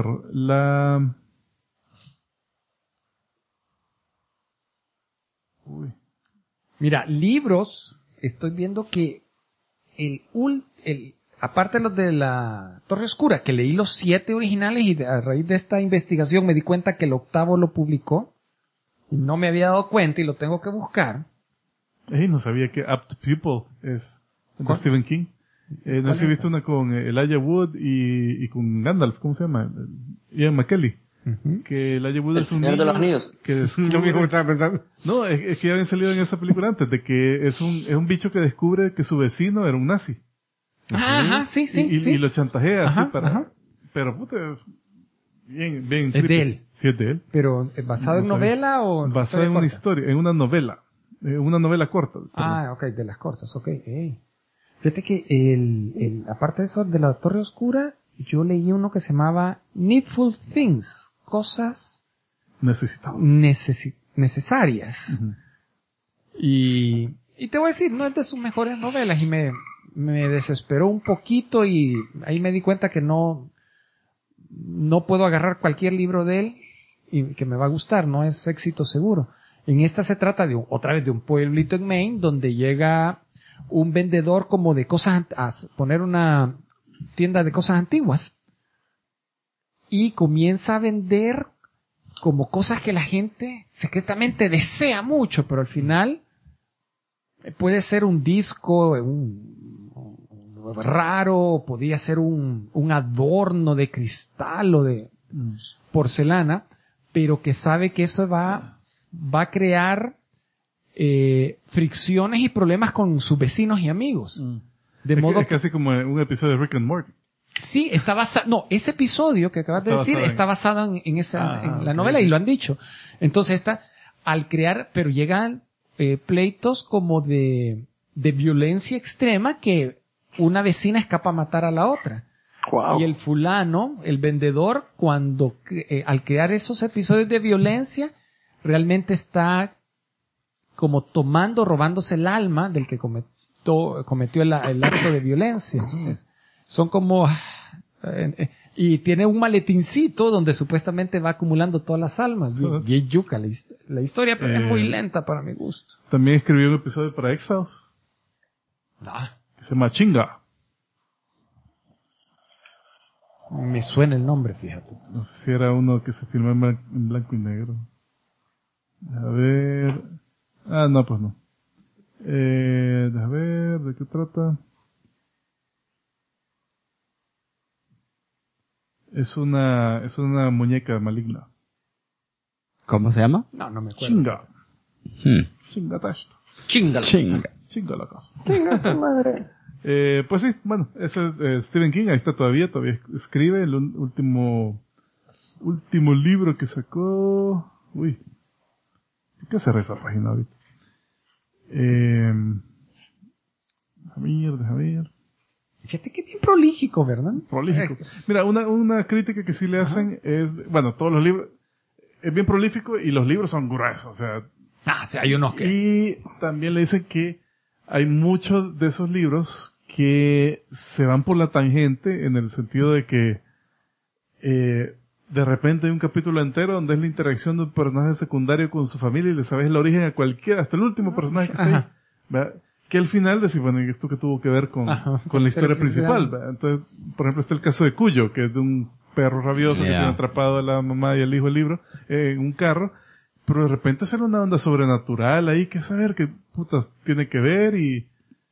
Mira, libros, estoy viendo que aparte de los de la Torre Oscura, que leí los 7 originales y a raíz de esta investigación me di cuenta que el 8º lo publicó y no me había dado cuenta y lo tengo que buscar. No sabía que Apt People es de Stephen King. No sé si viste una con Elijah Wood y con Gandalf, ¿cómo se llama? Ian McKellen. Que Elijah Wood es un niño de los Anillos. Que descubre... No, es que ya habían salido en esa película antes, de que es un bicho que descubre que su vecino era un nazi. Sí. Y lo chantajea así para... Pero puta, bien. Es de él. Sí, es de él. Pero ¿basado en novela o...? Basado en una historia, en una novela. Una novela corta. Ok, de las cortas, ok. Fíjate que aparte de eso, de la Torre Oscura, yo leí uno que se llamaba Needful Things. Cosas necesarias. Y te voy a decir, no es de sus mejores novelas y me desesperó un poquito y ahí me di cuenta que no puedo agarrar cualquier libro de él y que me va a gustar, no es éxito seguro. En esta se trata otra vez de un pueblito en Maine donde llega un vendedor como de cosas, a poner una tienda de cosas antiguas y comienza a vender como cosas que la gente secretamente desea mucho, pero al final puede ser un disco raro, podría ser un adorno de cristal o de porcelana, pero que sabe que eso va a crear fricciones y problemas con sus vecinos y amigos. De modo es casi como un episodio de Rick and Morty. Sí, está basado, no, ese episodio que acabas de decir está basado en la novela y lo han dicho. Entonces al crear, pero llegan pleitos como de violencia extrema que una vecina escapa a matar a la otra. Wow. Y el fulano, el vendedor, al crear esos episodios de violencia, realmente está como robándose el alma del que cometió el acto de violencia. Son como... y tiene un maletincito donde supuestamente va acumulando todas las almas. Bien yuca la historia, pero es muy lenta para mi gusto. También escribió un episodio para X-Files. Que se llama Chinga. Me suena el nombre, fíjate. No sé si era uno que se filmó en blanco y negro. A ver... no, pues no. A ver, ¿de qué trata? Es una muñeca maligna. ¿Cómo se llama? No me acuerdo. Chinga. Chinga Tash. Chinga. Chinga la casa. Chinga tu madre. Pues sí, bueno, eso es Stephen King, ahí está todavía escribe el último libro que sacó. Uy, ¿qué cerré esa página ahorita? Déjame ver. Fíjate que bien prolífico, ¿verdad? Prolífico. Mira, una crítica que sí le hacen es, bueno, todos los libros, es bien prolífico y los libros son gruesos, o sea. Sí, hay unos que... Y también le dicen que hay muchos de esos libros que se van por la tangente en el sentido de que de repente hay un capítulo entero donde es la interacción de un personaje secundario con su familia y le sabes el origen a cualquiera, hasta el último personaje que está ahí. ¿Verdad? Que al final decís, bueno, ¿y esto que tuvo que ver con la historia principal? ¿Verdad? Entonces, por ejemplo, está el caso de Cuyo, que es de un perro rabioso que tiene atrapado a la mamá y al hijo del libro en un carro, pero de repente sale una onda sobrenatural ahí, que saber qué putas tiene que ver y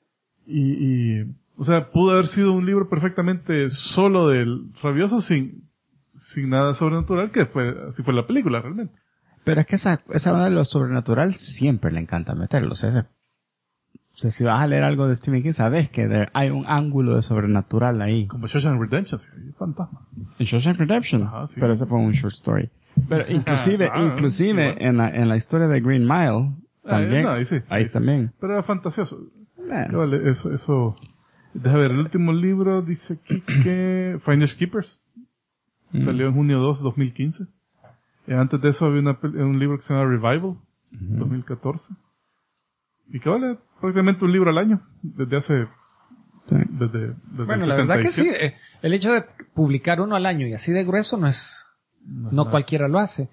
o sea, pudo haber sido un libro perfectamente solo del rabioso sin nada sobrenatural, que así fue la película realmente. Pero es que esa onda de lo sobrenatural siempre le encanta meterlo. O sea, si vas a leer algo de Stephen King, sabes que hay un ángulo de sobrenatural ahí. Como Shawshank Redemption, sí, hay fantasma. En Shawshank Redemption, sí. Pero ese fue un short story. Pero inclusive en la historia de Green Mile, también, ahí también. Pero era fantasioso. Vale, eso. Déjame ver, el último libro dice aquí que Finders Keepers. Salió en junio 2, 2015. Antes de eso había un libro que se llama Revival, 2014. Y que vale prácticamente un libro al año, desde hace... Sí. Desde bueno, la verdad que sí, el hecho de publicar uno al año y así de grueso no cualquiera lo hace.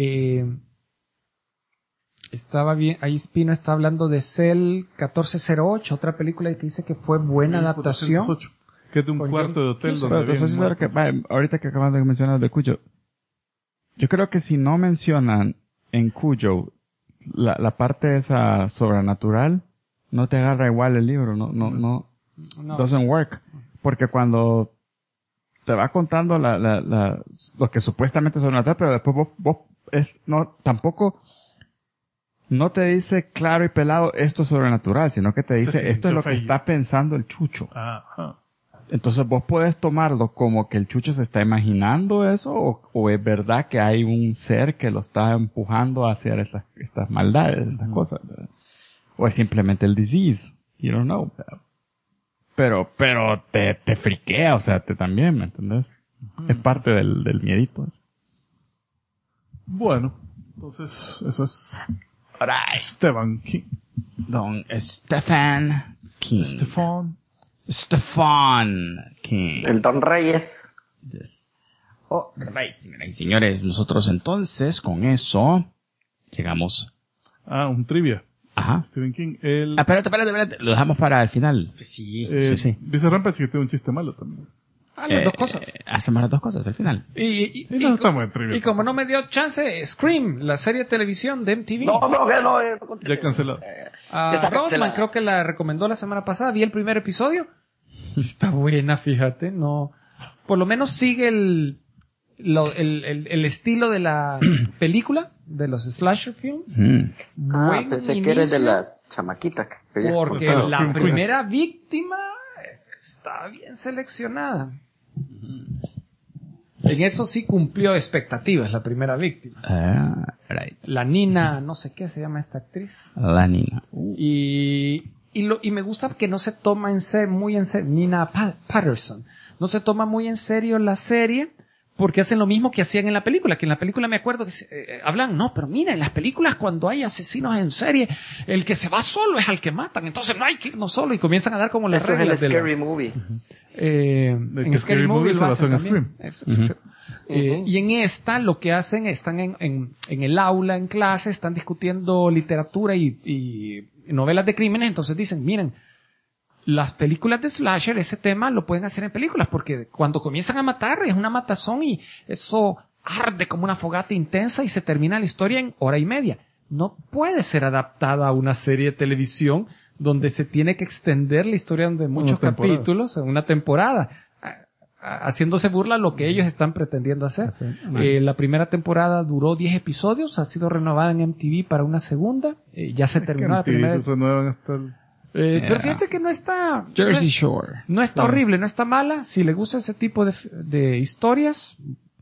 Estaba bien, ahí Spino está hablando de Cell 1408, otra película que dice que fue buena adaptación. Que es de un cuarto de hotel donde... Pero entonces ahorita que acaban de mencionar de Cuyo, yo creo que si no mencionan en Cuyo la parte esa sobrenatural, no te agarra igual el libro, no doesn't work. Porque cuando te va contando lo que supuestamente es sobrenatural, pero después vos tampoco no te dice claro y pelado esto es sobrenatural, sino que te dice esto es lo que está pensando el chucho. Ajá. Entonces vos puedes tomarlo como que el chucho se está imaginando eso o es verdad que hay un ser que lo está empujando a hacer estas maldades, estas cosas, ¿verdad? O es simplemente el disease. You don't know. Pero te friquea, o sea, también, ¿me entendés? Es parte del miedito. Bueno, entonces eso es Alright. Stephen King. Don Stephen King. Stephen King. El Don Reyes. Yes. Alright, señoras y señores, nosotros entonces con eso llegamos. Un trivia. Ajá. Stephen King. Espérate, lo dejamos para el final. Sí. Sí. Dice Rampage que tiene un chiste malo también. Las dos cosas. Hacemos las dos cosas al final. Y como no me dio chance, Scream, la serie de televisión de MTV. No. Ya cancelado. Rodman creo que la recomendó la semana pasada, vi el primer episodio. Está buena, fíjate, no. Por lo menos sigue el estilo de la película, de los slasher films. Pensé que eres de las chamaquitas. Porque la primera víctima está bien seleccionada. En eso sí cumplió expectativas la primera víctima. Right. La Nina, no sé qué se llama esta actriz. La Nina. Y me gusta que no se toma muy en serio, Nina Patterson. No se toma muy en serio la serie Porque hacen lo mismo que hacían en la película, que en la película me acuerdo que hablan, no, pero mira, en las películas cuando hay asesinos en serie, el que se va solo es al que matan, entonces no hay que irnos solo, y comienzan a dar como las reglas. Eso es el Scary Movie. En Scary Movie se basó en Scream. Y en esta lo que hacen, están en el aula, en clase, están discutiendo literatura y novelas de crímenes, entonces dicen, miren, las películas de slasher, ese tema lo pueden hacer en películas, porque cuando comienzan a matar es una matazón y eso arde como una fogata intensa y se termina la historia en hora y media. No puede ser adaptada a una serie de televisión donde se tiene que extender la historia de muchos capítulos en una temporada, haciéndose burla a lo que ellos están pretendiendo hacer. La primera temporada duró 10 episodios, ha sido renovada en MTV para una segunda, ya se terminó la primera. Renuevan hasta el... Pero fíjate que no está... Jersey Shore. No está horrible, no está mala. Si le gusta ese tipo de historias,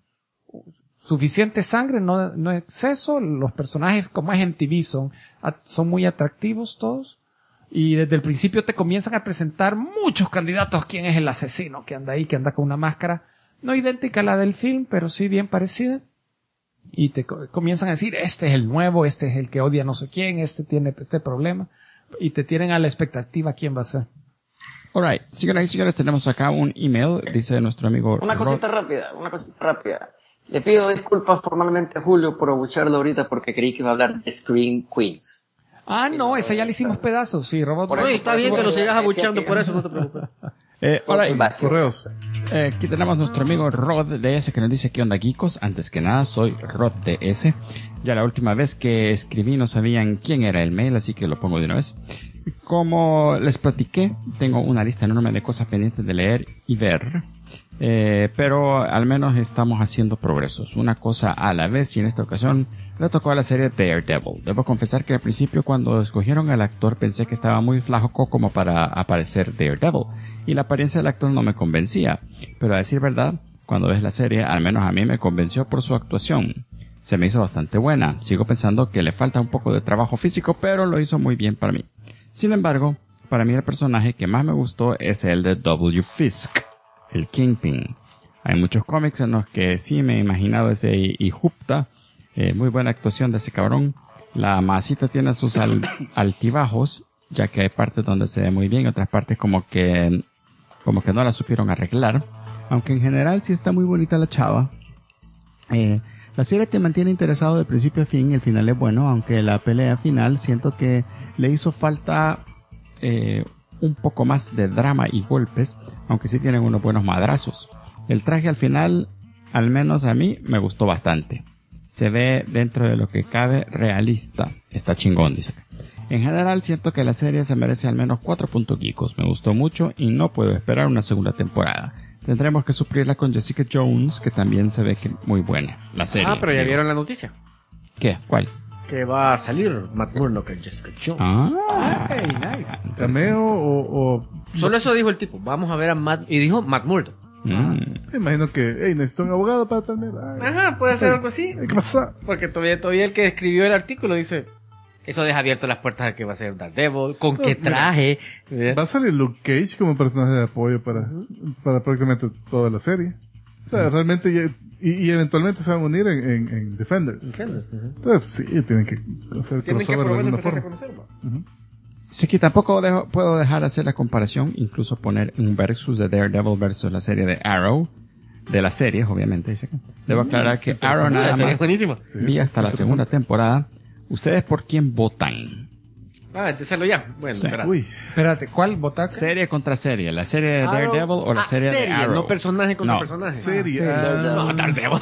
suficiente sangre, no exceso. Los personajes, como es MTV, son muy atractivos todos. Y desde el principio te comienzan a presentar muchos candidatos a quién es el asesino que anda ahí, que anda con una máscara no idéntica a la del film, pero sí bien parecida. Y te comienzan a decir, este es el nuevo, este es el que odia no sé quién, este tiene este problema. Y te tienen a la expectativa quién va a ser. Alright, señoras y señores, tenemos acá un email, dice nuestro amigo Una cosita rápida. Le pido disculpas formalmente a Julio por abucharlo ahorita porque creí que iba a hablar de Scream Queens. No, esa ya le hicimos pedazos, sí, Robot. Está bien que lo sigas abuchando, por eso no te preocupes. Correos. Aquí tenemos nuestro amigo Rod DS que nos dice ¿qué onda, geekos? Antes que nada, soy Rod DS. Ya la última vez que escribí no sabían quién era el mail, así que lo pongo de una vez. Como les platiqué, tengo una lista enorme de cosas pendientes de leer y ver. Pero al menos estamos haciendo progresos, una cosa a la vez, y en esta ocasión le tocó a la serie Daredevil. Debo confesar que al principio cuando escogieron al actor pensé que estaba muy flaco como para aparecer Daredevil, y la apariencia del actor no me convencía, pero a decir verdad, cuando ves la serie, al menos a mí me convenció por su actuación. Se me hizo bastante buena, sigo pensando que le falta un poco de trabajo físico, pero lo hizo muy bien para mí. Sin embargo, para mí el personaje que más me gustó es el de W. Fisk, el Kingpin. Hay muchos cómics en los que sí me he imaginado ese Ihupta. Muy buena actuación de ese cabrón. La masita tiene sus altibajos, ya que hay partes donde se ve muy bien y otras partes como que no la supieron arreglar. Aunque en general sí está muy bonita la chava. La serie te mantiene interesado de principio a fin, el final es bueno, aunque la pelea final siento que le hizo falta un poco más de drama y golpes, aunque sí tienen unos buenos madrazos. El traje al final, al menos a mí, me gustó bastante. Se ve dentro de lo que cabe realista. Está chingón, dice. En general siento que la serie se merece al menos 4 puntos geekos. Me gustó mucho y no puedo esperar una segunda temporada. Tendremos que suplirla con Jessica Jones, que también se ve que muy buena. La serie. Pero ya vieron la noticia. ¿Qué? ¿Cuál? Que va a salir Matt Murdock en Jessica Jones. Hey, nice. ¿Cameo o...? Solo eso dijo el tipo. Vamos a ver a Matt... Y dijo Matt Murdock. Me imagino que, necesito un abogado para tener... Puede ser algo así. ¿Qué pasa? Porque todavía el que escribió el artículo dice... Eso deja abierto las puertas a que va a ser Daredevil, con qué traje. Va a salir Luke Cage como personaje de apoyo para prácticamente toda la serie. O sea, realmente y eventualmente se van a unir en Defenders. Entonces sí, tienen que hacer crossover de alguna forma. Sí, que tampoco puedo dejar de hacer la comparación, incluso poner un versus de Daredevil versus la serie de Arrow, de las series, obviamente. Debo aclarar que Arrow nada más vi hasta la segunda temporada. ¿Ustedes por quién votan? Empezarlo ya. Bueno, sí. Espérate, ¿cuál votar? Serie contra serie. ¿La serie de Daredevil o la serie de Arrow? No personaje contra personaje. Serie. No, Daredevil.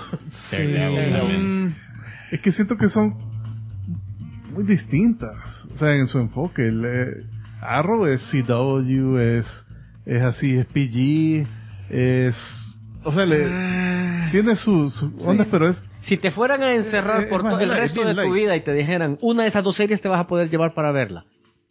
Es que siento que son muy distintas. O sea, en su enfoque. Arrow es CW, es así, es PG, o sea, tiene sus ondas, pero es... Si te fueran a encerrar por todo el resto de tu vida y te dijeran, una de esas dos series te vas a poder llevar para verla.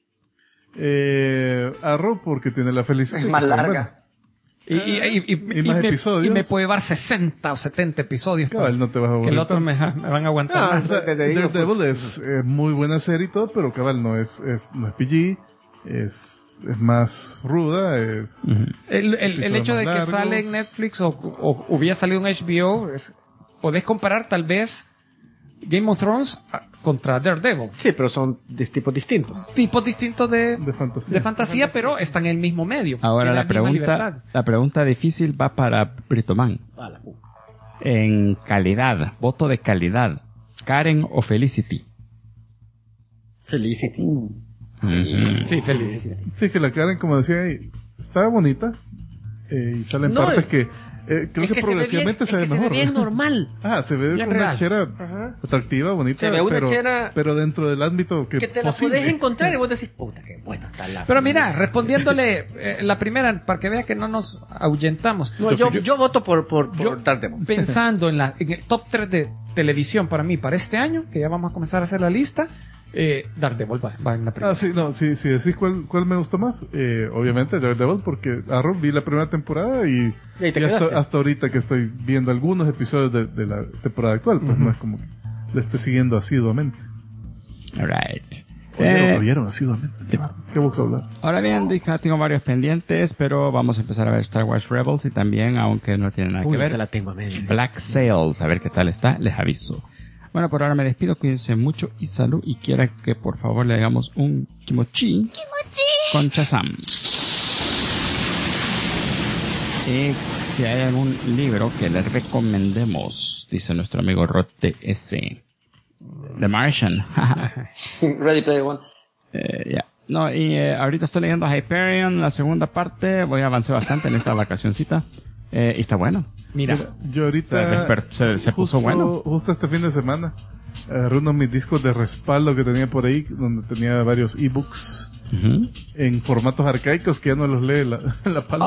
Arrow porque tiene la felicidad. Es más larga. Y más episodios. Y me puede llevar 60 o 70 episodios. Cabal, no te vas a aguantar. Que el otro me van a aguantar más. O sea, Daredevil es muy buena serie y todo, pero cabal no es PG, es es más ruda, es... El hecho de que largos. sale en Netflix o hubiera salido en HBO, podés comparar tal vez Game of Thrones contra Daredevil. Sí, pero son tipos distintos. Tipos distintos de fantasía. pero están en el mismo medio. Ahora Tienen la pregunta difícil va para Britoman. En calidad, voto de calidad, ¿Karen o Felicity? Felicity. Sí, Felicity. Sí, que la Karen, como decía ahí, está bonita. Y salen partes que creo que progresivamente se ve mejor. Se ve bien normal. Se ve bien una real. chera atractiva, bonita. Se ve una chera pero dentro del ámbito que te la posible. podés encontrar y vos decís, puta, qué bueno está la... Pero mira, respondiéndole la primera, para que vea que no nos ahuyentamos. No, yo voto por Daredevil. Pensando en el top 3 de televisión para mí, para este año, que ya vamos a comenzar a hacer la lista, Daredevil va en la primera. Si decís cuál me gustó más, obviamente Daredevil, porque Arrow vi la primera temporada y hasta ahorita que estoy viendo algunos episodios de la temporada actual, pues no es como que le esté siguiendo asiduamente. Alright. Lo vieron asiduamente. Qué vocabulario. Ahora bien, tengo varios pendientes, pero vamos a empezar a ver Star Wars Rebels y también, aunque no tiene nada que ver, se la tengo a medio. Black Sails, a ver qué tal está, les aviso. Bueno, por ahora me despido, cuídense mucho y salud, y quiera que por favor le hagamos un kimochi con Shazam. Y si hay algún libro que le recomendemos, dice nuestro amigo Rod TS. The Martian. Ready Player One. No, y ahorita estoy leyendo Hyperion, la segunda parte, voy a avanzar bastante en esta vacacioncita, y está bueno. Mira, yo ahorita se puso bueno. Justo este fin de semana agarré uno de mis discos de respaldo que tenía por ahí, donde tenía varios ebooks en formatos arcaicos que ya no los lee la Palm.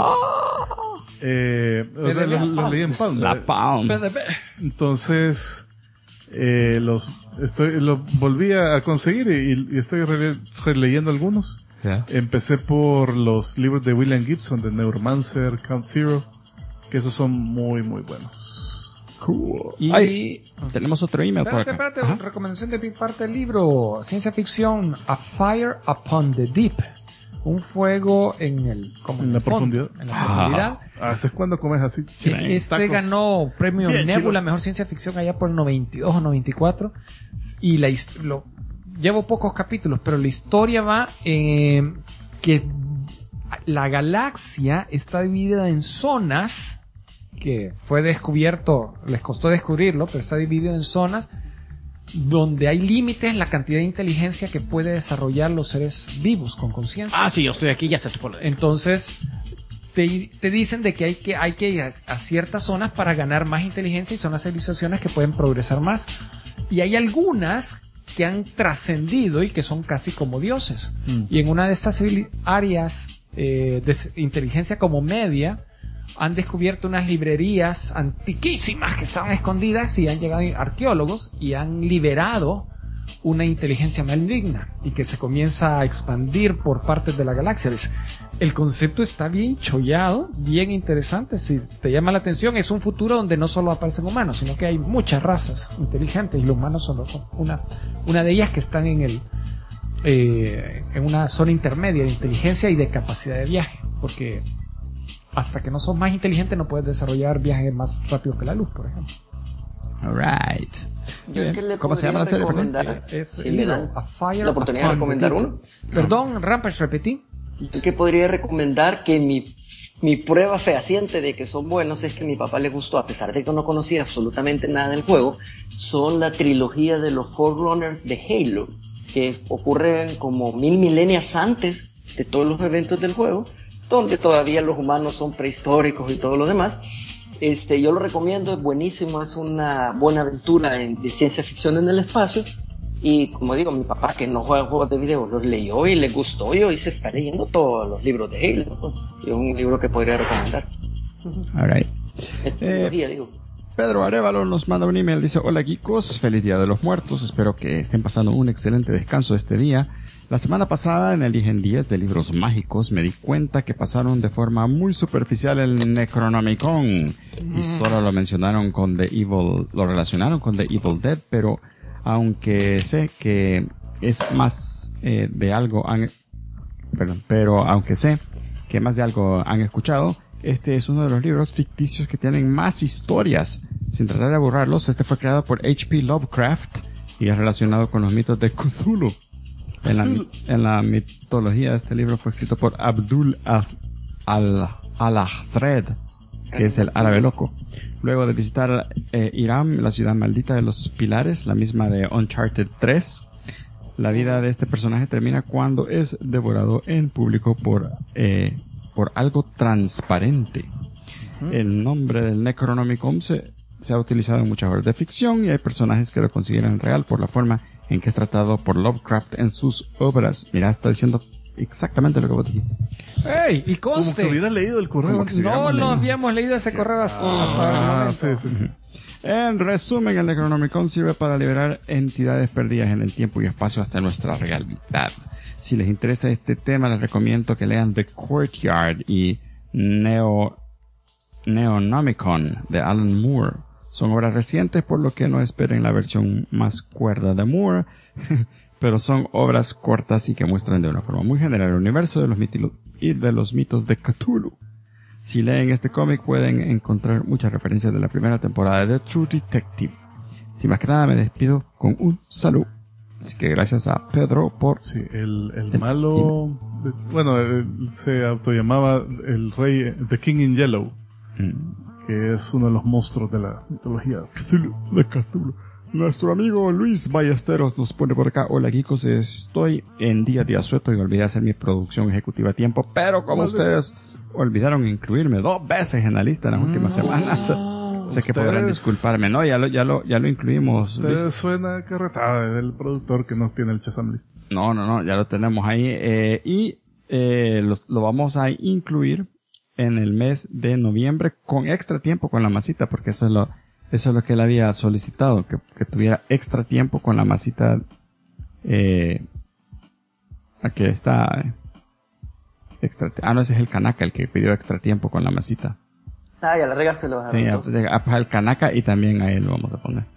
Los leí en Palm. La Palm. Entonces los volví a conseguir y estoy releyendo algunos. Empecé por los libros de William Gibson, de Neuromancer, Count Zero, que esos son muy muy buenos. Cool. Y tenemos otro email por acá. Espérate, recomendación de mi parte del libro, ciencia ficción, A Fire Upon the Deep, un fuego en la profundidad. ¿Hace cuándo comes así? Este ganó premio Nebula, mejor ciencia ficción allá por el 92 o 94, y llevo pocos capítulos, pero la historia va que la galaxia está dividida en zonas, que fue descubierto, les costó descubrirlo, pero está dividido en zonas donde hay límites en la cantidad de inteligencia que puede desarrollar los seres vivos con conciencia. Sí, yo estoy aquí, ya se te pone. Entonces te dicen de que hay que ir a ciertas zonas para ganar más inteligencia, y son las civilizaciones que pueden progresar más. Y hay algunas que han trascendido y que son casi como dioses. Y en una de estas áreas de inteligencia como media, han descubierto unas librerías antiquísimas que estaban escondidas, y han llegado arqueólogos y han liberado una inteligencia maligna y que se comienza a expandir por partes de la galaxia. El concepto está bien chollado, bien interesante. Si te llama la atención, es un futuro donde no solo aparecen humanos, sino que hay muchas razas inteligentes, y los humanos son una de ellas, que están en una zona intermedia de inteligencia y de capacidad de viaje, porque hasta que no sos más inteligente no puedes desarrollar viajes más rápidos que la luz, por ejemplo. Alright. ¿Cómo se llama la serie? Si me dan la oportunidad de recomendar uno. Perdón, Rampage, repetí. Yo que podría recomendar que mi prueba fehaciente de que son buenos es que a mi papá le gustó, a pesar de que no conocía absolutamente nada del juego, son la trilogía de los Forerunners de Halo, que ocurren como 1000 milenios antes de todos los eventos del juego, donde todavía los humanos son prehistóricos y todo lo demás. Yo lo recomiendo, es buenísimo, es una buena aventura de ciencia ficción en el espacio. Y como digo, mi papá, que no juega juegos de video, los leyó y le gustó, y hoy se está leyendo todos los libros de Halo, pues. Es un libro que podría recomendar. Alright. Trilogía, digo. Pedro Arevalo nos manda un email, dice: hola geekos, feliz Día de los Muertos, espero que estén pasando un excelente descanso este día. La semana pasada, en el IGN 10 de libros mágicos, me di cuenta que pasaron de forma muy superficial el Necronomicon, y solo lo mencionaron con lo relacionaron con The Evil Dead, pero aunque sé que es más de algo pero aunque sé que más de algo han escuchado, este es uno de los libros ficticios que tienen más historias. Sin tratar de borrarlos, este fue creado por H.P. Lovecraft y es relacionado con los mitos de Cthulhu. En la mitología de este libro fue escrito por Abdul al-Azred, que es el árabe loco. Luego de visitar Irán, la ciudad maldita de los pilares, la misma de Uncharted 3, la vida de este personaje termina cuando es devorado en público por algo transparente. El nombre del Necronomicon se ha utilizado en muchas obras de ficción y hay personajes que lo consideran real por la forma en que es tratado por Lovecraft en sus obras. Mira, está diciendo exactamente lo que vos dijiste. ¡Ey! Y conste. Como que hubiera leído el correo. No habíamos leído ese correo hasta sí. En resumen, el Necronomicon sirve para liberar entidades perdidas en el tiempo y espacio hasta nuestra realidad. Si les interesa este tema, les recomiendo que lean The Courtyard y Neonomicon de Alan Moore. Son obras recientes, por lo que no esperen la versión más cuerda de Moore, pero son obras cortas y que muestran de una forma muy general el universo de los mitos de Cthulhu. Si leen este cómic pueden encontrar muchas referencias de la primera temporada de True Detective. Sin más que nada me despido con un saludo. Así que gracias a Pedro por... Sí, el malo... se autollamaba el rey, The King in Yellow. Que es uno de los monstruos de la mitología de Cthulhu. Nuestro amigo Luis Ballesteros nos pone por acá: hola geekos, estoy en día de asueto y olvidé hacer mi producción ejecutiva a tiempo, pero como ustedes olvidaron incluirme 2 veces en la lista en las últimas semanas, sé que podrán disculparme. No, ya lo incluimos. Ustedes suena carretada del productor que no tiene el Shazam list. No, ya lo tenemos ahí, lo vamos a incluir en el mes de noviembre con extra tiempo con la masita, porque eso es lo que él había solicitado, que tuviera extra tiempo con la masita. Aquí está extra. No, ese es el Kanaka el que pidió extra tiempo con la masita. Ya la regaste los Sí, al Kanaka y también a él lo vamos a poner.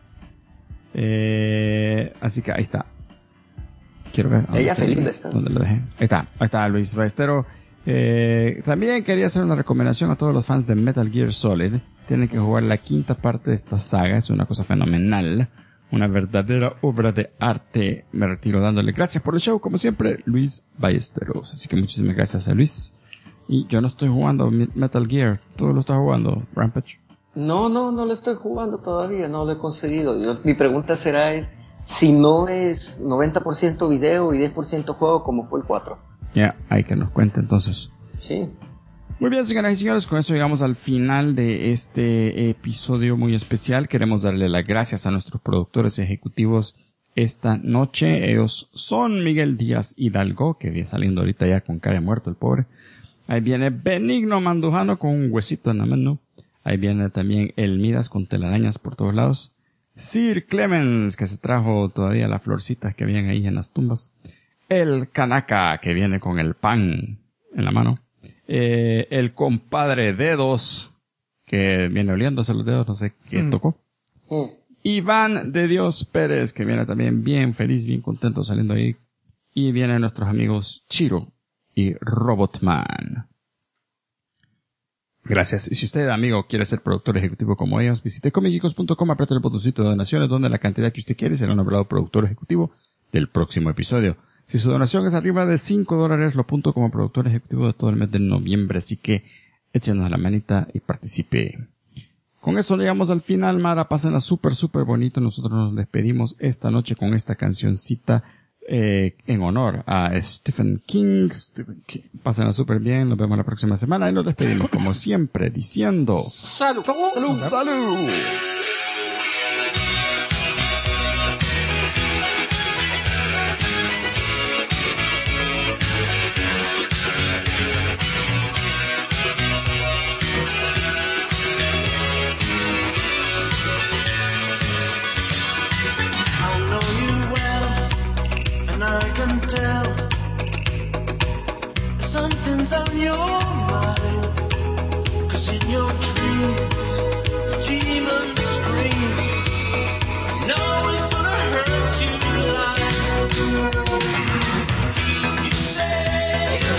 Así que ahí está. Quiero ver. Ella feliz está. ¿Dónde lo dejé? Ahí está Luis Ballesteros. También quería hacer una recomendación a todos los fans de Metal Gear Solid. Tienen que jugar la 5ª parte de esta saga. Es una cosa fenomenal. Una verdadera obra de arte. Me retiro dándole gracias por el show, como siempre, Luis Ballesteros. Así que muchísimas gracias a Luis. Y yo no estoy jugando Metal Gear. ¿Tú lo estás jugando, Rampage? No lo estoy jugando todavía. No lo he conseguido. Mi pregunta será si no es 90% video y 10% juego, como fue el 4. Hay que nos cuente entonces. Sí. Muy bien, señoras y señores, con eso llegamos al final de este episodio muy especial. Queremos darle las gracias a nuestros productores ejecutivos esta noche. Ellos son Miguel Díaz Hidalgo, que viene saliendo ahorita ya con cara de muerto el pobre. Ahí viene Benigno Mandujano con un huesito en la mano. Ahí viene también El Midas con telarañas por todos lados. Sir Clemens, que se trajo todavía las florcitas que habían ahí en las tumbas. El Kanaka, que viene con el pan en la mano. El compadre Dedos, que viene oliéndose los dedos, no sé qué tocó. Iván de Dios Pérez, que viene también bien feliz, bien contento saliendo ahí. Y vienen nuestros amigos Chiro y Robotman. Gracias. Y si usted, amigo, quiere ser productor ejecutivo como ellos, visite comicgeekos.com, apriete el botoncito de donaciones, donde la cantidad que usted quiere será nombrado productor ejecutivo del próximo episodio. Si su donación es arriba de $5, lo apunto como productor ejecutivo de todo el mes de noviembre. Así que échenos la manita y participe. Con eso llegamos al final, Mara. Pásenla súper bonito. Nosotros nos despedimos esta noche con esta cancioncita en honor a Stephen King. Pásenla súper bien. Nos vemos la próxima semana y nos despedimos como siempre diciendo ¡Salud! Something's on your mind, 'cause in your dream, the demons scream. No, it's gonna hurt you like you say.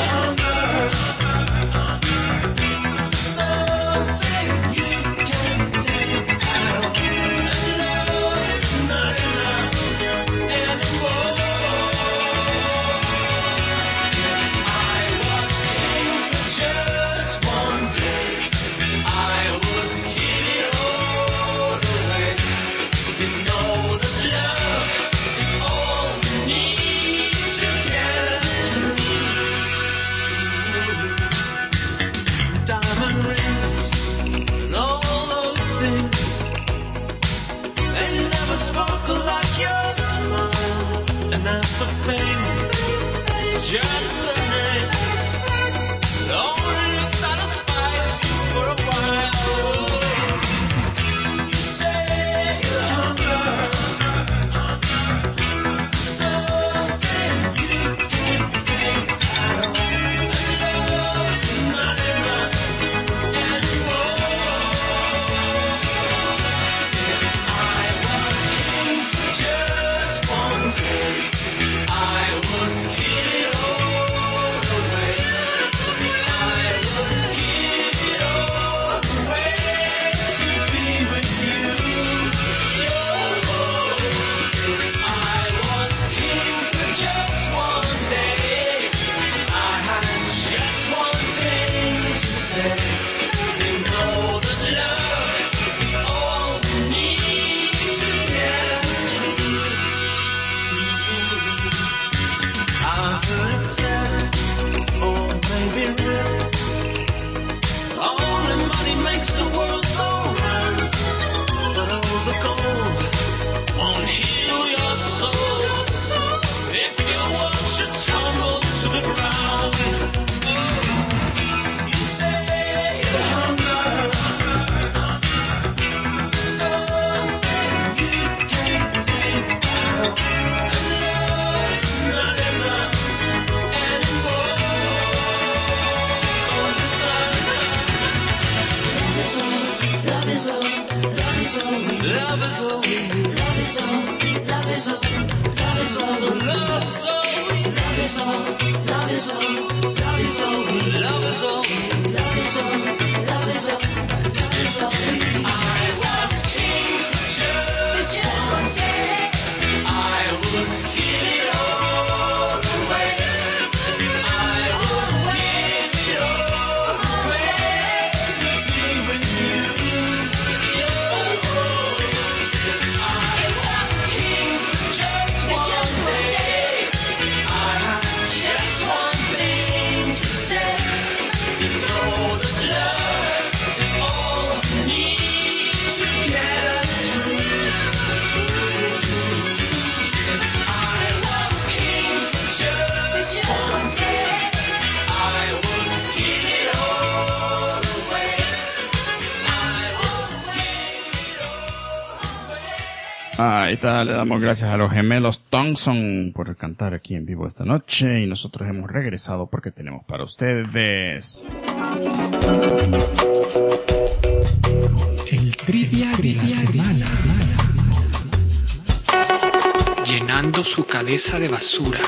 Ahí está, le damos gracias a los gemelos Thompson por cantar aquí en vivo esta noche y nosotros hemos regresado porque tenemos para ustedes el trivia de la semana. Llenando su cabeza de basura.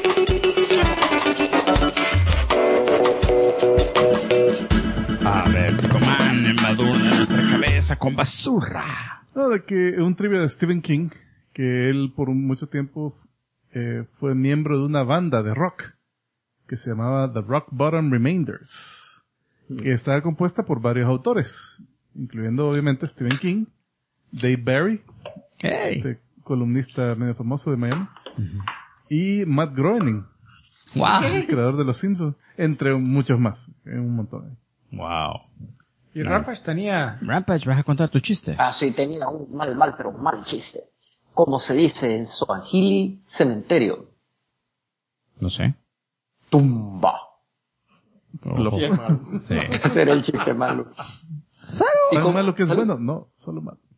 A ver, Ticoman, embadurna nuestra cabeza con basura. No, de que un trivia de Stephen King, que él por mucho tiempo fue miembro de una banda de rock que se llamaba The Rock Bottom Remainders, que estaba compuesta por varios autores, incluyendo obviamente Stephen King, Dave Barry, este columnista medio famoso de Miami, y Matt Groening, el creador de Los Simpsons, entre muchos más, un montón. Wow. Y Rampage tenía... Rampage, ¿vas a contar tu chiste? Ah, sí, tenía un pero mal chiste. Como se dice en Swahili, cementerio. No sé. Tumba. Sí. Ese era el chiste malo. ¿Tan malo que es bueno? No, solo malo.